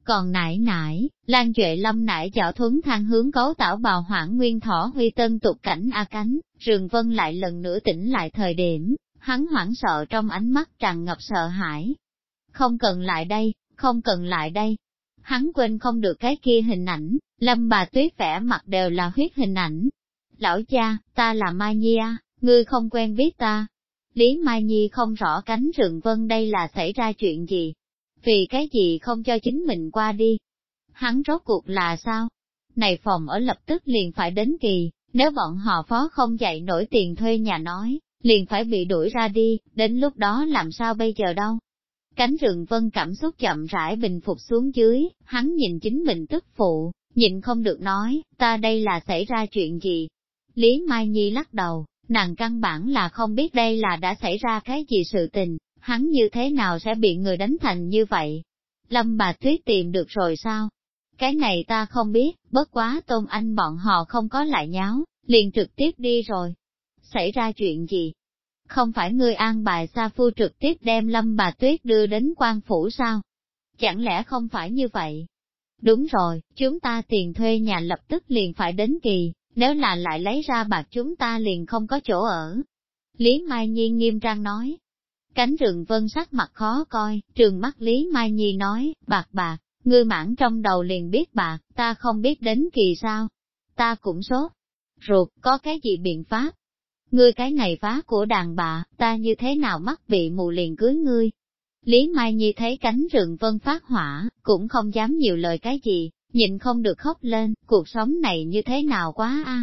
Còn nải nải, Lan Duệ Lâm nải dạo thuấn thang hướng cấu tảo bào hoảng nguyên thỏ huy tân tục cảnh a cánh, Rường Vân lại lần nữa tỉnh lại thời điểm, hắn hoảng sợ trong ánh mắt tràn ngập sợ hãi. Không cần lại đây, không cần lại đây. Hắn quên không được cái kia hình ảnh, Lâm bà Tuyết vẻ mặt đều là huyết hình ảnh. Lão cha, ta là Mai Nhi à, ngươi không quen biết ta. Lý Mai Nhi không rõ cánh Rừng Vân đây là xảy ra chuyện gì. Vì cái gì không cho chính mình qua đi? Hắn rốt cuộc là sao? Này phòng ở lập tức liền phải đến kỳ, nếu bọn họ phó không dậy nổi tiền thuê nhà nói, liền phải bị đuổi ra đi, đến lúc đó làm sao bây giờ đâu? Cánh Rừng Vân cảm xúc chậm rãi bình phục xuống dưới, hắn nhìn chính mình tức phụ, nhịn không được nói, ta đây là xảy ra chuyện gì? Lý Mai Nhi lắc đầu, nàng căn bản là không biết đây là đã xảy ra cái gì sự tình, hắn như thế nào sẽ bị người đánh thành như vậy? Lâm bà Tuyết tìm được rồi sao? Cái này ta không biết, bất quá Tôn Anh bọn họ không có lại nháo, liền trực tiếp đi rồi. Xảy ra chuyện gì? Không phải ngươi an bài sa phu trực tiếp đem Lâm bà Tuyết đưa đến quan phủ sao? Chẳng lẽ không phải như vậy? Đúng rồi, chúng ta tiền thuê nhà lập tức liền phải đến kỳ, nếu là lại lấy ra bạc chúng ta liền không có chỗ ở. Lý Mai Nhi nghiêm trang nói. Cánh Rừng Vân sắc mặt khó coi, trừng mắt Lý Mai Nhi nói, bạc, ngươi mãn trong đầu liền biết bạc, ta không biết đến kỳ sao. Ta cũng sốt ruột, có cái gì biện pháp? Ngươi cái này phá của đàn bà, ta như thế nào mắc bị mù liền cưới ngươi? Lý Mai Nhi thấy cánh Rừng Vân phát hỏa, cũng không dám nhiều lời cái gì, nhịn không được khóc lên, cuộc sống này như thế nào quá a?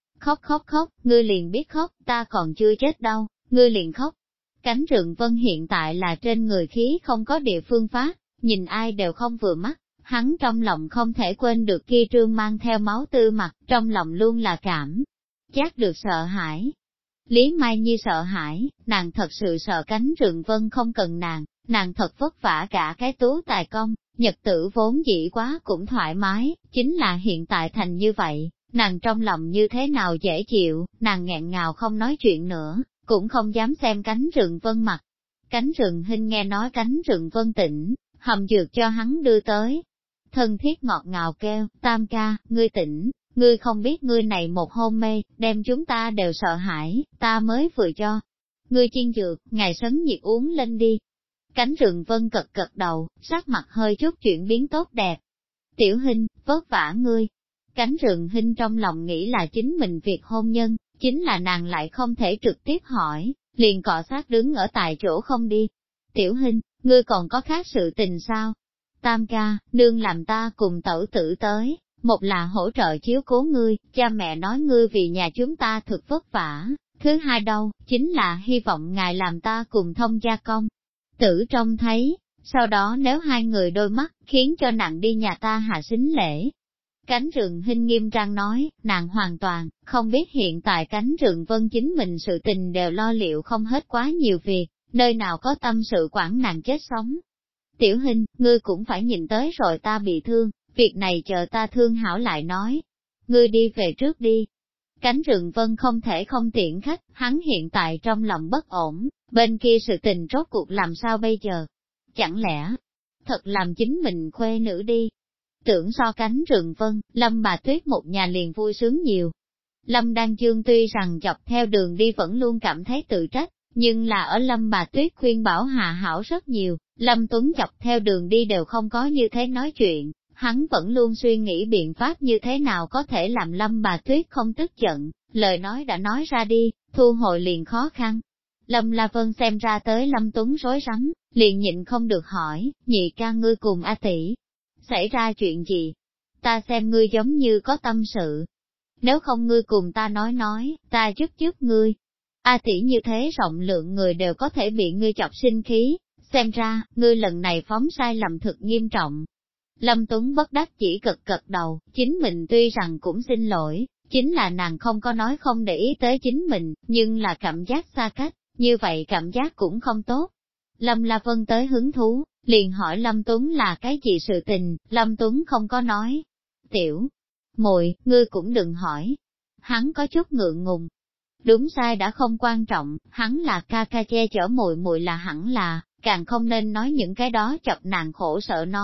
Khóc, ngươi liền biết khóc, ta còn chưa chết đâu, ngươi liền khóc. Cánh Rừng Vân hiện tại là trên người khí không có địa phương phát, nhìn ai đều không vừa mắt, hắn trong lòng không thể quên được kia trương mang theo máu tư mặt, trong lòng luôn là cảm giác được sợ hãi. Lý Mai Nhi sợ hãi, nàng thật sự sợ cánh Rừng Vân không cần nàng thật vất vả cả cái tú tài công, nhật tử vốn dĩ quá cũng thoải mái, chính là hiện tại thành như vậy, nàng trong lòng như thế nào dễ chịu, nàng nghẹn ngào không nói chuyện nữa, cũng không dám xem cánh Rừng Vân mặt. Cánh Rừng Hinh nghe nói cánh Rừng Vân tỉnh, hầm dược cho hắn đưa tới. Thân thiết ngọt ngào kêu, Tam ca, ngươi tỉnh, ngươi không biết ngươi này một hôn mê, đem chúng ta đều sợ hãi, ta mới vừa cho. Ngươi chiên dược, ngày sấn nhiệt uống lên đi. Cánh Rừng Vân cật đầu, sắc mặt hơi chút chuyển biến tốt đẹp. Tiểu Hinh, vất vả ngươi. Cánh Rừng Hinh trong lòng nghĩ là chính mình việc hôn nhân, chính là nàng lại không thể trực tiếp hỏi, liền cọ sát đứng ở tại chỗ không đi. Tiểu Hinh, ngươi còn có khác sự tình sao? Tam ca, nương làm ta cùng tẩu tử tới, một là hỗ trợ chiếu cố ngươi, cha mẹ nói ngươi vì nhà chúng ta thực vất vả, thứ hai đâu, chính là hy vọng ngài làm ta cùng thông gia công. Tử trông thấy, sau đó nếu hai người đôi mắt, khiến cho nàng đi nhà ta hạ sính lễ. Cánh Rừng Hinh nghiêm trang nói, nàng hoàn toàn, không biết hiện tại cánh Rừng Vân chính mình sự tình đều lo liệu không hết quá nhiều việc, nơi nào có tâm sự quản nàng chết sống. Tiểu Hinh, ngươi cũng phải nhìn tới rồi ta bị thương, việc này chờ ta thương hảo lại nói. Ngươi đi về trước đi. Cánh Rừng Vân không thể không tiễn khách, hắn hiện tại trong lòng bất ổn, bên kia sự tình rốt cuộc làm sao bây giờ? Chẳng lẽ, thật làm chính mình khuê nữ đi? Tưởng so cánh Rừng Vân, Lâm bà Tuyết một nhà liền vui sướng nhiều. Lâm Đan Dương tuy rằng dọc theo đường đi vẫn luôn cảm thấy tự trách, nhưng là ở Lâm bà Tuyết khuyên bảo hạ hảo rất nhiều, Lâm Tuấn dọc theo đường đi đều không có như thế nói chuyện, hắn vẫn luôn suy nghĩ biện pháp như thế nào có thể làm Lâm bà Tuyết không tức giận, lời nói đã nói ra đi, thu hồi liền khó khăn. Lâm La Vân xem ra tới Lâm Tuấn rối rắm, liền nhịn không được hỏi, nhị ca ngươi cùng A tỷ, xảy ra chuyện gì? Ta xem ngươi giống như có tâm sự. Nếu không ngươi cùng ta nói, ta giúp ngươi. A tỷ như thế rộng lượng người đều có thể bị ngươi chọc sinh khí, xem ra, ngươi lần này phóng sai lầm thực nghiêm trọng. Lâm Tuấn bất đắc chỉ cật đầu, chính mình tuy rằng cũng xin lỗi, chính là nàng không có nói không để ý tới chính mình, nhưng là cảm giác xa cách, như vậy cảm giác cũng không tốt. Lâm La Vân tới hứng thú, liền hỏi Lâm Tuấn là cái gì sự tình, Lâm Tuấn không có nói. Tiểu muội, ngươi cũng đừng hỏi. Hắn có chút ngượng ngùng. Đúng sai đã không quan trọng, hắn là ca ca che chở muội muội là hẳn là, càng không nên nói những cái đó chọc nàng khổ sở nói.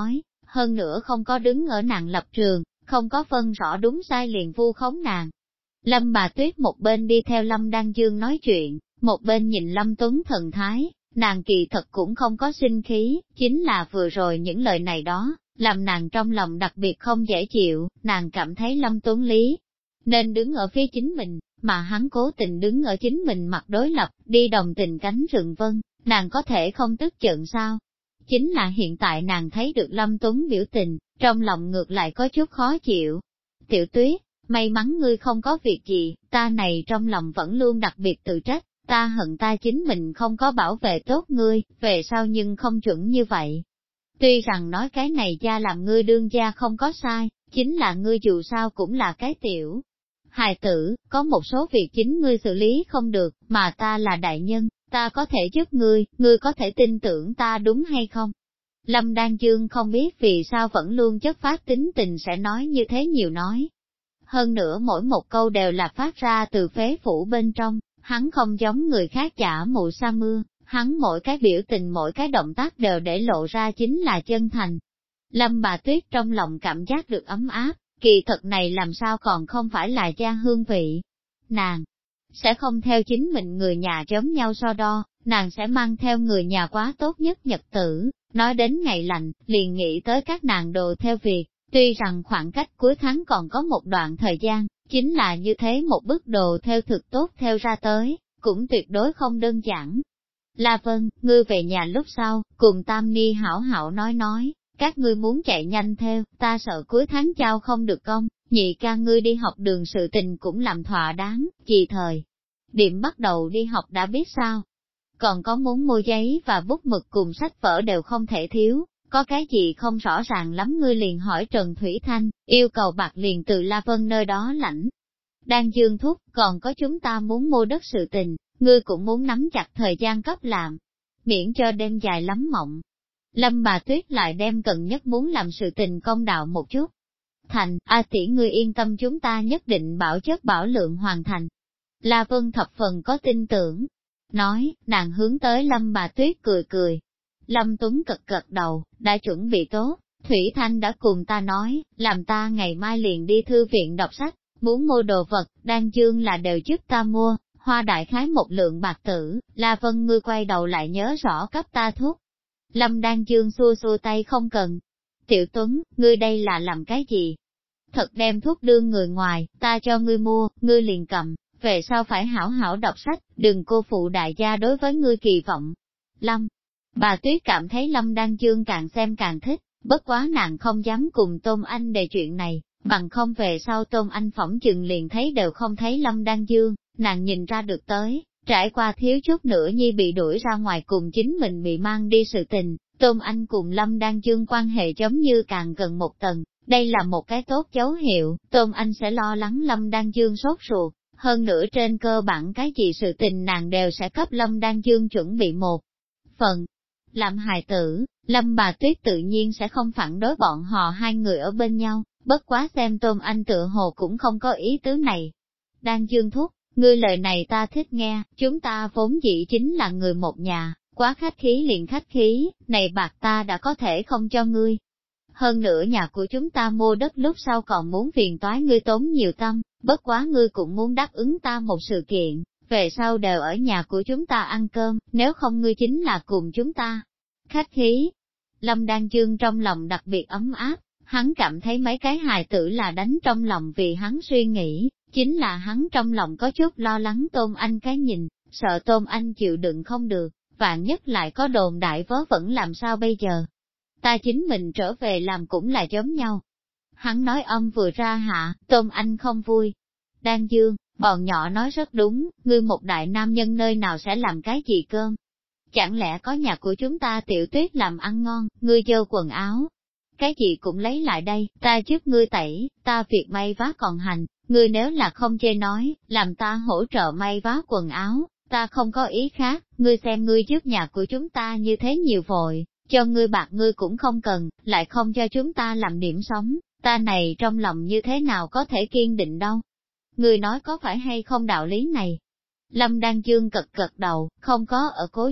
hơn nữa không có đứng ở nàng lập trường, không có phân rõ đúng sai liền vu khống nàng. Lâm bà Tuyết một bên đi theo Lâm Đan Dương nói chuyện, một bên nhìn Lâm Tuấn thần thái, nàng kỳ thật cũng không có sinh khí, chính là vừa rồi những lời này đó, làm nàng trong lòng đặc biệt không dễ chịu, nàng cảm thấy Lâm Tuấn lý nên đứng ở phía chính mình, mà hắn cố tình đứng ở chính mình mặt đối lập, đi đồng tình cánh rừng vân, nàng có thể không tức giận sao? Chính là hiện tại nàng thấy được Lâm Tuấn biểu tình, trong lòng ngược lại có chút khó chịu. Tiểu Tuyết, may mắn ngươi không có việc gì, ta này trong lòng vẫn luôn đặc biệt tự trách, ta hận ta chính mình không có bảo vệ tốt ngươi, về sau nhưng không chuẩn như vậy. Tuy rằng nói cái này gia làm ngươi đương gia không có sai, chính là ngươi dù sao cũng là cái tiểu hài tử, có một số việc chính ngươi xử lý không được, mà ta là đại nhân, ta có thể giúp ngươi có thể tin tưởng ta đúng hay không? Lâm Đan Dương không biết vì sao vẫn luôn chất phát tính tình sẽ nói như thế nhiều nói. Hơn nữa mỗi một câu đều là phát ra từ phế phủ bên trong, hắn không giống người khác giả mù sa mưa, hắn mỗi cái biểu tình mỗi cái động tác đều để lộ ra chính là chân thành. Lâm bà Tuyết trong lòng cảm giác được ấm áp, kỳ thật này làm sao còn không phải là gia hương vị. Nàng sẽ không theo chính mình người nhà giống nhau so đo, nàng sẽ mang theo người nhà quá tốt nhất nhật tử, nói đến ngày lành, liền nghĩ tới các nàng đồ theo việc, tuy rằng khoảng cách cuối tháng còn có một đoạn thời gian, chính là như thế một bức đồ theo thực tốt theo ra tới, cũng tuyệt đối không đơn giản. La Vân, ngươi về nhà lúc sau, cùng Tam Ni hảo hảo nói, các ngươi muốn chạy nhanh theo, ta sợ cuối tháng trao không được công, nhị ca ngươi đi học đường sự tình cũng làm thỏa đáng, chỉ thời. Điểm bắt đầu đi học đã biết sao. Còn có muốn mua giấy và bút mực cùng sách vở đều không thể thiếu, có cái gì không rõ ràng lắm ngươi liền hỏi Trần Thủy Thanh, yêu cầu bạc liền từ La Vân nơi đó lãnh. Đang Dương thúc, còn có chúng ta muốn mua đất sự tình, ngươi cũng muốn nắm chặt thời gian cấp làm, miễn cho đêm dài lắm mộng. Lâm bà Tuyết lại đem cần nhất muốn làm sự tình công đạo một chút. Thành, tỷ ngươi yên tâm chúng ta nhất định bảo chất bảo lượng hoàn thành. La Vân thập phần có tin tưởng. Nói, nàng hướng tới Lâm bà Tuyết cười cười. Lâm Tuấn cật cật đầu, đã chuẩn bị tốt, Thủy Thanh đã cùng ta nói, làm ta ngày mai liền đi thư viện đọc sách, muốn mua đồ vật, Đan Dương là đều giúp ta mua, hoa đại khái một lượng bạc tử, La Vân ngươi quay đầu lại nhớ rõ cấp ta thuốc. Lâm Đan Dương xua xua tay không cần. Tiểu Tuấn, ngươi đây là làm cái gì? Thật đem thuốc đưa người ngoài, ta cho ngươi mua, ngươi liền cầm, về sau phải hảo hảo đọc sách, đừng cô phụ đại gia đối với ngươi kỳ vọng. Lâm, bà Tuyết cảm thấy Lâm Đan Dương càng xem càng thích, bất quá nàng không dám cùng Tôn Anh đề chuyện này, bằng không về sau Tôn Anh phỏng chừng liền thấy đều không thấy Lâm Đan Dương, nàng nhìn ra được tới, trải qua thiếu chút nữa nhi bị đuổi ra ngoài cùng chính mình bị mang đi sự tình, Tôn Anh cùng Lâm Đan Dương quan hệ giống như càng gần một tầng, đây là một cái tốt dấu hiệu, Tôn Anh sẽ lo lắng Lâm Đan Dương sốt ruột, hơn nữa trên cơ bản cái gì sự tình nàng đều sẽ cấp Lâm Đan Dương chuẩn bị một phần. Làm hài tử, Lâm bà Tuyết tự nhiên sẽ không phản đối bọn họ hai người ở bên nhau, bất quá xem Tôn Anh tựa hồ cũng không có ý tứ này. Đan Dương thúc, ngươi lời này ta thích nghe, chúng ta vốn dĩ chính là người một nhà, quá khách khí liền khách khí, này bạc ta đã có thể không cho ngươi. Hơn nữa nhà của chúng ta mua đất lúc sau còn muốn phiền toái ngươi tốn nhiều tâm, bất quá ngươi cũng muốn đáp ứng ta một sự kiện, về sau đều ở nhà của chúng ta ăn cơm, nếu không ngươi chính là cùng chúng ta. Khách khí, Lâm Đan Dương trong lòng đặc biệt ấm áp, hắn cảm thấy mấy cái hài tử là đánh trong lòng vì hắn suy nghĩ, chính là hắn trong lòng có chút lo lắng Tôn Anh cái nhìn, sợ Tôn Anh chịu đựng không được, vạn nhất lại có đồn đại vớ vẩn làm sao bây giờ. Ta chính mình trở về làm cũng là giống nhau. Hắn nói âm vừa ra hạ, Tôn Anh không vui. Đan Dương, bọn nhỏ nói rất đúng, ngươi một đại nam nhân nơi nào sẽ làm cái gì cơm? Chẳng lẽ có nhà của chúng ta Tiểu Tuyết làm ăn ngon, ngươi dơ quần áo? Cái gì cũng lấy lại đây, ta giúp ngươi tẩy, ta việc may vá còn hành, ngươi nếu là không chê nói, làm ta hỗ trợ may vá quần áo, ta không có ý khác, ngươi xem ngươi giúp nhà của chúng ta như thế nhiều vội, cho ngươi bạc ngươi cũng không cần, lại không cho chúng ta làm điểm sống, ta này trong lòng như thế nào có thể kiên định đâu. Ngươi nói có phải hay không đạo lý này? Lâm Đan Dương cật cật đầu, không có ở cố chấp,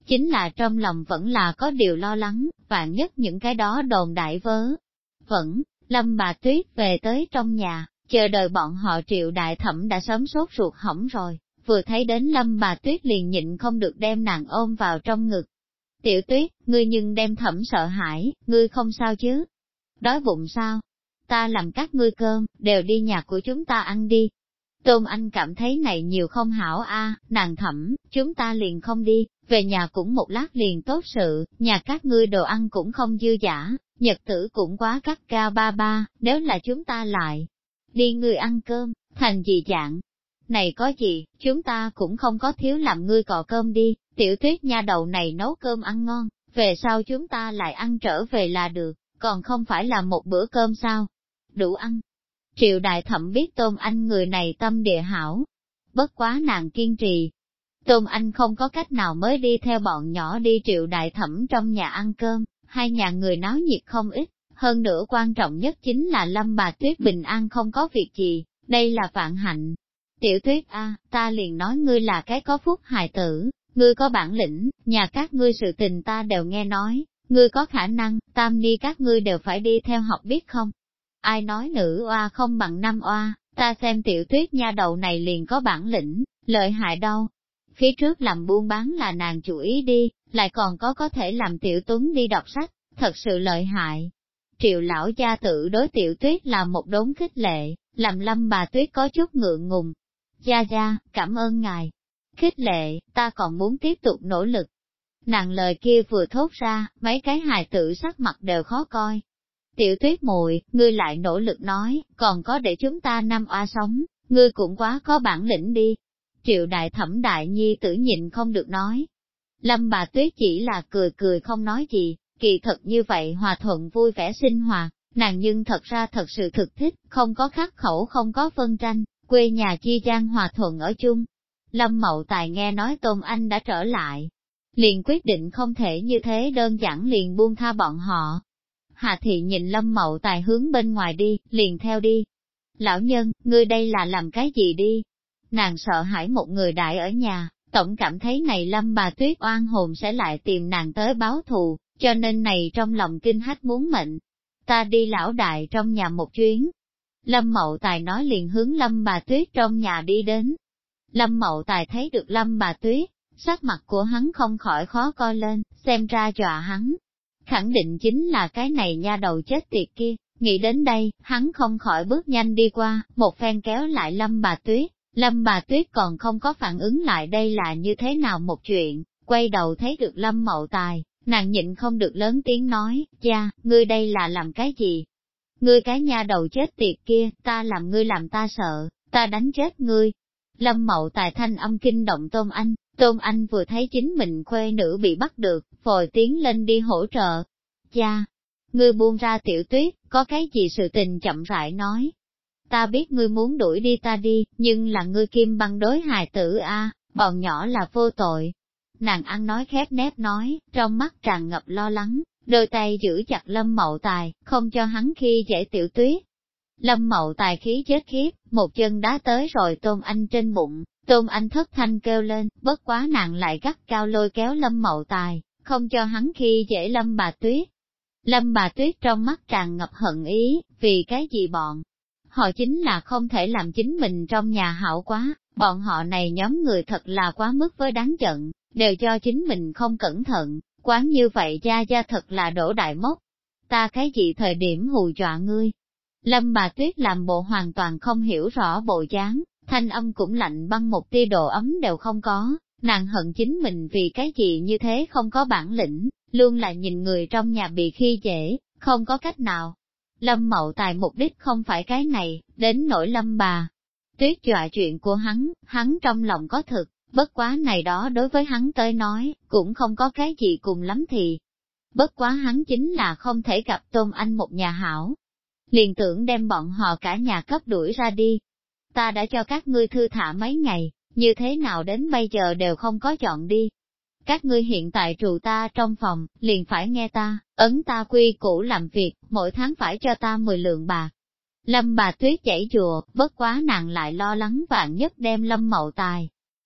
chính là trong lòng vẫn là có điều lo lắng, vạn nhất những cái đó đồn đại vớ. Vẫn, Lâm bà Tuyết về tới trong nhà, chờ đợi bọn họ Triệu đại thẩm đã sớm sốt ruột hỏng rồi, vừa thấy đến Lâm bà Tuyết liền nhịn không được đem nàng ôm vào trong ngực. Tiểu Tuyết, ngươi nhưng đem thẩm sợ hãi, ngươi không sao chứ? Đói bụng sao? Ta làm các ngươi cơm, đều đi nhà của chúng ta ăn đi. Tôn Anh cảm thấy này nhiều không hảo a, nàng thẩm, chúng ta liền không đi, về nhà cũng một lát liền tốt sự, nhà các ngươi đồ ăn cũng không dư dả, nhật tử cũng quá gắt cao ba ba, nếu là chúng ta lại đi ngươi ăn cơm, thành gì dạng? Này có gì, chúng ta cũng không có thiếu làm ngươi cọ cơm đi, Tiểu Tuyết nha đầu này nấu cơm ăn ngon, về sau chúng ta lại ăn trở về là được, còn không phải là một bữa cơm sao? Đủ ăn. Triệu đại thẩm biết Tôn Anh người này tâm địa hảo, bất quá nàng kiên trì. Tôn Anh không có cách nào mới đi theo bọn nhỏ đi Triệu đại thẩm trong nhà ăn cơm, hai nhà người náo nhiệt không ít, hơn nữa quan trọng nhất chính là Lâm bà Tuyết bình an không có việc gì, đây là vạn hạnh. Tiểu Tuyết a, ta liền nói ngươi là cái có phúc hài tử, ngươi có bản lĩnh, nhà các ngươi sự tình ta đều nghe nói, ngươi có khả năng, tam ni các ngươi đều phải đi theo học biết không? Ai nói nữ oa không bằng nam oa, ta xem Tiểu Tuyết nha đầu này liền có bản lĩnh, lợi hại đâu. Phía trước làm buôn bán là nàng chủ ý đi, lại còn có thể làm Tiểu Tuấn đi đọc sách, thật sự lợi hại. Triệu lão gia tự đối Tiểu Tuyết là một đống khích lệ, làm Lâm bà Tuyết có chút ngượng ngùng. Gia gia, cảm ơn ngài. Khích lệ, ta còn muốn tiếp tục nỗ lực. Nàng lời kia vừa thốt ra, mấy cái hài tử sắc mặt đều khó coi. Tiểu Tuyết muội, ngươi lại nỗ lực nói, còn có để chúng ta năm oa sống, ngươi cũng quá có bản lĩnh đi. Triệu đại thẩm đại nhi tử nhịn không được nói. Lâm bà Tuyết chỉ là cười cười không nói gì, kỳ thật như vậy hòa thuận vui vẻ sinh hoạt, nàng nhưng thật ra thật sự thực thích, không có khắc khẩu không có phân tranh, quê nhà chi gian hòa thuận ở chung. Lâm Mậu Tài nghe nói Tôn Anh đã trở lại, liền quyết định không thể như thế đơn giản liền buông tha bọn họ. Hà Thị nhìn Lâm Mậu Tài hướng bên ngoài đi, liền theo đi. Lão nhân, ngươi đây là làm cái gì đi? Nàng sợ hãi một người đại ở nhà, tổng cảm thấy này Lâm bà Tuyết oan hồn sẽ lại tìm nàng tới báo thù, cho nên này trong lòng kinh hách muốn mệnh. Ta đi lão đại trong nhà một chuyến. Lâm Mậu Tài nói liền hướng Lâm bà Tuyết trong nhà đi đến. Lâm Mậu Tài thấy được Lâm bà Tuyết, sắc mặt của hắn không khỏi khó coi lên, xem ra dọa hắn. Khẳng định chính là cái này nha đầu chết tiệt kia, nghĩ đến đây, hắn không khỏi bước nhanh đi qua, một phen kéo lại Lâm bà Tuyết. Lâm bà Tuyết còn không có phản ứng lại đây là như thế nào một chuyện, quay đầu thấy được Lâm Mậu Tài, nàng nhịn không được lớn tiếng nói, cha, ngươi đây là làm cái gì? Ngươi cái nha đầu chết tiệt kia, ta làm ngươi làm ta sợ, ta đánh chết ngươi. Lâm Mậu Tài thanh âm kinh động Tôn Anh vừa thấy chính mình khuê nữ bị bắt được, vội tiến lên đi hỗ trợ. Cha, ngươi buông ra Tiểu Tuyết, có cái gì sự tình chậm rãi nói. Ta biết ngươi muốn đuổi đi ta đi, nhưng là ngươi kim băng đối hài tử a, bọn nhỏ là vô tội. Nàng ăn nói khép nép nói, trong mắt tràn ngập lo lắng, đôi tay giữ chặt Lâm Mậu Tài, không cho hắn khi dễ Tiểu Tuyết. Lâm Mậu Tài khí chết khiếp, một chân đá tới rồi Tôn Anh trên bụng, Tôn Anh thất thanh kêu lên, bất quá nàng lại gắt cao lôi kéo Lâm Mậu Tài, không cho hắn khi dễ Lâm bà Tuyết. Lâm bà Tuyết trong mắt tràn ngập hận ý, vì cái gì bọn họ chính là không thể làm chính mình trong nhà hảo quá, bọn họ này nhóm người thật là quá mức với đáng giận, đều cho chính mình không cẩn thận, quán như vậy gia thật là đổ đại mốc. Ta cái gì thời điểm hù dọa ngươi? Lâm bà Tuyết làm bộ hoàn toàn không hiểu rõ bộ dáng, thanh âm cũng lạnh băng một tia độ ấm đều không có, nàng hận chính mình vì cái gì như thế không có bản lĩnh, luôn là nhìn người trong nhà bị khi dễ, không có cách nào. Lâm Mậu Tài mục đích không phải cái này, đến nỗi Lâm bà Tuyết dọa chuyện của hắn trong lòng có thực, bất quá này đó đối với hắn tới nói, cũng không có cái gì cùng lắm thì. Bất quá hắn chính là không thể gặp Tôn Anh một nhà hảo. Liền tưởng đem bọn họ cả nhà cấp đuổi ra đi. Ta đã cho các ngươi thư thả mấy ngày, như thế nào đến bây giờ đều không có chọn đi. Các ngươi hiện tại trụ ta trong phòng, liền phải nghe ta, ấn ta quy củ làm việc, mỗi tháng phải cho ta 10 lượng bạc. Lâm bà Tuyết chảy chùa, bất quá nàng lại lo lắng vạn nhất đem Lâm Mậu Tài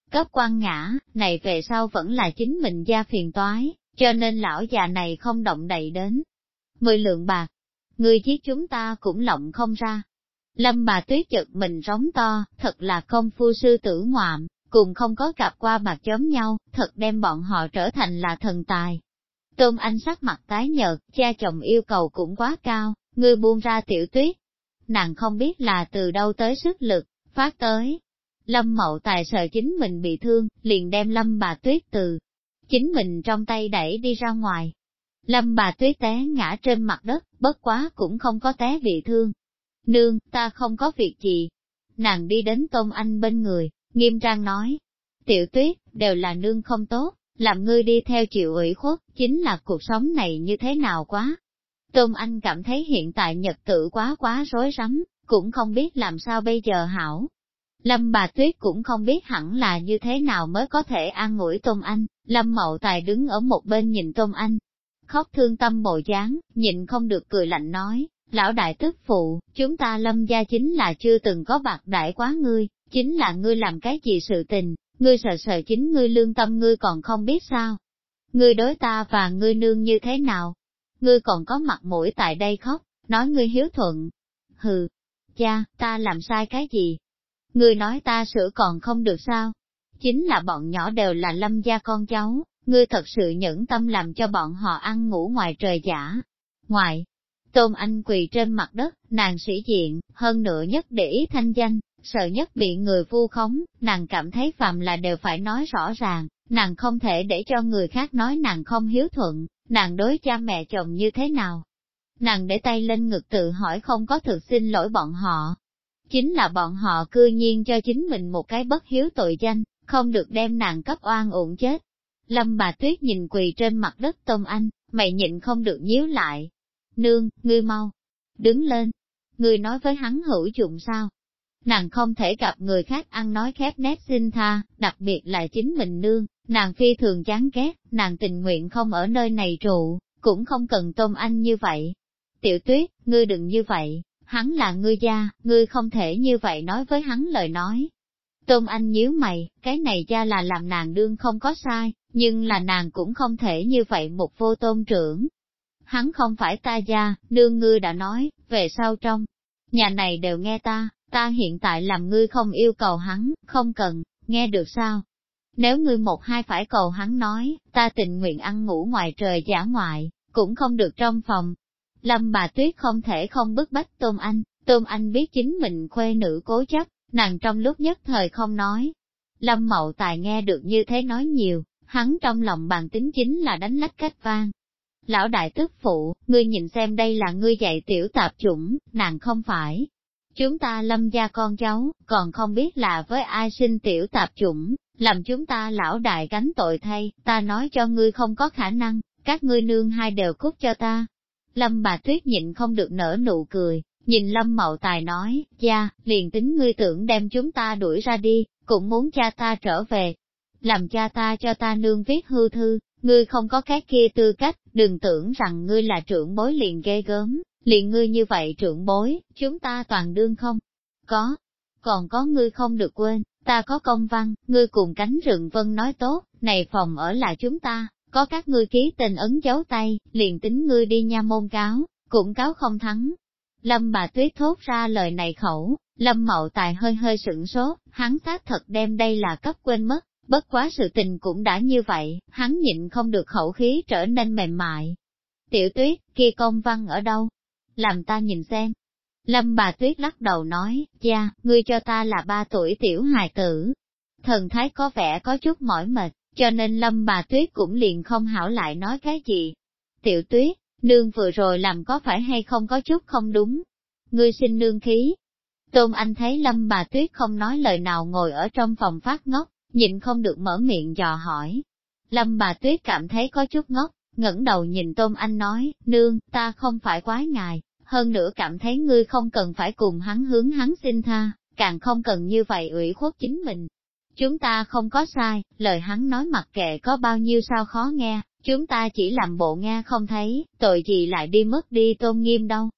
cấp quăng ngã, này về sau vẫn là chính mình gia phiền toái, cho nên lão già này không động đậy đến. 10 lượng bạc, ngươi giết chúng ta cũng lộng không ra. Lâm bà Tuyết chợt mình rống to, thật là công phu sư tử ngoạm, cùng không có gặp qua mặt giống nhau, thật đem bọn họ trở thành là thần tài. Tôn Anh sắc mặt tái nhợt, cha chồng yêu cầu cũng quá cao, ngươi buông ra Tiểu Tuyết. Nàng không biết là từ đâu tới sức lực, phát tới. Lâm Mậu Tài sợ chính mình bị thương, liền đem Lâm bà Tuyết từ chính mình trong tay đẩy đi ra ngoài. Lâm bà Tuyết té ngã trên mặt đất, bất quá cũng không có té bị thương. Nương, ta không có việc gì. Nàng đi đến Tôn Anh bên người, nghiêm trang nói. Tiểu Tuyết, đều là nương không tốt, làm ngươi đi theo chịu ủy khuất, chính là cuộc sống này như thế nào quá. Tôn Anh cảm thấy hiện tại nhật tử quá rối rắm, cũng không biết làm sao bây giờ hảo. Lâm bà Tuyết cũng không biết hẳn là như thế nào mới có thể an ủi Tôn Anh. Lâm Mậu Tài đứng ở một bên nhìn Tôn Anh, khóc thương tâm bộ dáng, nhịn không được cười lạnh nói, lão đại tức phụ, chúng ta Lâm gia chính là chưa từng có bạc đãi quá ngươi, chính là ngươi làm cái gì sự tình, ngươi sợ chính ngươi lương tâm ngươi còn không biết sao. Ngươi đối ta và ngươi nương như thế nào? Ngươi còn có mặt mũi tại đây khóc, nói ngươi hiếu thuận. Hừ, cha, ta làm sai cái gì? Ngươi nói ta sửa còn không được sao? Chính là bọn nhỏ đều là Lâm gia con cháu, ngươi thật sự nhẫn tâm làm cho bọn họ ăn ngủ ngoài trời giả. Ngoài, Tôn Anh quỳ trên mặt đất, nàng sĩ diện, hơn nữa nhất để ý thanh danh, sợ nhất bị người vu khống, nàng cảm thấy phàm là đều phải nói rõ ràng, nàng không thể để cho người khác nói nàng không hiếu thuận, nàng đối cha mẹ chồng như thế nào. Nàng để tay lên ngực tự hỏi không có thực xin lỗi bọn họ. Chính là bọn họ cư nhiên cho chính mình một cái bất hiếu tội danh, không được đem nàng cấp oan uổng chết. Lâm bà Tuyết nhìn quỳ trên mặt đất Tôn Anh, mày nhịn không được nhíu lại. Nương, ngươi mau, đứng lên. Ngươi nói với hắn hữu dụng sao? Nàng không thể gặp người khác ăn nói khép nép xin tha, đặc biệt là chính mình nương, nàng phi thường chán ghét, nàng tình nguyện không ở nơi này trụ, cũng không cần Tôn Anh như vậy. Tiểu Tuyết, ngươi đừng như vậy, hắn là ngươi gia, ngươi không thể như vậy nói với hắn lời nói. Tôn Anh nhíu mày, cái này gia là làm nàng đương không có sai, nhưng là nàng cũng không thể như vậy một vô tôn trưởng. Hắn không phải ta gia, nương ngươi đã nói, về sau trong nhà này đều nghe ta hiện tại làm ngươi không yêu cầu hắn, không cần, nghe được sao? Nếu ngươi một hai phải cầu hắn nói, ta tình nguyện ăn ngủ ngoài trời giả ngoại, cũng không được trong phòng. Lâm bà Tuyết không thể không bức bách Tôn Anh biết chính mình khuê nữ cố chấp, nàng trong lúc nhất thời không nói. Lâm Mậu Tài nghe được như thế nói nhiều, hắn trong lòng bàn tính chính là đánh lách cách vang. Lão đại tức phụ, ngươi nhìn xem đây là ngươi dạy tiểu tạp chủng, nàng không phải. Chúng ta Lâm gia con cháu, còn không biết là với ai sinh tiểu tạp chủng, làm chúng ta lão đại gánh tội thay, ta nói cho ngươi không có khả năng, các ngươi nương hai đều cút cho ta. Lâm bà Tuyết nhịn không được nở nụ cười, nhìn Lâm Mậu Tài nói, cha, liền tính ngươi tưởng đem chúng ta đuổi ra đi, cũng muốn cha ta trở về. Làm cha ta cho ta nương viết hưu thư, ngươi không có cái kia tư cách, đừng tưởng rằng ngươi là trưởng bối liền ghê gớm, liền ngươi như vậy trưởng bối, chúng ta toàn đương không? Có, còn có ngươi không được quên, ta có công văn, ngươi cùng cánh rừng vân nói tốt, này phòng ở là chúng ta, có các ngươi ký tên ấn dấu tay, liền tính ngươi đi nha môn cáo, cũng cáo không thắng. Lâm bà Tuyết thốt ra lời này khẩu, Lâm Mậu Tài hơi sửng sốt, hắn xác thật đem đây là cấp quên mất, bất quá sự tình cũng đã như vậy, hắn nhịn không được khẩu khí trở nên mềm mại. Tiểu Tuyết, kia công văn ở đâu? Làm ta nhìn xem. Lâm bà Tuyết lắc đầu nói, cha, ngươi cho ta là 3 tuổi tiểu hài tử. Thần thái có vẻ có chút mỏi mệt, cho nên Lâm bà Tuyết cũng liền không hảo lại nói cái gì. Tiểu Tuyết, nương vừa rồi làm có phải hay không có chút không đúng? Ngươi xin nương khí. Tôn Anh thấy Lâm bà Tuyết không nói lời nào ngồi ở trong phòng phát ngốc, nhịn không được mở miệng dò hỏi. Lâm bà Tuyết cảm thấy có chút ngốc, ngẩng đầu nhìn Tôn Anh nói, nương, ta không phải quái ngài, hơn nữa cảm thấy ngươi không cần phải cùng hắn hướng hắn xin tha, càng không cần như vậy ủy khuất chính mình. Chúng ta không có sai, lời hắn nói mặc kệ có bao nhiêu sao khó nghe, chúng ta chỉ làm bộ nghe không thấy, tội gì lại đi mất đi tôn nghiêm đâu.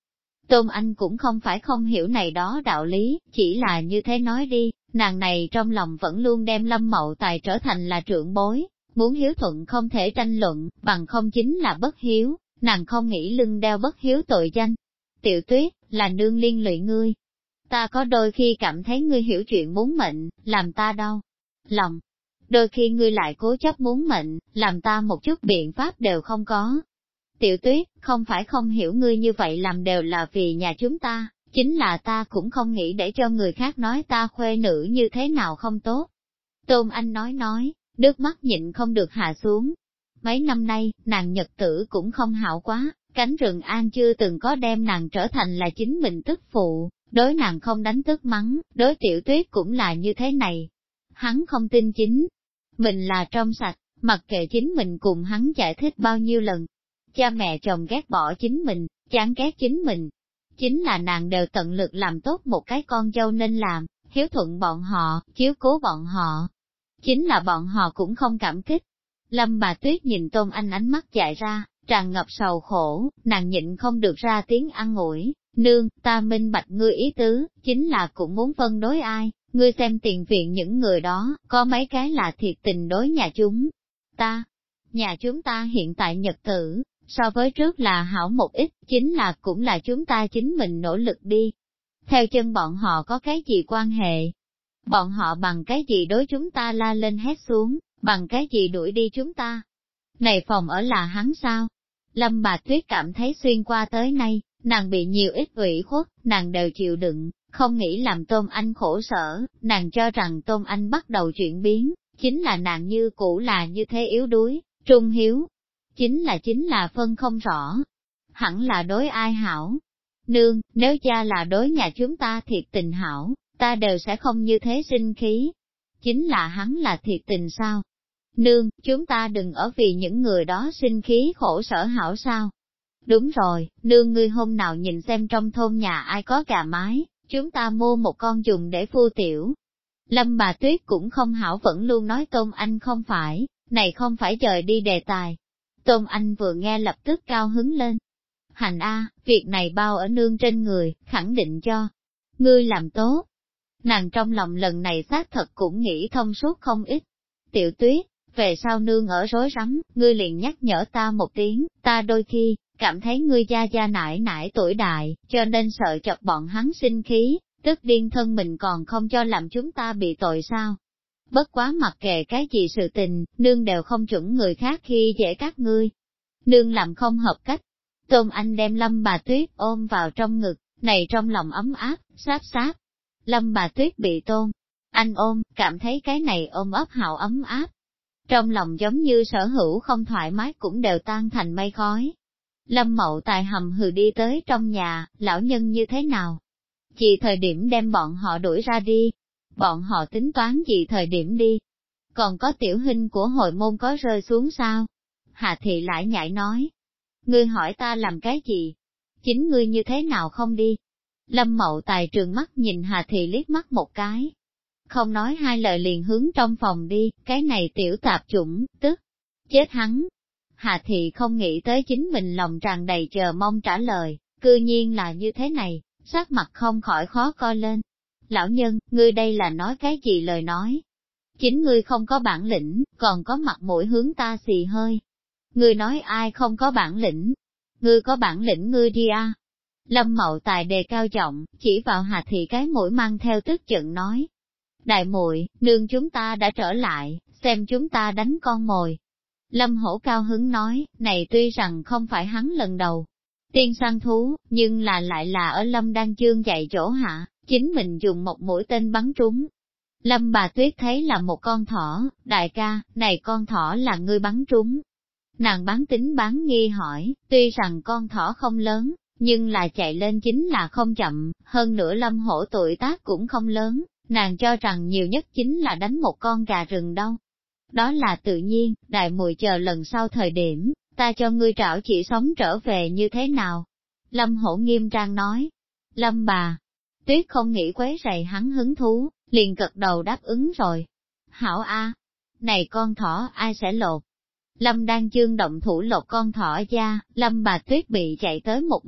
Tôn Anh cũng không phải không hiểu này đó đạo lý, chỉ là như thế nói đi, nàng này trong lòng vẫn luôn đem Lâm Mậu Tài trở thành là trưởng bối, muốn hiếu thuận không thể tranh luận, bằng không chính là bất hiếu, nàng không nghĩ lưng đeo bất hiếu tội danh. Tiểu Tuyết, là nương liên lụy ngươi. Ta có đôi khi cảm thấy ngươi hiểu chuyện muốn mệnh, làm ta đau lòng. Đôi khi ngươi lại cố chấp muốn mệnh, làm ta một chút biện pháp đều không có. Tiểu Tuyết, không phải không hiểu ngươi như vậy làm đều là vì nhà chúng ta, chính là ta cũng không nghĩ để cho người khác nói ta khuê nữ như thế nào không tốt. Tôn Anh nói, nước mắt nhịn không được hạ xuống. Mấy năm nay, nàng nhật tử cũng không hảo quá, cánh rừng an chưa từng có đem nàng trở thành là chính mình tức phụ, đối nàng không đánh tức mắng, đối Tiểu Tuyết cũng là như thế này. Hắn không tin chính mình là trong sạch, mặc kệ chính mình cùng hắn giải thích bao nhiêu lần. Cha mẹ chồng ghét bỏ chính mình, chán ghét chính mình. Chính là nàng đều tận lực làm tốt một cái con dâu nên làm, hiếu thuận bọn họ, chiếu cố bọn họ. Chính là bọn họ cũng không cảm kích. Lâm bà Tuyết nhìn Tôn Anh ánh mắt dại ra, tràn ngập sầu khổ, nàng nhịn không được ra tiếng an ủi, nương, ta minh bạch ngươi ý tứ, chính là cũng muốn phân đối ai, ngươi xem tiền viện những người đó, có mấy cái là thiệt tình đối nhà chúng ta. Nhà chúng ta hiện tại nhật tử, so với trước là hảo một ít, chính là cũng là chúng ta chính mình nỗ lực đi. Theo chân bọn họ có cái gì quan hệ? Bọn họ bằng cái gì đối chúng ta la lên hét xuống, bằng cái gì đuổi đi chúng ta? Này phòng ở là hắn sao? Lâm bà Tuyết cảm thấy xuyên qua tới nay, nàng bị nhiều ít ủy khuất, nàng đều chịu đựng, không nghĩ làm Tôn Anh khổ sở, nàng cho rằng Tôn Anh bắt đầu chuyển biến, chính là nàng như cũ là như thế yếu đuối, trung hiếu. Chính là phân không rõ, hẳn là đối ai hảo. Nương, nếu cha là đối nhà chúng ta thiệt tình hảo, ta đều sẽ không như thế sinh khí. Chính là hắn là thiệt tình sao? Nương, chúng ta đừng ở vì những người đó sinh khí khổ sở hảo sao? Đúng rồi, nương ngươi hôm nào nhìn xem trong thôn nhà ai có gà mái, chúng ta mua một con dùng để phu tiểu. Lâm bà Tuyết cũng không hảo vẫn luôn nói Tôn Anh không phải, này không phải dời đi đề tài. Tôn Anh vừa nghe lập tức cao hứng lên. Hành a, việc này bao ở nương trên người, khẳng định cho ngươi làm tốt. Nàng trong lòng lần này xác thật cũng nghĩ thông suốt không ít. Tiểu Tuyết, về sau nương ở rối rắm, ngươi liền nhắc nhở ta một tiếng, ta đôi khi, cảm thấy ngươi gia nải nải tuổi đại, cho nên sợ chọc bọn hắn sinh khí, tức điên thân mình còn không cho làm chúng ta bị tội sao. Bất quá mặc kệ cái gì sự tình, nương đều không chuẩn người khác khi dễ các ngươi. Nương làm không hợp cách. Tôn Anh đem Lâm bà Tuyết ôm vào trong ngực, này trong lòng ấm áp, sáp sáp. Lâm bà Tuyết bị Tôn Anh ôm, cảm thấy cái này ôm ấp hào ấm áp. Trong lòng giống như sở hữu không thoải mái cũng đều tan thành mây khói. Lâm Mậu Tài hầm hừ đi tới trong nhà, lão nhân như thế nào? Chỉ thời điểm đem bọn họ đuổi ra đi. Bọn họ tính toán gì thời điểm đi? Còn có tiểu hình của hội môn có rơi xuống sao? Hà Thị lại nhảy nói. Ngươi hỏi ta làm cái gì? Chính ngươi như thế nào không đi? Lâm Mậu Tài trừng mắt nhìn Hà Thị liếc mắt một cái. Không nói hai lời liền hướng trong phòng đi, cái này tiểu tạp chủng, tức, chết hắn. Hà Thị không nghĩ tới chính mình lòng tràn đầy chờ mong trả lời, cư nhiên là như thế này, sắc mặt không khỏi khó coi lên. Lão nhân, ngươi đây là nói cái gì lời nói? Chính ngươi không có bản lĩnh, còn có mặt mũi hướng ta xì hơi. Ngươi nói ai không có bản lĩnh? Ngươi có bản lĩnh ngươi đi a. Lâm Mậu Tài đề cao giọng, chỉ vào Hà Thị cái mũi mang theo tức giận nói. Đại muội, nương chúng ta đã trở lại, xem chúng ta đánh con mồi. Lâm Hổ cao hứng nói, này tuy rằng không phải hắn lần đầu tiên săn thú, nhưng là lại là ở Lâm Đan Chương dạy chỗ hạ, chính mình dùng một mũi tên bắn trúng. Lâm bà Tuyết thấy là một con thỏ, đại ca, này con thỏ là ngươi bắn trúng. Nàng bán tính bán nghi hỏi, tuy rằng con thỏ không lớn, nhưng là chạy lên chính là không chậm, hơn nữa Lâm Hổ tuổi tác cũng không lớn, nàng cho rằng nhiều nhất chính là đánh một con gà rừng đâu. Đó là tự nhiên, đại muội chờ lần sau thời điểm, ta cho ngươi trảo chỉ sống trở về như thế nào? Lâm Hổ nghiêm trang nói. Lâm bà Tuyết không nghĩ quấy rầy hắn hứng thú, liền gật đầu đáp ứng rồi. Hảo a, này con thỏ ai sẽ lột? Lâm đang chương động thủ lột con thỏ da, Lâm bà Tuyết bị chạy tới một bên,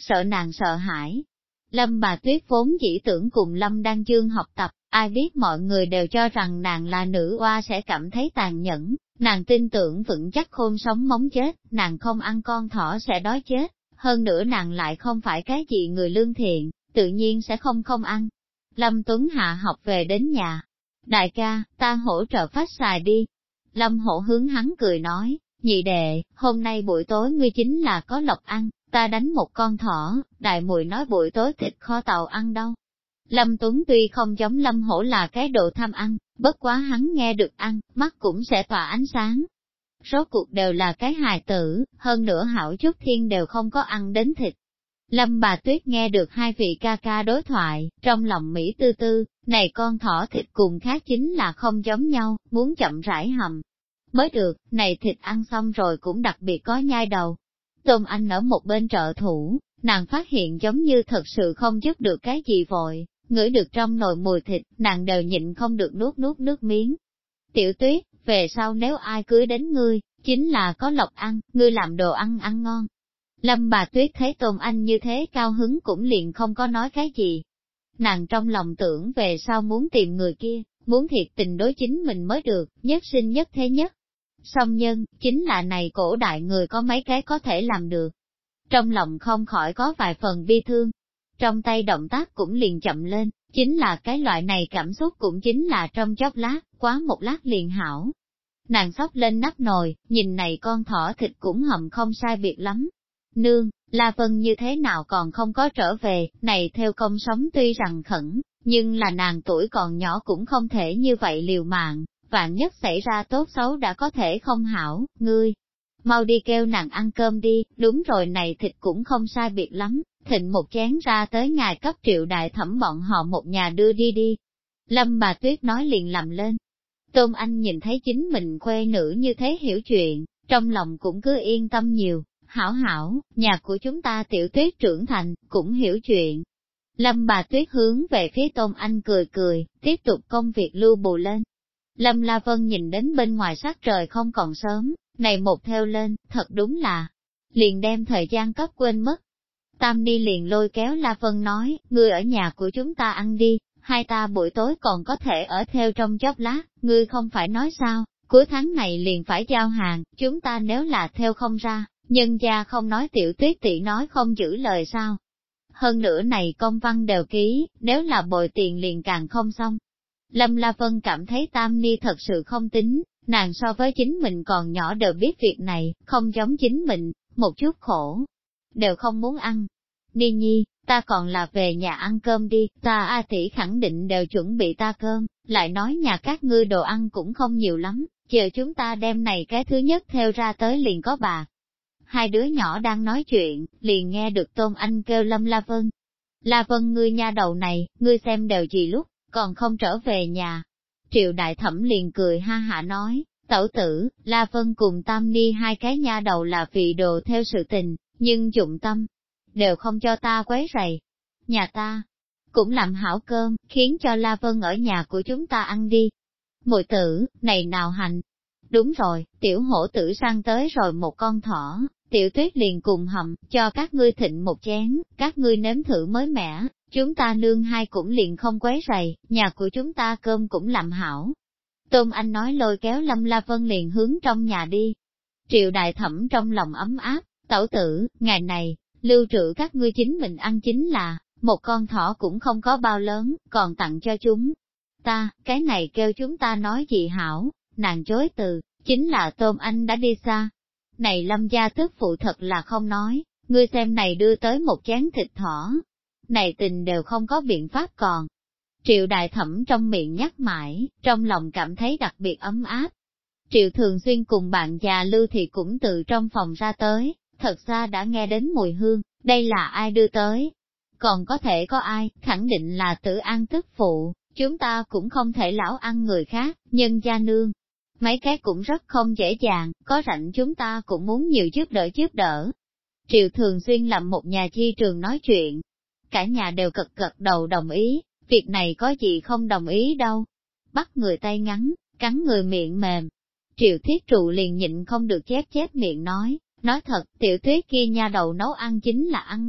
sợ nàng sợ hãi. Lâm bà Tuyết vốn chỉ tưởng cùng Lâm Đan Dương học tập, ai biết mọi người đều cho rằng nàng là nữ oa sẽ cảm thấy tàn nhẫn, nàng tin tưởng vững chắc khôn sống móng chết, nàng không ăn con thỏ sẽ đói chết, hơn nữa nàng lại không phải cái gì người lương thiện, tự nhiên sẽ không ăn. Lâm Tuấn hạ học về đến nhà. Đại ca, ta hỗ trợ phát xài đi. Lâm Hổ hướng hắn cười nói, nhị đệ, hôm nay buổi tối ngươi chính là có lộc ăn, ta đánh một con thỏ, đại muội nói buổi tối thịt kho tàu ăn đâu. Lâm Tuấn tuy không giống Lâm Hổ là cái đồ tham ăn, bất quá hắn nghe được ăn, mắt cũng sẽ tỏa ánh sáng. Rốt cuộc đều là cái hài tử, hơn nữa hảo chút thiên đều không có ăn đến thịt. Lâm bà Tuyết nghe được hai vị ca ca đối thoại, trong lòng Mỹ tư tư, này con thỏ thịt cùng khác chính là không giống nhau, muốn chậm rãi hầm. Mới được, này thịt ăn xong rồi cũng đặc biệt có nhai đầu. Tôn Anh ở một bên trợ thủ, nàng phát hiện giống như thật sự không giúp được cái gì vội, ngửi được trong nồi mùi thịt, nàng đều nhịn không được nuốt nước miếng. Tiểu Tuyết, về sau nếu ai cưới đến ngươi, chính là có lộc ăn, ngươi làm đồ ăn ăn ngon. Lâm bà Tuyết thấy Tôn Anh như thế cao hứng cũng liền không có nói cái gì. Nàng trong lòng tưởng về sau muốn tìm người kia, muốn thiệt tình đối chính mình mới được, nhất sinh nhất thế nhất. Song nhân, chính là này cổ đại người có mấy cái có thể làm được. Trong lòng không khỏi có vài phần bi thương. Trong tay động tác cũng liền chậm lên, chính là cái loại này cảm xúc cũng chính là trong chốc lát, quá một lát liền hảo. Nàng xốc lên nắp nồi, nhìn này con thỏ thịt cũng hầm không sai biệt lắm. Nương, La Vân như thế nào còn không có trở về, này theo công sống tuy rằng khẩn, nhưng là nàng tuổi còn nhỏ cũng không thể như vậy liều mạng, vạn nhất xảy ra tốt xấu đã có thể không hảo, ngươi. Mau đi kêu nàng ăn cơm đi, đúng rồi này thịt cũng không sai biệt lắm, thịnh một chén ra tới ngài cấp Triệu đại thẩm bọn họ một nhà đưa đi đi. Lâm bà Tuyết nói liền làm lên. Tôn Anh nhìn thấy chính mình khuê nữ như thế hiểu chuyện, trong lòng cũng cứ yên tâm nhiều. Hảo hảo, nhà của chúng ta Tiểu Tuyết trưởng thành, cũng hiểu chuyện. Lâm bà Tuyết hướng về phía Tôn Anh cười cười, tiếp tục công việc lưu bù lên. Lâm La Vân nhìn đến bên ngoài sắc trời không còn sớm, này một theo lên, thật đúng là, liền đem thời gian cấp quên mất. Tam Ni liền lôi kéo La Vân nói, ngươi ở nhà của chúng ta ăn đi, hai ta buổi tối còn có thể ở theo trong chốc lát, ngươi không phải nói sao, cuối tháng này liền phải giao hàng, chúng ta nếu là theo không ra. Nhân gia không nói Tiểu Tuyết tỷ nói không giữ lời sao. Hơn nữa này công văn đều ký, nếu là bồi tiền liền càng không xong. Lâm La Vân cảm thấy Tam Ni thật sự không tính, nàng so với chính mình còn nhỏ đều biết việc này, không giống chính mình, một chút khổ, đều không muốn ăn. Ni Nhi, ta còn là về nhà ăn cơm đi, ta A tỷ khẳng định đều chuẩn bị ta cơm, lại nói nhà các ngươi đồ ăn cũng không nhiều lắm, chờ chúng ta đem này cái thứ nhất theo ra tới liền có bạc. Hai đứa nhỏ đang nói chuyện, liền nghe được Tôn Anh kêu Lâm La Vân. La Vân ngươi nha đầu này, ngươi xem đều gì lúc, còn không trở về nhà. Triệu đại thẩm liền cười ha hả nói, tẩu tử, La Vân cùng Tam Ni hai cái nha đầu là vì đồ theo sự tình, nhưng dụng tâm, đều không cho ta quấy rầy. Nhà ta cũng làm hảo cơm, khiến cho La Vân ở nhà của chúng ta ăn đi. Muội tử, này nào hành. Đúng rồi, tiểu hổ tử săn tới rồi một con thỏ, Tiểu Tuyết liền cùng hầm, cho các ngươi thịnh một chén, các ngươi nếm thử mới mẻ, chúng ta nương hai cũng liền không quấy rầy, nhà của chúng ta cơm cũng làm hảo. Tôn Anh nói lôi kéo Lâm La Vân liền hướng trong nhà đi. Triệu đại thẩm trong lòng ấm áp, tẩu tử, ngày này, lưu trữ các ngươi chính mình ăn chính là, một con thỏ cũng không có bao lớn, còn tặng cho chúng. Ta, cái này kêu chúng ta nói gì hảo, nàng chối từ, chính là Tôn Anh đã đi xa. Này Lâm gia tức phụ thật là không nói, ngươi xem này đưa tới một chén thịt thỏ. Này tình đều không có biện pháp còn. Triệu đại thẩm trong miệng nhắc mãi, trong lòng cảm thấy đặc biệt ấm áp. Triệu thường xuyên cùng bạn già Lưu thì cũng từ trong phòng ra tới, thật ra đã nghe đến mùi hương, đây là ai đưa tới. Còn có thể có ai, khẳng định là Tử An tức phụ, chúng ta cũng không thể lão ăn người khác, nhân gia nương. Mấy cái cũng rất không dễ dàng, có rảnh chúng ta cũng muốn nhiều giúp đỡ. Triệu thường xuyên làm một nhà chi trường nói chuyện. Cả nhà đều gật đầu đồng ý, việc này có gì không đồng ý đâu. Bắt người tay ngắn, cắn người miệng mềm. Triệu thiết trụ liền nhịn không được chép miệng nói thật, Tiểu Tuyết kia nha đầu nấu ăn chính là ăn ngon,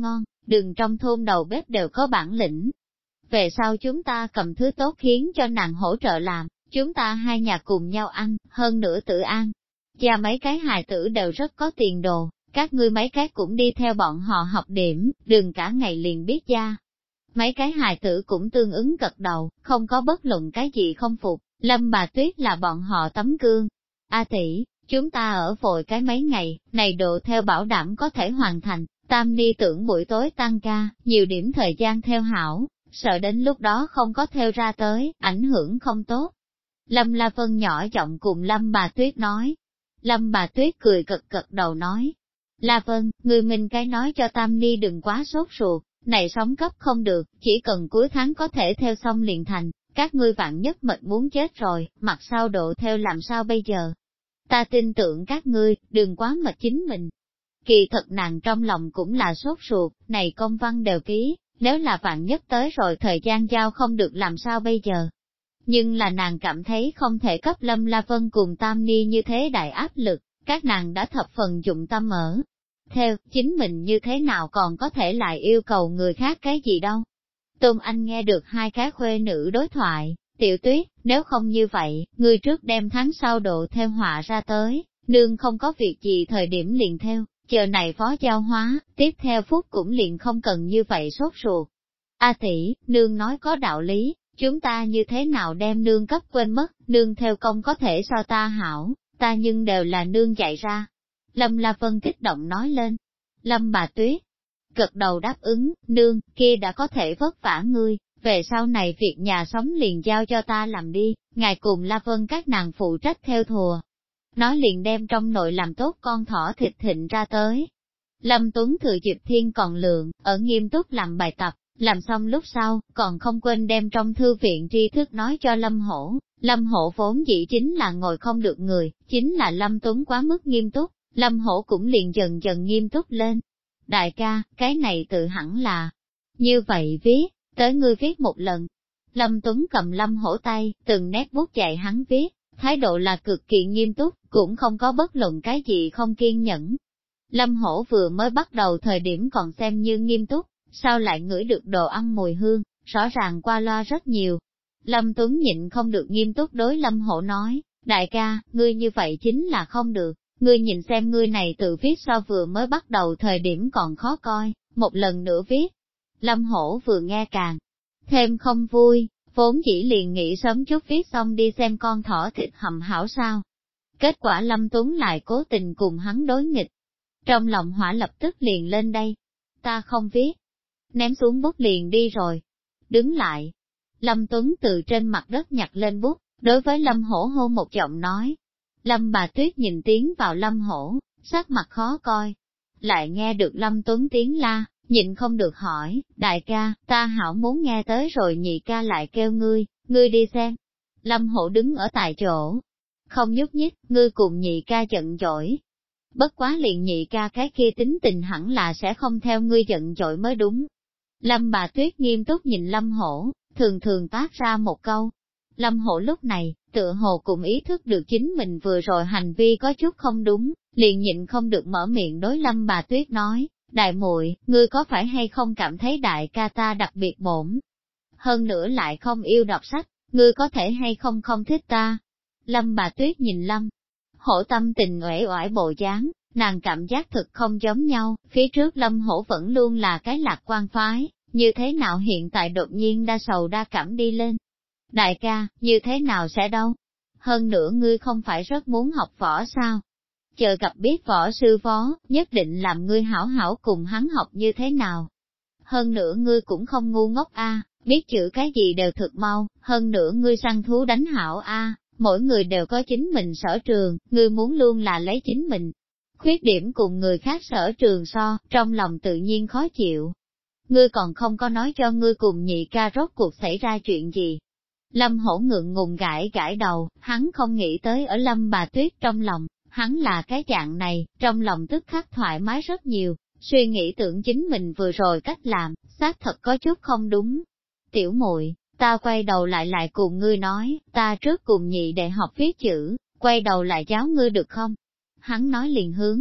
Đường trong thôn đầu bếp đều có bản lĩnh. Về sau chúng ta cầm thứ tốt khiến cho nàng hỗ trợ làm, chúng ta hai nhà cùng nhau ăn, hơn nữa tự an. Và mấy cái hài tử đều rất có tiền đồ, các ngươi mấy cái cũng đi theo bọn họ học điểm, đừng cả ngày liền biết gia. Mấy cái hài tử cũng tương ứng gật đầu, không có bất luận cái gì không phục, Lâm bà Tuyết là bọn họ tấm gương. A tỷ, chúng ta ở vội cái mấy ngày, này độ theo bảo đảm có thể hoàn thành, Tam Ni tưởng buổi tối tăng ca, nhiều điểm thời gian theo hảo, sợ đến lúc đó không có theo ra tới, ảnh hưởng không tốt. Lâm La Vân nhỏ giọng cùng Lâm bà Tuyết nói. Lâm bà Tuyết cười gật gật đầu nói. La Vân, người mình cái nói cho Tam Ni đừng quá sốt ruột, này sống cấp không được, chỉ cần cuối tháng có thể theo xong liền thành, các ngươi vạn nhất mệt muốn chết rồi, mặt sau độ theo làm sao bây giờ? Ta tin tưởng các ngươi, đừng quá mệt chính mình. Kỳ thật nàng trong lòng cũng là sốt ruột, này công văn đều ký, nếu là vạn nhất tới rồi thời gian giao không được làm sao bây giờ? Nhưng là nàng cảm thấy không thể cấp Lâm La Vân cùng Tam Ni như thế đại áp lực, các nàng đã thập phần dụng tâm ở. Theo, chính mình như thế nào còn có thể lại yêu cầu người khác cái gì đâu. Tôn Anh nghe được hai cái khuê nữ đối thoại, Tiểu Tuyết, nếu không như vậy, ngươi trước đem tháng sau độ theo họa ra tới, nương không có việc gì thời điểm liền theo, chờ này phó giao hóa, tiếp theo phút cũng liền không cần như vậy sốt ruột. A tỷ, nương nói có đạo lý, chúng ta như thế nào đem nương cấp quên mất, nương theo công có thể so ta hảo, ta nhưng đều là nương dạy ra. Lâm La Vân kích động nói lên. Lâm bà Tuyết gật đầu đáp ứng, nương, kia đã có thể vất vả ngươi, về sau này việc nhà sống liền giao cho ta làm đi, ngài cùng La Vân các nàng phụ trách theo thùa. Nói liền đem trong nội làm tốt con thỏ thịt thịnh ra tới. Lâm Tuấn thừa dịp thiên còn lượng, ở nghiêm túc làm bài tập, làm xong lúc sau, còn không quên đem trong thư viện tri thức nói cho Lâm Hổ. Lâm Hổ vốn dĩ chính là ngồi không được người, chính là Lâm Tuấn quá mức nghiêm túc, Lâm Hổ cũng liền dần dần nghiêm túc lên. Đại ca, cái này tự hẳn là như vậy viết, tới ngươi viết một lần. Lâm Tuấn cầm Lâm Hổ tay, từng nét bút dạy hắn viết, thái độ là cực kỳ nghiêm túc, cũng không có bất luận cái gì không kiên nhẫn. Lâm Hổ vừa mới bắt đầu thời điểm còn xem như nghiêm túc, sao lại ngửi được đồ ăn mùi hương, rõ ràng qua loa rất nhiều. Lâm Tuấn nhịn không được nghiêm túc đối Lâm Hổ nói, đại ca, ngươi như vậy chính là không được, ngươi nhìn xem ngươi này tự viết so vừa mới bắt đầu thời điểm còn khó coi, một lần nữa viết. Lâm Hổ vừa nghe càng thêm không vui, vốn chỉ liền nghĩ sớm chút viết xong đi xem con thỏ thịt hầm hảo sao. Kết quả Lâm Tuấn lại cố tình cùng hắn đối nghịch. Trong lòng hỏa lập tức liền lên đây. Ta không viết. Ném xuống bút liền đi rồi. Đứng lại. Lâm Tuấn từ trên mặt đất nhặt lên bút, đối với Lâm Hổ hô một giọng nói. Lâm bà Tuyết nhìn tiếng vào Lâm Hổ, sắc mặt khó coi. Lại nghe được Lâm Tuấn tiếng la, nhịn không được hỏi, đại ca, ta hảo muốn nghe tới rồi nhị ca lại kêu ngươi đi xem. Lâm Hổ đứng ở tại chỗ, không nhúc nhích, ngươi cùng nhị ca giận dỗi. Bất quá liền nhị ca cái kia tính tình hẳn là sẽ không theo ngươi giận dỗi mới đúng. Lâm bà Tuyết nghiêm túc nhìn Lâm Hổ, thường thường toát ra một câu. Lâm Hổ lúc này, tựa hồ cũng ý thức được chính mình vừa rồi hành vi có chút không đúng, liền nhịn không được mở miệng đối Lâm bà Tuyết nói, đại muội, ngươi có phải hay không cảm thấy đại ca ta đặc biệt bổn? Hơn nữa lại không yêu đọc sách, ngươi có thể hay không thích ta? Lâm bà Tuyết nhìn Lâm Hổ tâm tình uể oải bộ dáng, nàng cảm giác thực không giống nhau, phía trước Lâm Hổ vẫn luôn là cái lạc quan phái, như thế nào hiện tại đột nhiên đa sầu đa cảm đi lên. Đại ca, như thế nào sẽ đâu? Hơn nữa ngươi không phải rất muốn học võ sao? Chờ gặp biết võ sư phó, nhất định làm ngươi hảo hảo cùng hắn học như thế nào? Hơn nữa ngươi cũng không ngu ngốc a, biết chữ cái gì đều thực mau, hơn nữa ngươi săn thú đánh hảo a, mỗi người đều có chính mình sở trường, ngươi muốn luôn là lấy chính mình. Khuyết điểm cùng người khác sở trường so, trong lòng tự nhiên khó chịu. Ngươi còn không có nói cho ngươi cùng nhị ca rốt cuộc xảy ra chuyện gì. Lâm Hổ ngượng ngùng gãi gãi đầu, hắn không nghĩ tới ở Lâm bà Tuyết trong lòng, hắn là cái dạng này, trong lòng tức khắc thoải mái rất nhiều, suy nghĩ tưởng chính mình vừa rồi cách làm, xác thật có chút không đúng. Tiểu muội, ta quay đầu lại cùng ngươi nói, ta trước cùng nhị đệ học viết chữ, quay đầu lại giáo ngươi được không? Hắn nói liền hướng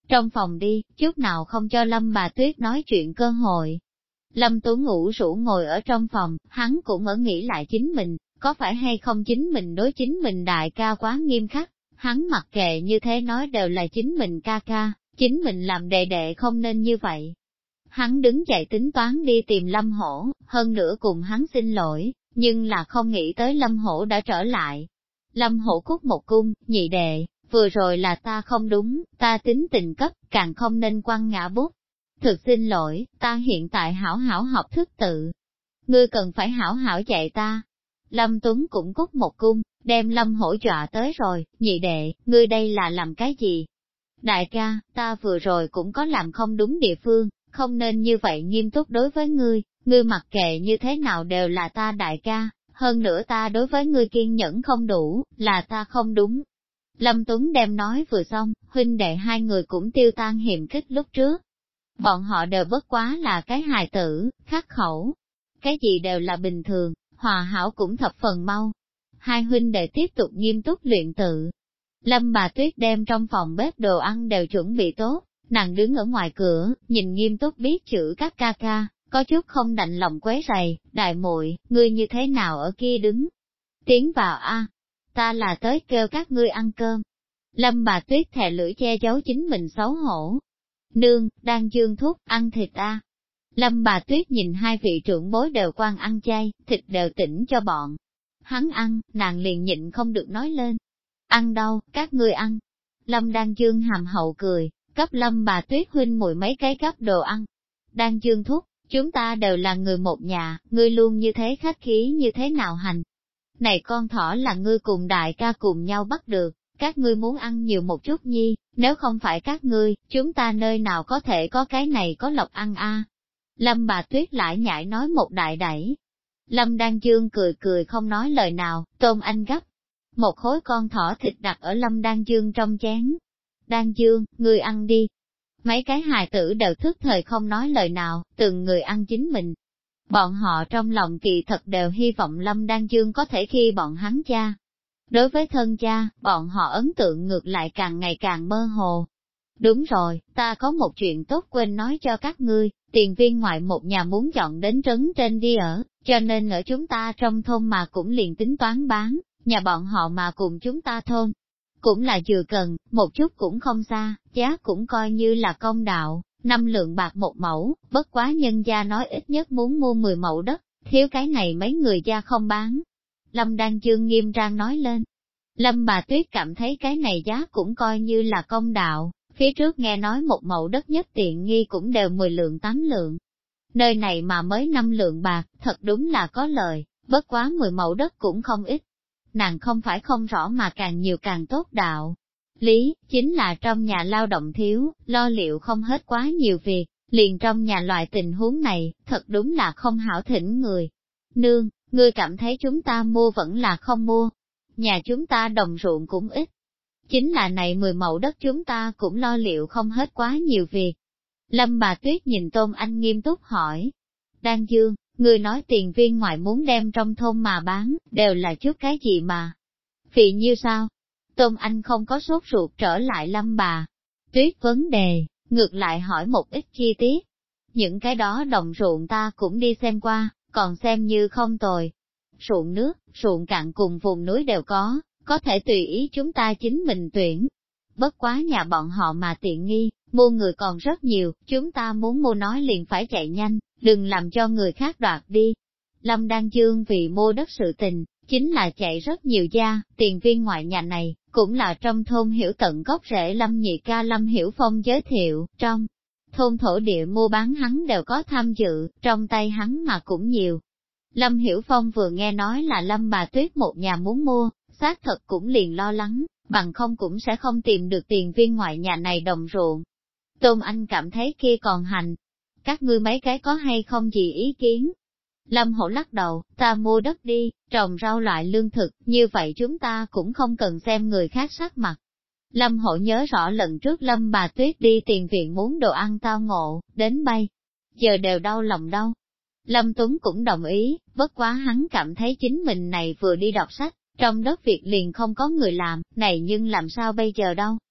trong phòng đi, chút nào không cho Lâm bà Tuyết nói chuyện cơ hội. Lâm Tuấn ngủ rũ ngồi ở trong phòng, hắn cũng ở nghĩ lại chính mình, có phải hay không chính mình đối chính mình đại ca quá nghiêm khắc, hắn mặc kệ như thế nói đều là chính mình ca ca, chính mình làm đệ đệ không nên như vậy. Hắn đứng dậy tính toán đi tìm Lâm Hổ, hơn nữa cùng hắn xin lỗi, nhưng là không nghĩ tới Lâm Hổ đã trở lại. Lâm Hổ cút một cung, nhị đệ, vừa rồi là ta không đúng, ta tính tình cấp, càng không nên quăng ngã bút. Thực xin lỗi, ta hiện tại hảo hảo học thức tự. Ngươi cần phải hảo hảo dạy ta. Lâm Tuấn cũng cút một cung, đem Lâm Hổ dọa tới rồi, nhị đệ, ngươi đây là làm cái gì? Đại ca, ta vừa rồi cũng có làm không đúng địa phương, không nên như vậy nghiêm túc đối với ngươi mặc kệ như thế nào đều là ta đại ca, hơn nữa ta đối với ngươi kiên nhẫn không đủ, là ta không đúng. Lâm Tuấn đem nói vừa xong, huynh đệ hai người cũng tiêu tan hiềm khích lúc trước. Bọn họ đều bất quá là cái hài tử, khắc khẩu. Cái gì đều là bình thường, hòa hảo cũng thập phần mau. Hai huynh đệ tiếp tục nghiêm túc luyện tự. Lâm bà Tuyết đem trong phòng bếp đồ ăn đều chuẩn bị tốt, nàng đứng ở ngoài cửa, nhìn nghiêm túc biết chữ các ca ca, có chút không đành lòng quấy rầy, đại muội, ngươi như thế nào ở kia đứng? Tiến vào a, ta là tới kêu các ngươi ăn cơm. Lâm bà Tuyết thè lưỡi che giấu chính mình xấu hổ. Nương, đang dương thúc, ăn thịt a. Lâm bà Tuyết nhìn hai vị trưởng bối đều quan ăn chay, thịt đều tỉnh cho bọn. Hắn ăn, nàng liền nhịn không được nói lên. Ăn đâu, các ngươi ăn. Lâm Đan Dương hàm hậu cười, cấp Lâm bà Tuyết huynh muội mấy cái cấp đồ ăn. Đan Dương thúc, chúng ta đều là người một nhà, ngươi luôn như thế khách khí như thế nào hành. Này con thỏ là ngươi cùng đại ca cùng nhau bắt được, các ngươi muốn ăn nhiều một chút nhi, nếu không phải các ngươi, chúng ta nơi nào có thể có cái này có lộc ăn a. Lâm bà Tuyết lại nhảy nói một đại đẩy. Lâm Đan Dương cười cười không nói lời nào, Tôn Anh gấp một khối con thỏ thịt đặt ở Lâm Đan Dương trong chén. Đan Dương, ngươi ăn đi. Mấy cái hài tử đều thức thời không nói lời nào, từng người ăn chính mình. Bọn họ trong lòng kỳ thật đều hy vọng Lâm Đan Dương có thể khi bọn hắn cha. Đối với thân cha, bọn họ ấn tượng ngược lại càng ngày càng mơ hồ. Đúng rồi, ta có một chuyện tốt quên nói cho các ngươi, tiền viên ngoại một nhà muốn dọn đến trấn trên đi ở, cho nên ở chúng ta trong thôn mà cũng liền tính toán bán, nhà bọn họ mà cùng chúng ta thôn. Cũng là vừa cần, một chút cũng không xa, giá cũng coi như là công đạo, 5 lượng bạc một mẫu, bất quá nhân gia nói ít nhất muốn mua 10 mẫu đất, thiếu cái này mấy người gia không bán. Lâm Đan Dương nghiêm trang nói lên. Lâm bà Tuyết cảm thấy cái này giá cũng coi như là công đạo, phía trước nghe nói một mẫu đất nhất tiện nghi cũng đều 10 lượng 8 lượng. Nơi này mà mới 5 lượng bạc, thật đúng là có lời, bất quá 10 mẫu đất cũng không ít. Nàng không phải không rõ mà càng nhiều càng tốt đạo. Lý, chính là trong nhà lao động thiếu, lo liệu không hết quá nhiều việc, liền trong nhà loại tình huống này, thật đúng là không hảo thỉnh người. Nương, ngươi cảm thấy chúng ta mua vẫn là không mua. Nhà chúng ta đồng ruộng cũng ít. Chính là này 10 mẫu đất chúng ta cũng lo liệu không hết quá nhiều việc. Lâm bà Tuyết nhìn Tôn Anh nghiêm túc hỏi. Đan Dương, ngươi nói tiền viên ngoại muốn đem trong thôn mà bán, đều là chút cái gì mà? Phì nhiêu sao? Tôn Anh không có sốt ruột trở lại Lâm bà Tuyết vấn đề, ngược lại hỏi một ít chi tiết. Những cái đó đồng ruộng ta cũng đi xem qua, còn xem như không tồi. Ruộng nước, ruộng cạn cùng vùng núi đều có thể tùy ý chúng ta chính mình tuyển. Bất quá nhà bọn họ mà tiện nghi, mua người còn rất nhiều, chúng ta muốn mua nói liền phải chạy nhanh, đừng làm cho người khác đoạt đi. Lâm Đan Dương vì mua đất sự tình, chính là chạy rất nhiều gia, tiền viên ngoại nhà này, cũng là trong thôn hiểu tận gốc rễ Lâm nhị ca Lâm Hiểu Phong giới thiệu, trong thôn thổ địa mua bán hắn đều có tham dự, trong tay hắn mà cũng nhiều. Lâm Hiểu Phong vừa nghe nói là Lâm bà Tuyết một nhà muốn mua, xác thật cũng liền lo lắng, bằng không cũng sẽ không tìm được tiền viên ngoại nhà này đồng ruộng. Tôn Anh cảm thấy kia còn hành. Các ngươi mấy cái có hay không gì ý kiến? Lâm Hổ lắc đầu, ta mua đất đi, trồng rau loại lương thực, như vậy chúng ta cũng không cần xem người khác sắc mặt. Lâm Hổ nhớ rõ lần trước Lâm bà Tuyết đi tiền viện muốn đồ ăn tao ngộ, đến bay. Giờ đều đau lòng đâu. Lâm Tuấn cũng đồng ý, bất quá hắn cảm thấy chính mình này vừa đi đọc sách, trong đất việc liền không có người làm, này nhưng làm sao bây giờ đâu.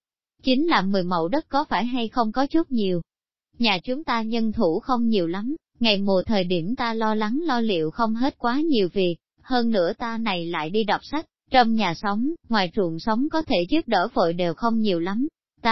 chính là 10 mẫu đất có phải hay không có chút nhiều. Nhà chúng ta nhân thủ không nhiều lắm, ngày mùa thời điểm ta lo lắng lo liệu không hết quá nhiều việc, hơn nữa ta này lại đi đọc sách, trong nhà sống, ngoài ruộng sống có thể giúp đỡ vội đều không nhiều lắm.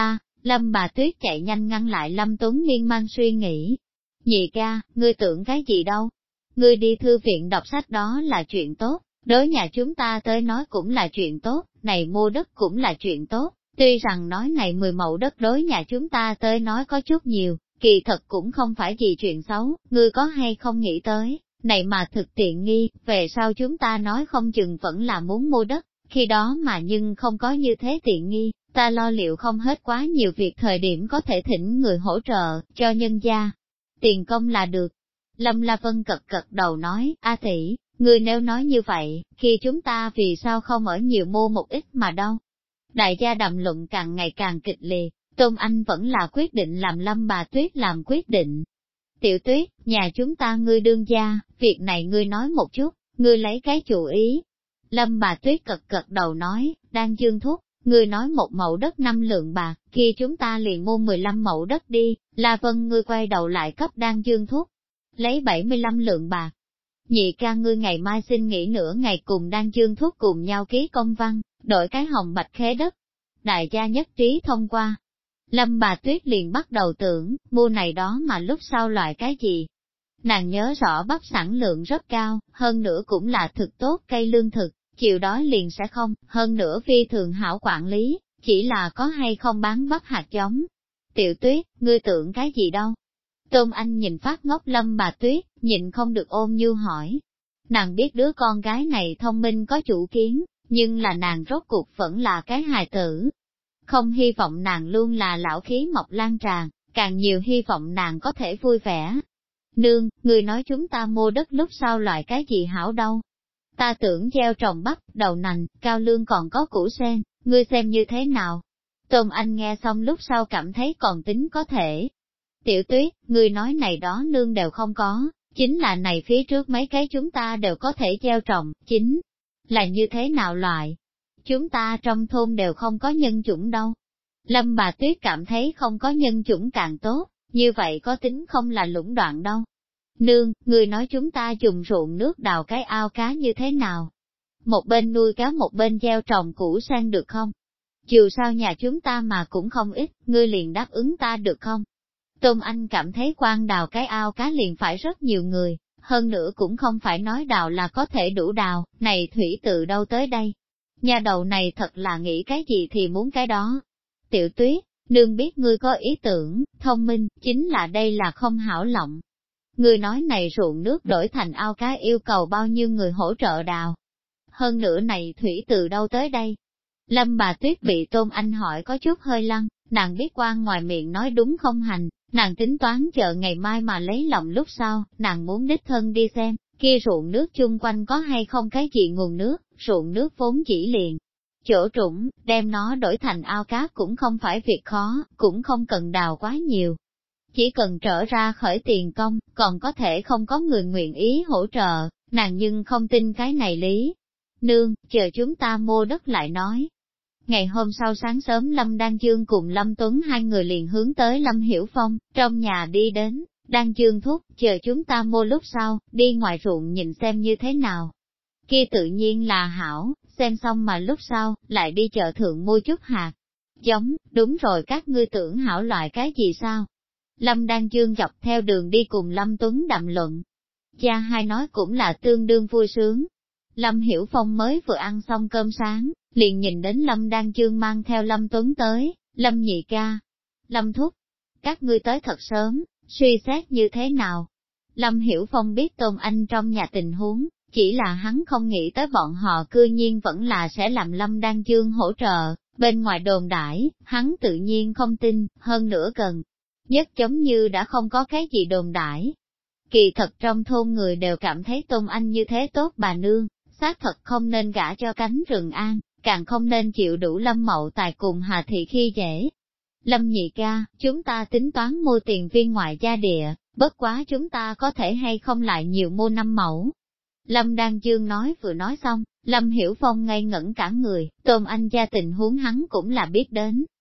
Lâm bà Tuyết chạy nhanh ngăn lại Lâm Tuấn miên man suy nghĩ. Nhị ca, ngươi tưởng cái gì đâu? Ngươi đi thư viện đọc sách đó là chuyện tốt, đối nhà chúng ta tới nói cũng là chuyện tốt, này mua đất cũng là chuyện tốt, tuy rằng nói này 10 mẫu đất đối nhà chúng ta tới nói có chút nhiều, kỳ thật cũng không phải gì chuyện xấu, ngươi có hay không nghĩ tới, này mà thực tiện nghi, về sau chúng ta nói không chừng vẫn là muốn mua đất, khi đó mà nhưng không có như thế tiện nghi, ta lo liệu không hết quá nhiều việc thời điểm có thể thỉnh người hỗ trợ, cho nhân gia. Tiền công là được. Lâm La Vân cật cật đầu nói, A tỷ, ngươi nếu nói như vậy, khi chúng ta vì sao không ở nhiều mua một ít mà đâu. Đại gia đàm luận càng ngày càng kịch liệt, Tôn Anh vẫn là quyết định làm Lâm bà Tuyết làm quyết định. Tiểu Tuyết, nhà chúng ta ngươi đương gia, việc này ngươi nói một chút, ngươi lấy cái chủ ý. Lâm bà Tuyết cật cật đầu nói, đang dương thúc, ngươi nói một mẫu đất 5 lượng bạc, kia chúng ta liền mua 15 mẫu đất đi, La Vân ngươi quay đầu lại cấp đang dương thúc, lấy 75 lượng bạc. Nhị ca ngươi ngày mai xin nghỉ nửa ngày cùng đang dương thúc cùng nhau ký công văn, đổi cái hồng bạch khế đất. Đại gia nhất trí thông qua. Lâm bà Tuyết liền bắt đầu tưởng, mua này đó mà lúc sau loại cái gì. Nàng nhớ rõ bắp sản lượng rất cao, hơn nữa cũng là thực tốt cây lương thực, chịu đói liền sẽ không, hơn nữa phi thường hảo quản lý, chỉ là có hay không bán bắp hạt giống. Tiểu Tuyết, ngươi tưởng cái gì đâu? Tôn Anh nhìn phát ngốc Lâm bà Tuyết, nhịn không được ôm như hỏi. Nàng biết đứa con gái này thông minh có chủ kiến, nhưng là nàng rốt cuộc vẫn là cái hài tử. Không hy vọng nàng luôn là lão khí mọc lan tràn, càng nhiều hy vọng nàng có thể vui vẻ. Nương, người nói chúng ta mua đất lúc sau loại cái gì hảo đâu. Ta tưởng gieo trồng bắp, đậu nành, cao lương còn có củ sen, ngươi xem như thế nào. Tôn Anh nghe xong lúc sau cảm thấy còn tính có thể. Tiểu Tuyết, ngươi nói này đó nương đều không có, chính là này phía trước mấy cái chúng ta đều có thể gieo trồng, chính là như thế nào loại. Chúng ta trong thôn đều không có nhân chủng đâu. Lâm bà Tuyết cảm thấy không có nhân chủng càng tốt, như vậy có tính không là lũng đoạn đâu. Nương, người nói chúng ta dùng ruộng nước đào cái ao cá như thế nào? Một bên nuôi cá một bên gieo trồng củ sen được không? Dù sao nhà chúng ta mà cũng không ít, ngươi liền đáp ứng ta được không? Tôn Anh cảm thấy quan đào cái ao cá liền phải rất nhiều người, hơn nữa cũng không phải nói đào là có thể đủ đào, này thủy từ đâu tới đây? Nhà đầu này thật là nghĩ cái gì thì muốn cái đó. Tiểu Tuyết, nương biết ngươi có ý tưởng, thông minh, chính là đây là không hảo lộng. Ngươi nói này ruộng nước đổi thành ao cá yêu cầu bao nhiêu người hỗ trợ đào. Hơn nữa này thủy từ đâu tới đây? Lâm bà Tuyết bị Tôn Anh hỏi có chút hơi lăng, nàng biết quan ngoài miệng nói đúng không hành, nàng tính toán chờ ngày mai mà lấy lòng lúc sau, nàng muốn đích thân đi xem, kia ruộng nước chung quanh có hay không cái gì nguồn nước, ruộng nước vốn chỉ liền. Chỗ trũng, đem nó đổi thành ao cá cũng không phải việc khó, cũng không cần đào quá nhiều. Chỉ cần trở ra khởi tiền công, còn có thể không có người nguyện ý hỗ trợ, nàng nhưng không tin cái này lý. Nương, chờ chúng ta mua đất lại nói. Ngày hôm sau sáng sớm Lâm Đan Dương cùng Lâm Tuấn hai người liền hướng tới Lâm Hiểu Phong, trong nhà đi đến, Đan Dương thúc, chờ chúng ta mua lúc sau, đi ngoài ruộng nhìn xem như thế nào. Kia tự nhiên là hảo, xem xong mà lúc sau, lại đi chợ thượng mua chút hạt. Giống, đúng rồi các ngươi tưởng hảo loại cái gì sao? Lâm Đan Dương dọc theo đường đi cùng Lâm Tuấn đàm luận. Cha hai nói cũng là tương đương vui sướng. Lâm Hiểu Phong mới vừa ăn xong cơm sáng, liền nhìn đến Lâm Đan Dương mang theo Lâm Tuấn tới, Lâm nhị ca, Lâm thúc, các ngươi tới thật sớm, suy xét như thế nào? Lâm Hiểu Phong biết Tôn Anh trong nhà tình huống, chỉ là hắn không nghĩ tới bọn họ cư nhiên vẫn là sẽ làm Lâm Đan Dương hỗ trợ, bên ngoài đồn đãi, hắn tự nhiên không tin, hơn nữa gần nhất giống như đã không có cái gì đồn đãi. Kỳ thật trong thôn người đều cảm thấy Tôn Anh như thế tốt bà nương, xác thật không nên gả cho cánh rừng an, càng không nên chịu đủ Lâm Mậu Tài cùng Hà Thị khi dễ. Lâm nhị ca, chúng ta tính toán mua tiền viên ngoại gia địa, bất quá chúng ta có thể hay không lại nhiều mua 5 mẫu. Lâm Đan Dương nói vừa nói xong, Lâm Hiểu Phong ngây ngẩn cả người, Tôn Anh gia tình huống hắn cũng là biết đến,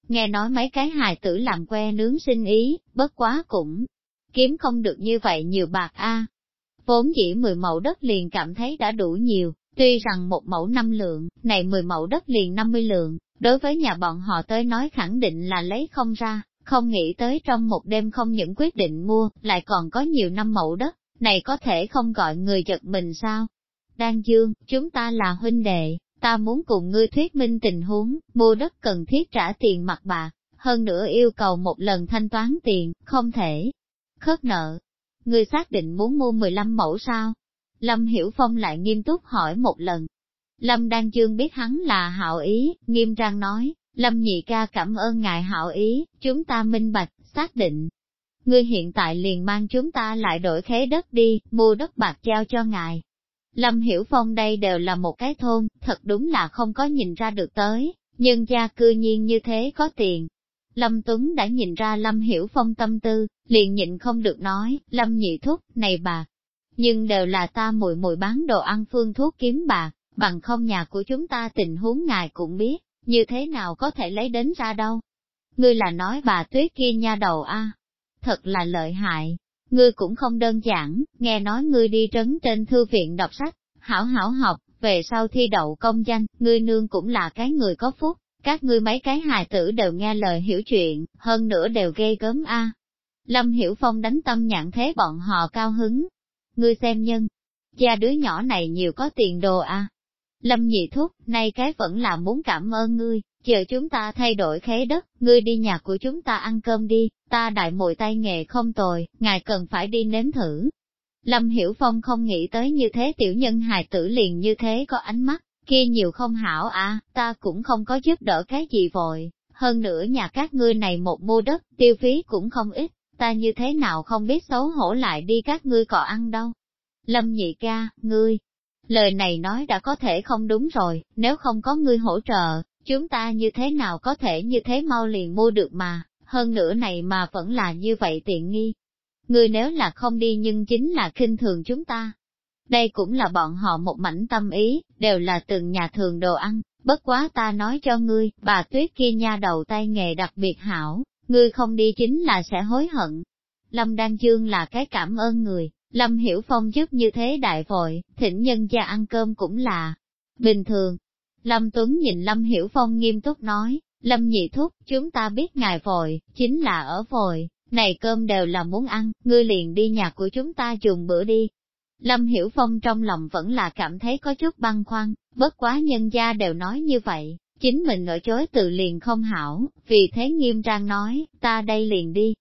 Nghe nói mấy cái hài tử làm que nướng sinh ý, bất quá cũng kiếm không được như vậy nhiều bạc a. Vốn dĩ 10 mẫu đất liền cảm thấy đã đủ nhiều, tuy rằng 1 mẫu 5 lượng, này 10 mẫu đất liền 50 lượng, đối với nhà bọn họ tới nói khẳng định là lấy không ra, không nghĩ tới trong một đêm không những quyết định mua, lại còn có nhiều 5 mẫu đất, này có thể không gọi người giật mình sao? Đan Dương, chúng ta là huynh đệ, ta muốn cùng ngươi thuyết minh tình huống, mua đất cần thiết trả tiền mặt bạc, hơn nữa yêu cầu một lần thanh toán tiền, không thể khất nợ. Ngươi xác định muốn mua 15 mẫu sao? Lâm Hiểu Phong lại nghiêm túc hỏi một lần. Lâm Đan Dương biết hắn là hảo ý, nghiêm trang nói, Lâm nhị ca cảm ơn ngài hảo ý, chúng ta minh bạch, xác định. Ngươi hiện tại liền mang chúng ta lại đổi khế đất đi, mua đất bạc giao cho ngài. Lâm Hiểu Phong đây đều là một cái thôn, thật đúng là không có nhìn ra được tới, nhưng gia cư nhiên như thế có tiền. Lâm Tuấn đã nhìn ra Lâm Hiểu Phong tâm tư, liền nhịn không được nói, Lâm nhị thúc, này bạc, nhưng đều là ta muội muội bán đồ ăn phương thuốc kiếm bạc, bằng không nhà của chúng ta tình huống ngài cũng biết, như thế nào có thể lấy đến ra đâu. Ngươi là nói bà Tuyết kia nha đầu a, thật là lợi hại. Ngươi cũng không đơn giản, nghe nói ngươi đi trấn trên thư viện đọc sách, hảo hảo học, về sau thi đậu công danh, ngươi nương cũng là cái người có phúc, các ngươi mấy cái hài tử đều nghe lời hiểu chuyện, hơn nữa đều ghê gớm a. Lâm Hiểu Phong đánh tâm nhãn thế bọn họ cao hứng. Ngươi xem nhân, gia đứa nhỏ này nhiều có tiền đồ a. Lâm nhị thúc, nay cái vẫn là muốn cảm ơn ngươi, chờ chúng ta thay đổi khế đất, ngươi đi nhà của chúng ta ăn cơm đi, ta đại muội tay nghề không tồi, ngài cần phải đi nếm thử. Lâm Hiểu Phong không nghĩ tới như thế tiểu nhân hài tử liền như thế có ánh mắt, kia nhiều không hảo à, ta cũng không có giúp đỡ cái gì vội, hơn nữa nhà các ngươi này một mua đất, tiêu phí cũng không ít, ta như thế nào không biết xấu hổ lại đi các ngươi cọ ăn đâu. Lâm nhị ca, ngươi, lời này nói đã có thể không đúng rồi, nếu không có ngươi hỗ trợ, chúng ta như thế nào có thể như thế mau liền mua được mà, hơn nữa này mà vẫn là như vậy tiện nghi. Ngươi nếu là không đi nhưng chính là khinh thường chúng ta. Đây cũng là bọn họ một mảnh tâm ý, đều là từng nhà thường đồ ăn, bất quá ta nói cho ngươi, bà Tuyết kia nha đầu tay nghề đặc biệt hảo, ngươi không đi chính là sẽ hối hận. Lâm Đan Dương là cái cảm ơn người, Lâm Hiểu Phong giúp như thế đại vội, thỉnh nhân gia ăn cơm cũng là bình thường. Lâm Tuấn nhìn Lâm Hiểu Phong nghiêm túc nói, Lâm nhị thúc, chúng ta biết ngài vội, chính là ở vội, này cơm đều là muốn ăn, ngươi liền đi nhà của chúng ta dùng bữa đi. Lâm Hiểu Phong trong lòng vẫn là cảm thấy có chút băn khoăn, bất quá nhân gia đều nói như vậy, chính mình ở chối từ liền không hảo, vì thế nghiêm trang nói, ta đây liền đi.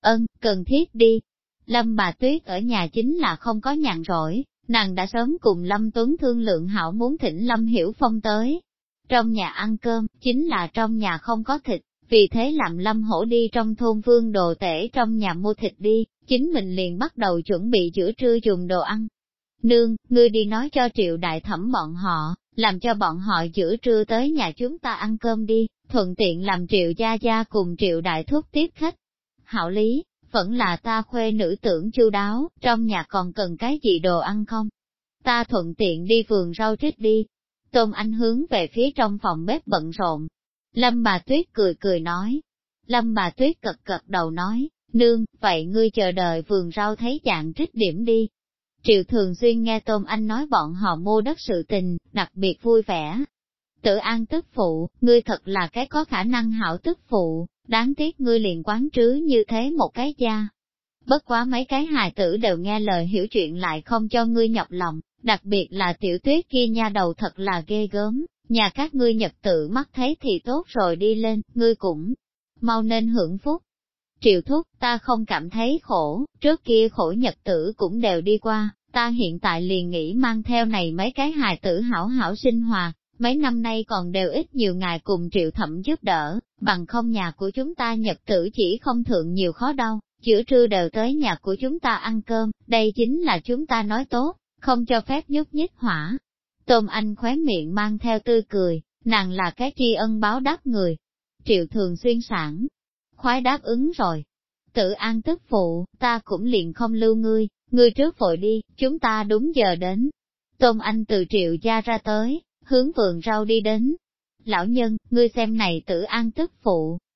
Cần thiết đi. Lâm bà Tuyết ở nhà chính là không có nhàn rỗi, nàng đã sớm cùng Lâm Tuấn thương lượng hảo muốn thỉnh Lâm Hiểu Phong tới. Trong nhà ăn cơm, chính là trong nhà không có thịt, vì thế làm Lâm Hổ đi trong thôn Vương Đồ Tể trong nhà mua thịt đi, chính mình liền bắt đầu chuẩn bị giữa trưa dùng đồ ăn. Nương, ngươi đi nói cho Triệu Đại Thẩm bọn họ, làm cho bọn họ giữa trưa tới nhà chúng ta ăn cơm đi, thuận tiện làm Triệu Gia Gia cùng Triệu Đại Thúc tiếp khách. Hảo lý, vẫn là ta khuê nữ tưởng chu đáo, trong nhà còn cần cái gì đồ ăn không? Ta thuận tiện đi vườn rau trích đi. Tôn Anh hướng về phía trong phòng bếp bận rộn. Lâm bà Tuyết cười cười nói. Lâm bà Tuyết cật cật đầu nói, nương, vậy ngươi chờ đợi vườn rau thấy dạng trích điểm đi. Triệu thường xuyên nghe Tôn Anh nói bọn họ mua đất sự tình, đặc biệt vui vẻ. Tự An tức phụ, ngươi thật là cái có khả năng hảo tức phụ, đáng tiếc ngươi liền quán trứ như thế một cái gia. Bất quá mấy cái hài tử đều nghe lời hiểu chuyện lại không cho ngươi nhọc lòng, đặc biệt là Tiểu Tuyết kia nha đầu thật là ghê gớm, nhà các ngươi nhật tự mắt thấy thì tốt rồi đi lên, ngươi cũng mau nên hưởng phúc. Triệu thúc, ta không cảm thấy khổ, trước kia khổ nhật tử cũng đều đi qua, ta hiện tại liền nghĩ mang theo này mấy cái hài tử hảo hảo sinh hoạt, mấy năm nay còn đều ít nhiều ngài cùng Triệu Thẩm giúp đỡ, bằng không nhà của chúng ta nhật tử chỉ không thượng nhiều khó đâu, giữa trưa đều tới nhà của chúng ta ăn cơm, đây chính là chúng ta nói tốt, không cho phép nhúc nhích hỏa. Tôm Anh khóe miệng mang theo tươi cười, nàng là cái tri ân báo đáp người. Triệu thường xuyên sẵn khoái đáp ứng rồi. Tự An tức phụ, ta cũng liền không lưu ngươi trước vội đi, chúng ta đúng giờ đến. Tôm Anh từ Triệu gia ra tới, hướng vườn rau đi đến. Lão nhân, ngươi xem này Tự An tức phụ,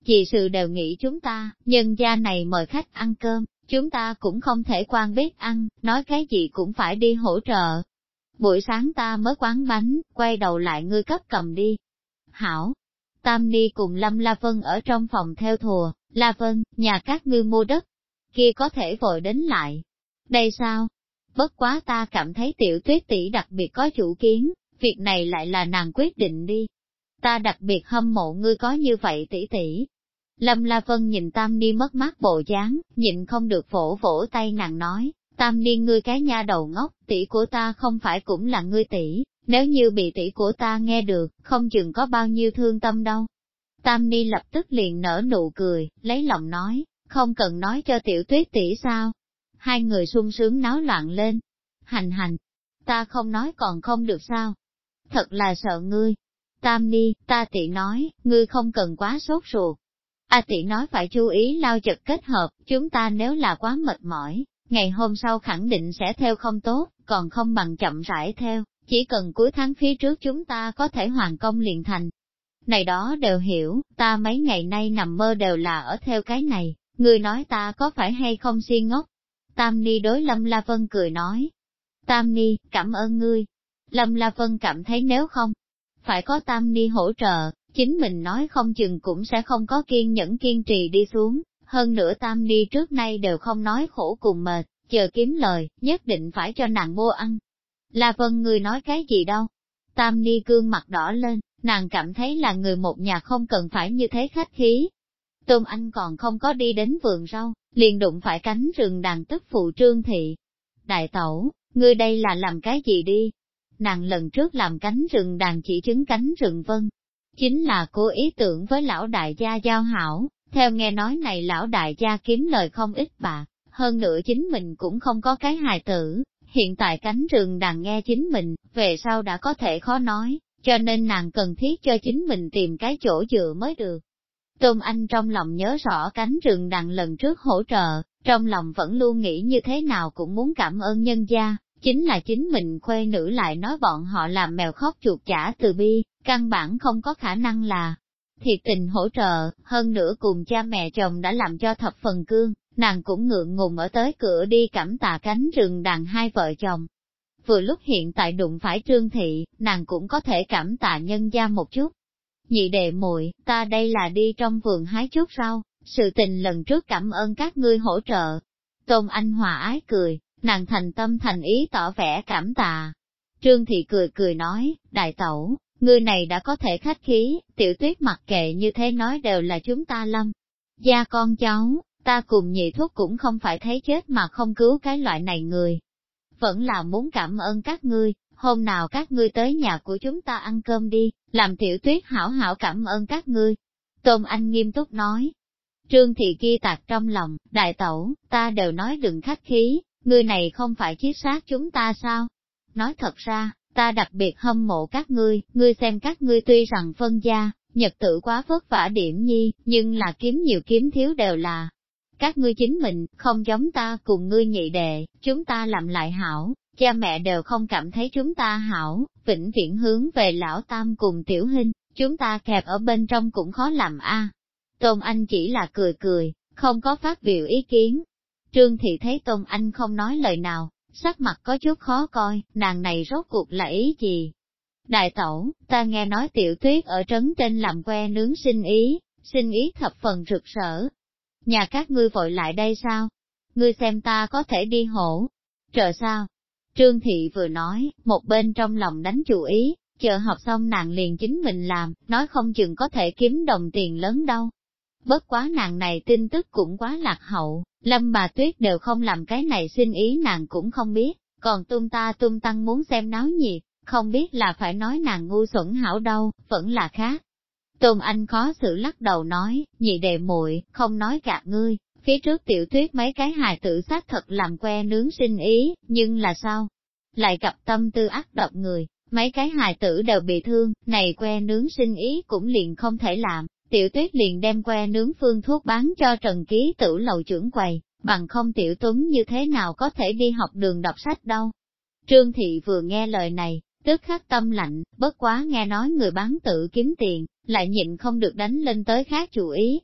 Chị sự đều nghĩ chúng ta, nhân gia này mời khách ăn cơm, chúng ta cũng không thể quan bếp ăn, nói cái gì cũng phải đi hỗ trợ. Buổi sáng ta mới quán bánh, quay đầu lại ngươi cấp cầm đi. Hảo, Tam Ni cùng Lâm La Vân ở trong phòng theo thùa, La Vân, nhà các ngươi mua đất, kia có thể vội đến lại. Đây sao? Bất quá ta cảm thấy Tiểu Tuyết tỷ đặc biệt có chủ kiến, việc này lại là nàng quyết định đi. Ta đặc biệt hâm mộ ngươi có như vậy tỷ tỷ. Lâm La Vân nhìn Tam Ni mất mát bộ dáng, nhịn không được vỗ vỗ tay nàng nói, Tam Ni ngươi cái nha đầu ngốc, tỷ của ta không phải cũng là ngươi tỷ, nếu như bị tỷ của ta nghe được, không chừng có bao nhiêu thương tâm đâu. Tam Ni lập tức liền nở nụ cười, lấy lòng nói, không cần nói cho Tiểu Tuyết tỷ sao. Hai người sung sướng náo loạn lên. Hành hành, ta không nói còn không được sao? Thật là sợ ngươi. Tam Ni, ta tỷ nói, ngươi không cần quá sốt ruột. A tỷ nói phải chú ý lao chật kết hợp, chúng ta nếu là quá mệt mỏi, ngày hôm sau khẳng định sẽ theo không tốt, còn không bằng chậm rãi theo, chỉ cần cuối tháng phía trước chúng ta có thể hoàn công liền thành. Này đó đều hiểu, ta mấy ngày nay nằm mơ đều là ở theo cái này, ngươi nói ta có phải hay không si ngốc? Tam Ni đối Lâm La Vân cười nói. Tam Ni, cảm ơn ngươi. Lâm La Vân cảm thấy nếu không, phải có Tam Ni hỗ trợ, chính mình nói không chừng cũng sẽ không có kiên nhẫn kiên trì đi xuống. Hơn nữa Tam Ni trước nay đều không nói khổ cùng mệt, chờ kiếm lời, nhất định phải cho nàng mua ăn. La Vân ngươi nói cái gì đâu? Tam Ni gương mặt đỏ lên, nàng cảm thấy là người một nhà không cần phải như thế khách khí. Tôn Anh còn không có đi đến vườn rau, liền đụng phải cánh rừng đàn tức phụ Trương Thị. Đại tẩu, ngươi đây là làm cái gì đi? Nàng lần trước làm cánh rừng đàn chỉ chứng cánh rừng vân. Chính là cô ý tưởng với lão đại gia giao hảo, theo nghe nói này lão đại gia kiếm lời không ít bạc, hơn nữa chính mình cũng không có cái hài tử, hiện tại cánh rừng đàn nghe chính mình, về sau đã có thể khó nói, cho nên nàng cần thiết cho chính mình tìm cái chỗ dựa mới được. Tôn Anh trong lòng nhớ rõ cánh rừng đàn lần trước hỗ trợ, trong lòng vẫn luôn nghĩ như thế nào cũng muốn cảm ơn nhân gia, chính là chính mình khuê nữ lại nói bọn họ làm mèo khóc chuột chả từ bi, căn bản không có khả năng là thiệt tình hỗ trợ, hơn nữa cùng cha mẹ chồng đã làm cho thập phần cương, nàng cũng ngượng ngùng ở tới cửa đi cảm tạ cánh rừng đàn hai vợ chồng. Vừa lúc hiện tại đụng phải Trương Thị, nàng cũng có thể cảm tạ nhân gia một chút. Nhị đệ muội, ta đây là đi trong vườn hái chút rau, sự tình lần trước cảm ơn các ngươi hỗ trợ. Tôn Anh hòa ái cười, nàng thành tâm thành ý tỏ vẻ cảm tạ. Trương Thị cười cười nói, đại tẩu, ngươi này đã có thể khách khí, Tiểu Tuyết mặc kệ như thế nói đều là chúng ta Lâm gia con cháu, ta cùng nhị thúc cũng không phải thấy chết mà không cứu cái loại này người. Vẫn là muốn cảm ơn các ngươi, hôm nào các ngươi tới nhà của chúng ta ăn cơm đi, làm Tiểu Tuyết hảo hảo cảm ơn các ngươi. Tôn Anh nghiêm túc nói. Trương Thị kia tạc trong lòng, đại tẩu, ta đều nói đừng khách khí, ngươi này không phải chiết sát chúng ta sao? Nói thật ra, ta đặc biệt hâm mộ các ngươi xem các ngươi tuy rằng phân gia, nhật tử quá vất vả điểm nhi, nhưng là kiếm nhiều kiếm thiếu đều là các ngươi chính mình, không giống ta cùng ngươi nhị đệ, chúng ta làm lại hảo, cha mẹ đều không cảm thấy chúng ta hảo, vĩnh viễn hướng về lão tam cùng tiểu hình, chúng ta kẹp ở bên trong cũng khó làm a. Tôn Anh chỉ là cười cười, không có phát biểu ý kiến. Trương Thị thấy Tôn Anh không nói lời nào, sắc mặt có chút khó coi, nàng này rốt cuộc là ý gì? Đại tẩu, ta nghe nói Tiểu Tuyết ở trấn trên làm que nướng sinh ý thập phần rực rỡ. Nhà các ngươi vội lại đây sao? Ngươi xem ta có thể đi hỗ trợ sao? Trương Thị vừa nói, một bên trong lòng đánh chủ ý, chờ học xong nàng liền chính mình làm, nói không chừng có thể kiếm đồng tiền lớn đâu. Bất quá nàng này tin tức cũng quá lạc hậu, Lâm bà Tuyết đều không làm cái này xin ý nàng cũng không biết, còn tung tăng muốn xem náo nhiệt, không biết là phải nói nàng ngu xuẩn hảo đâu, vẫn là khác. Tôn Anh khó xử lắc đầu nói, nhị đệ muội, không nói gạt ngươi, phía trước Tiểu Tuyết mấy cái hài tử xác thật làm que nướng sinh ý, nhưng là sao? Lại gặp tâm tư ác độc người, mấy cái hài tử đều bị thương, này que nướng sinh ý cũng liền không thể làm, Tiểu Tuyết liền đem que nướng phương thuốc bán cho Trần Ký Tử lầu trưởng quầy, bằng không Tiểu Tuấn như thế nào có thể đi học đường đọc sách đâu. Trương Thị vừa nghe lời này, tức khắc tâm lạnh, bất quá nghe nói người bán tự kiếm tiền, lại nhịn không được đánh lên tới khác chủ ý,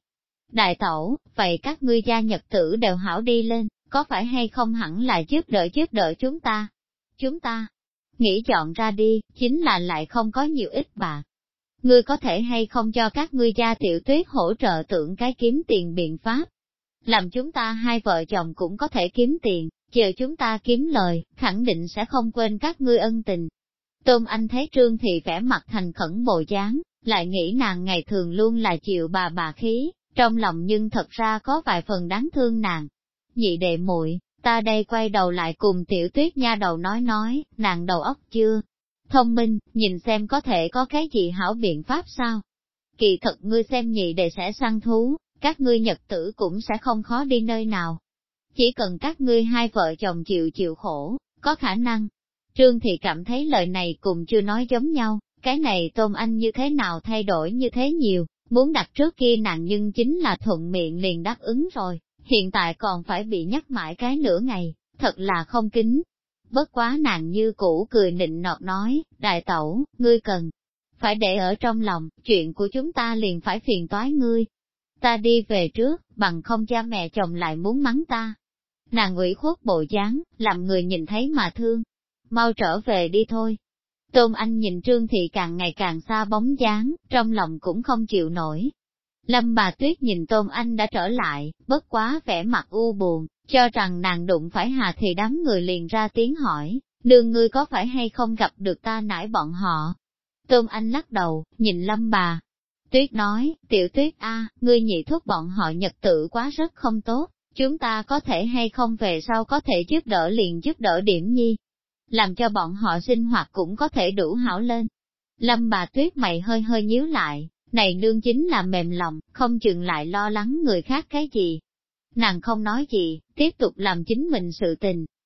Đại tẩu, vậy các ngươi gia nhật tử đều hảo đi lên, có phải hay không hẳn là giúp đỡ chúng ta? Chúng ta nghĩ chọn ra đi, chính là lại không có nhiều ít bạc. Ngươi có thể hay không cho các ngươi gia Tiểu Tuyết hỗ trợ tưởng cái kiếm tiền biện pháp? Làm chúng ta hai vợ chồng cũng có thể kiếm tiền, chờ chúng ta kiếm lời, khẳng định sẽ không quên các ngươi ân tình. Tôn Anh thấy Trương Thị vẻ mặt thành khẩn bộ dáng, lại nghĩ nàng ngày thường luôn là chịu bà khí, trong lòng nhưng thật ra có vài phần đáng thương nàng. Nhị đệ muội, ta đây quay đầu lại cùng Tiểu Tuyết nha đầu nói, nàng đầu óc chưa thông minh, nhìn xem có thể có cái gì hảo biện pháp sao. Kỳ thật ngươi xem nhị đệ sẽ săn thú, các ngươi nhật tử cũng sẽ không khó đi nơi nào. Chỉ cần các ngươi hai vợ chồng chịu khổ, có khả năng. Trương Thị cảm thấy lời này cùng chưa nói giống nhau, cái này Tôn Anh như thế nào thay đổi như thế nhiều, muốn đặt trước kia nàng nhưng chính là thuận miệng liền đáp ứng rồi, hiện tại còn phải bị nhắc mãi cái nửa ngày, thật là không kính. Bất quá nàng như cũ cười nịnh nọt nói, đại tẩu, ngươi cần phải để ở trong lòng, chuyện của chúng ta liền phải phiền toái ngươi. Ta đi về trước, bằng không cha mẹ chồng lại muốn mắng ta. Nàng ủy khuất bộ dáng, làm người nhìn thấy mà thương. Mau trở về đi thôi. Tôn Anh nhìn Trương Thị càng ngày càng xa bóng dáng, trong lòng cũng không chịu nổi. Lâm bà Tuyết nhìn Tôn Anh đã trở lại, bất quá vẻ mặt u buồn, cho rằng nàng đụng phải Hà thì đám người liền ra tiếng hỏi, nương ngươi có phải hay không gặp được ta nải bọn họ? Tôn Anh lắc đầu, nhìn Lâm bà Tuyết nói, Tiểu Tuyết a, ngươi nhị thúc bọn họ nhật tự quá rất không tốt, chúng ta có thể hay không về sau có thể giúp đỡ liền giúp đỡ điểm nhi, làm cho bọn họ sinh hoạt cũng có thể đủ hảo lên. Lâm bà Tuyết mày hơi hơi nhíu lại, này nương chính là mềm lòng, không chừng lại lo lắng người khác cái gì. Nàng không nói gì, tiếp tục làm chính mình sự tình,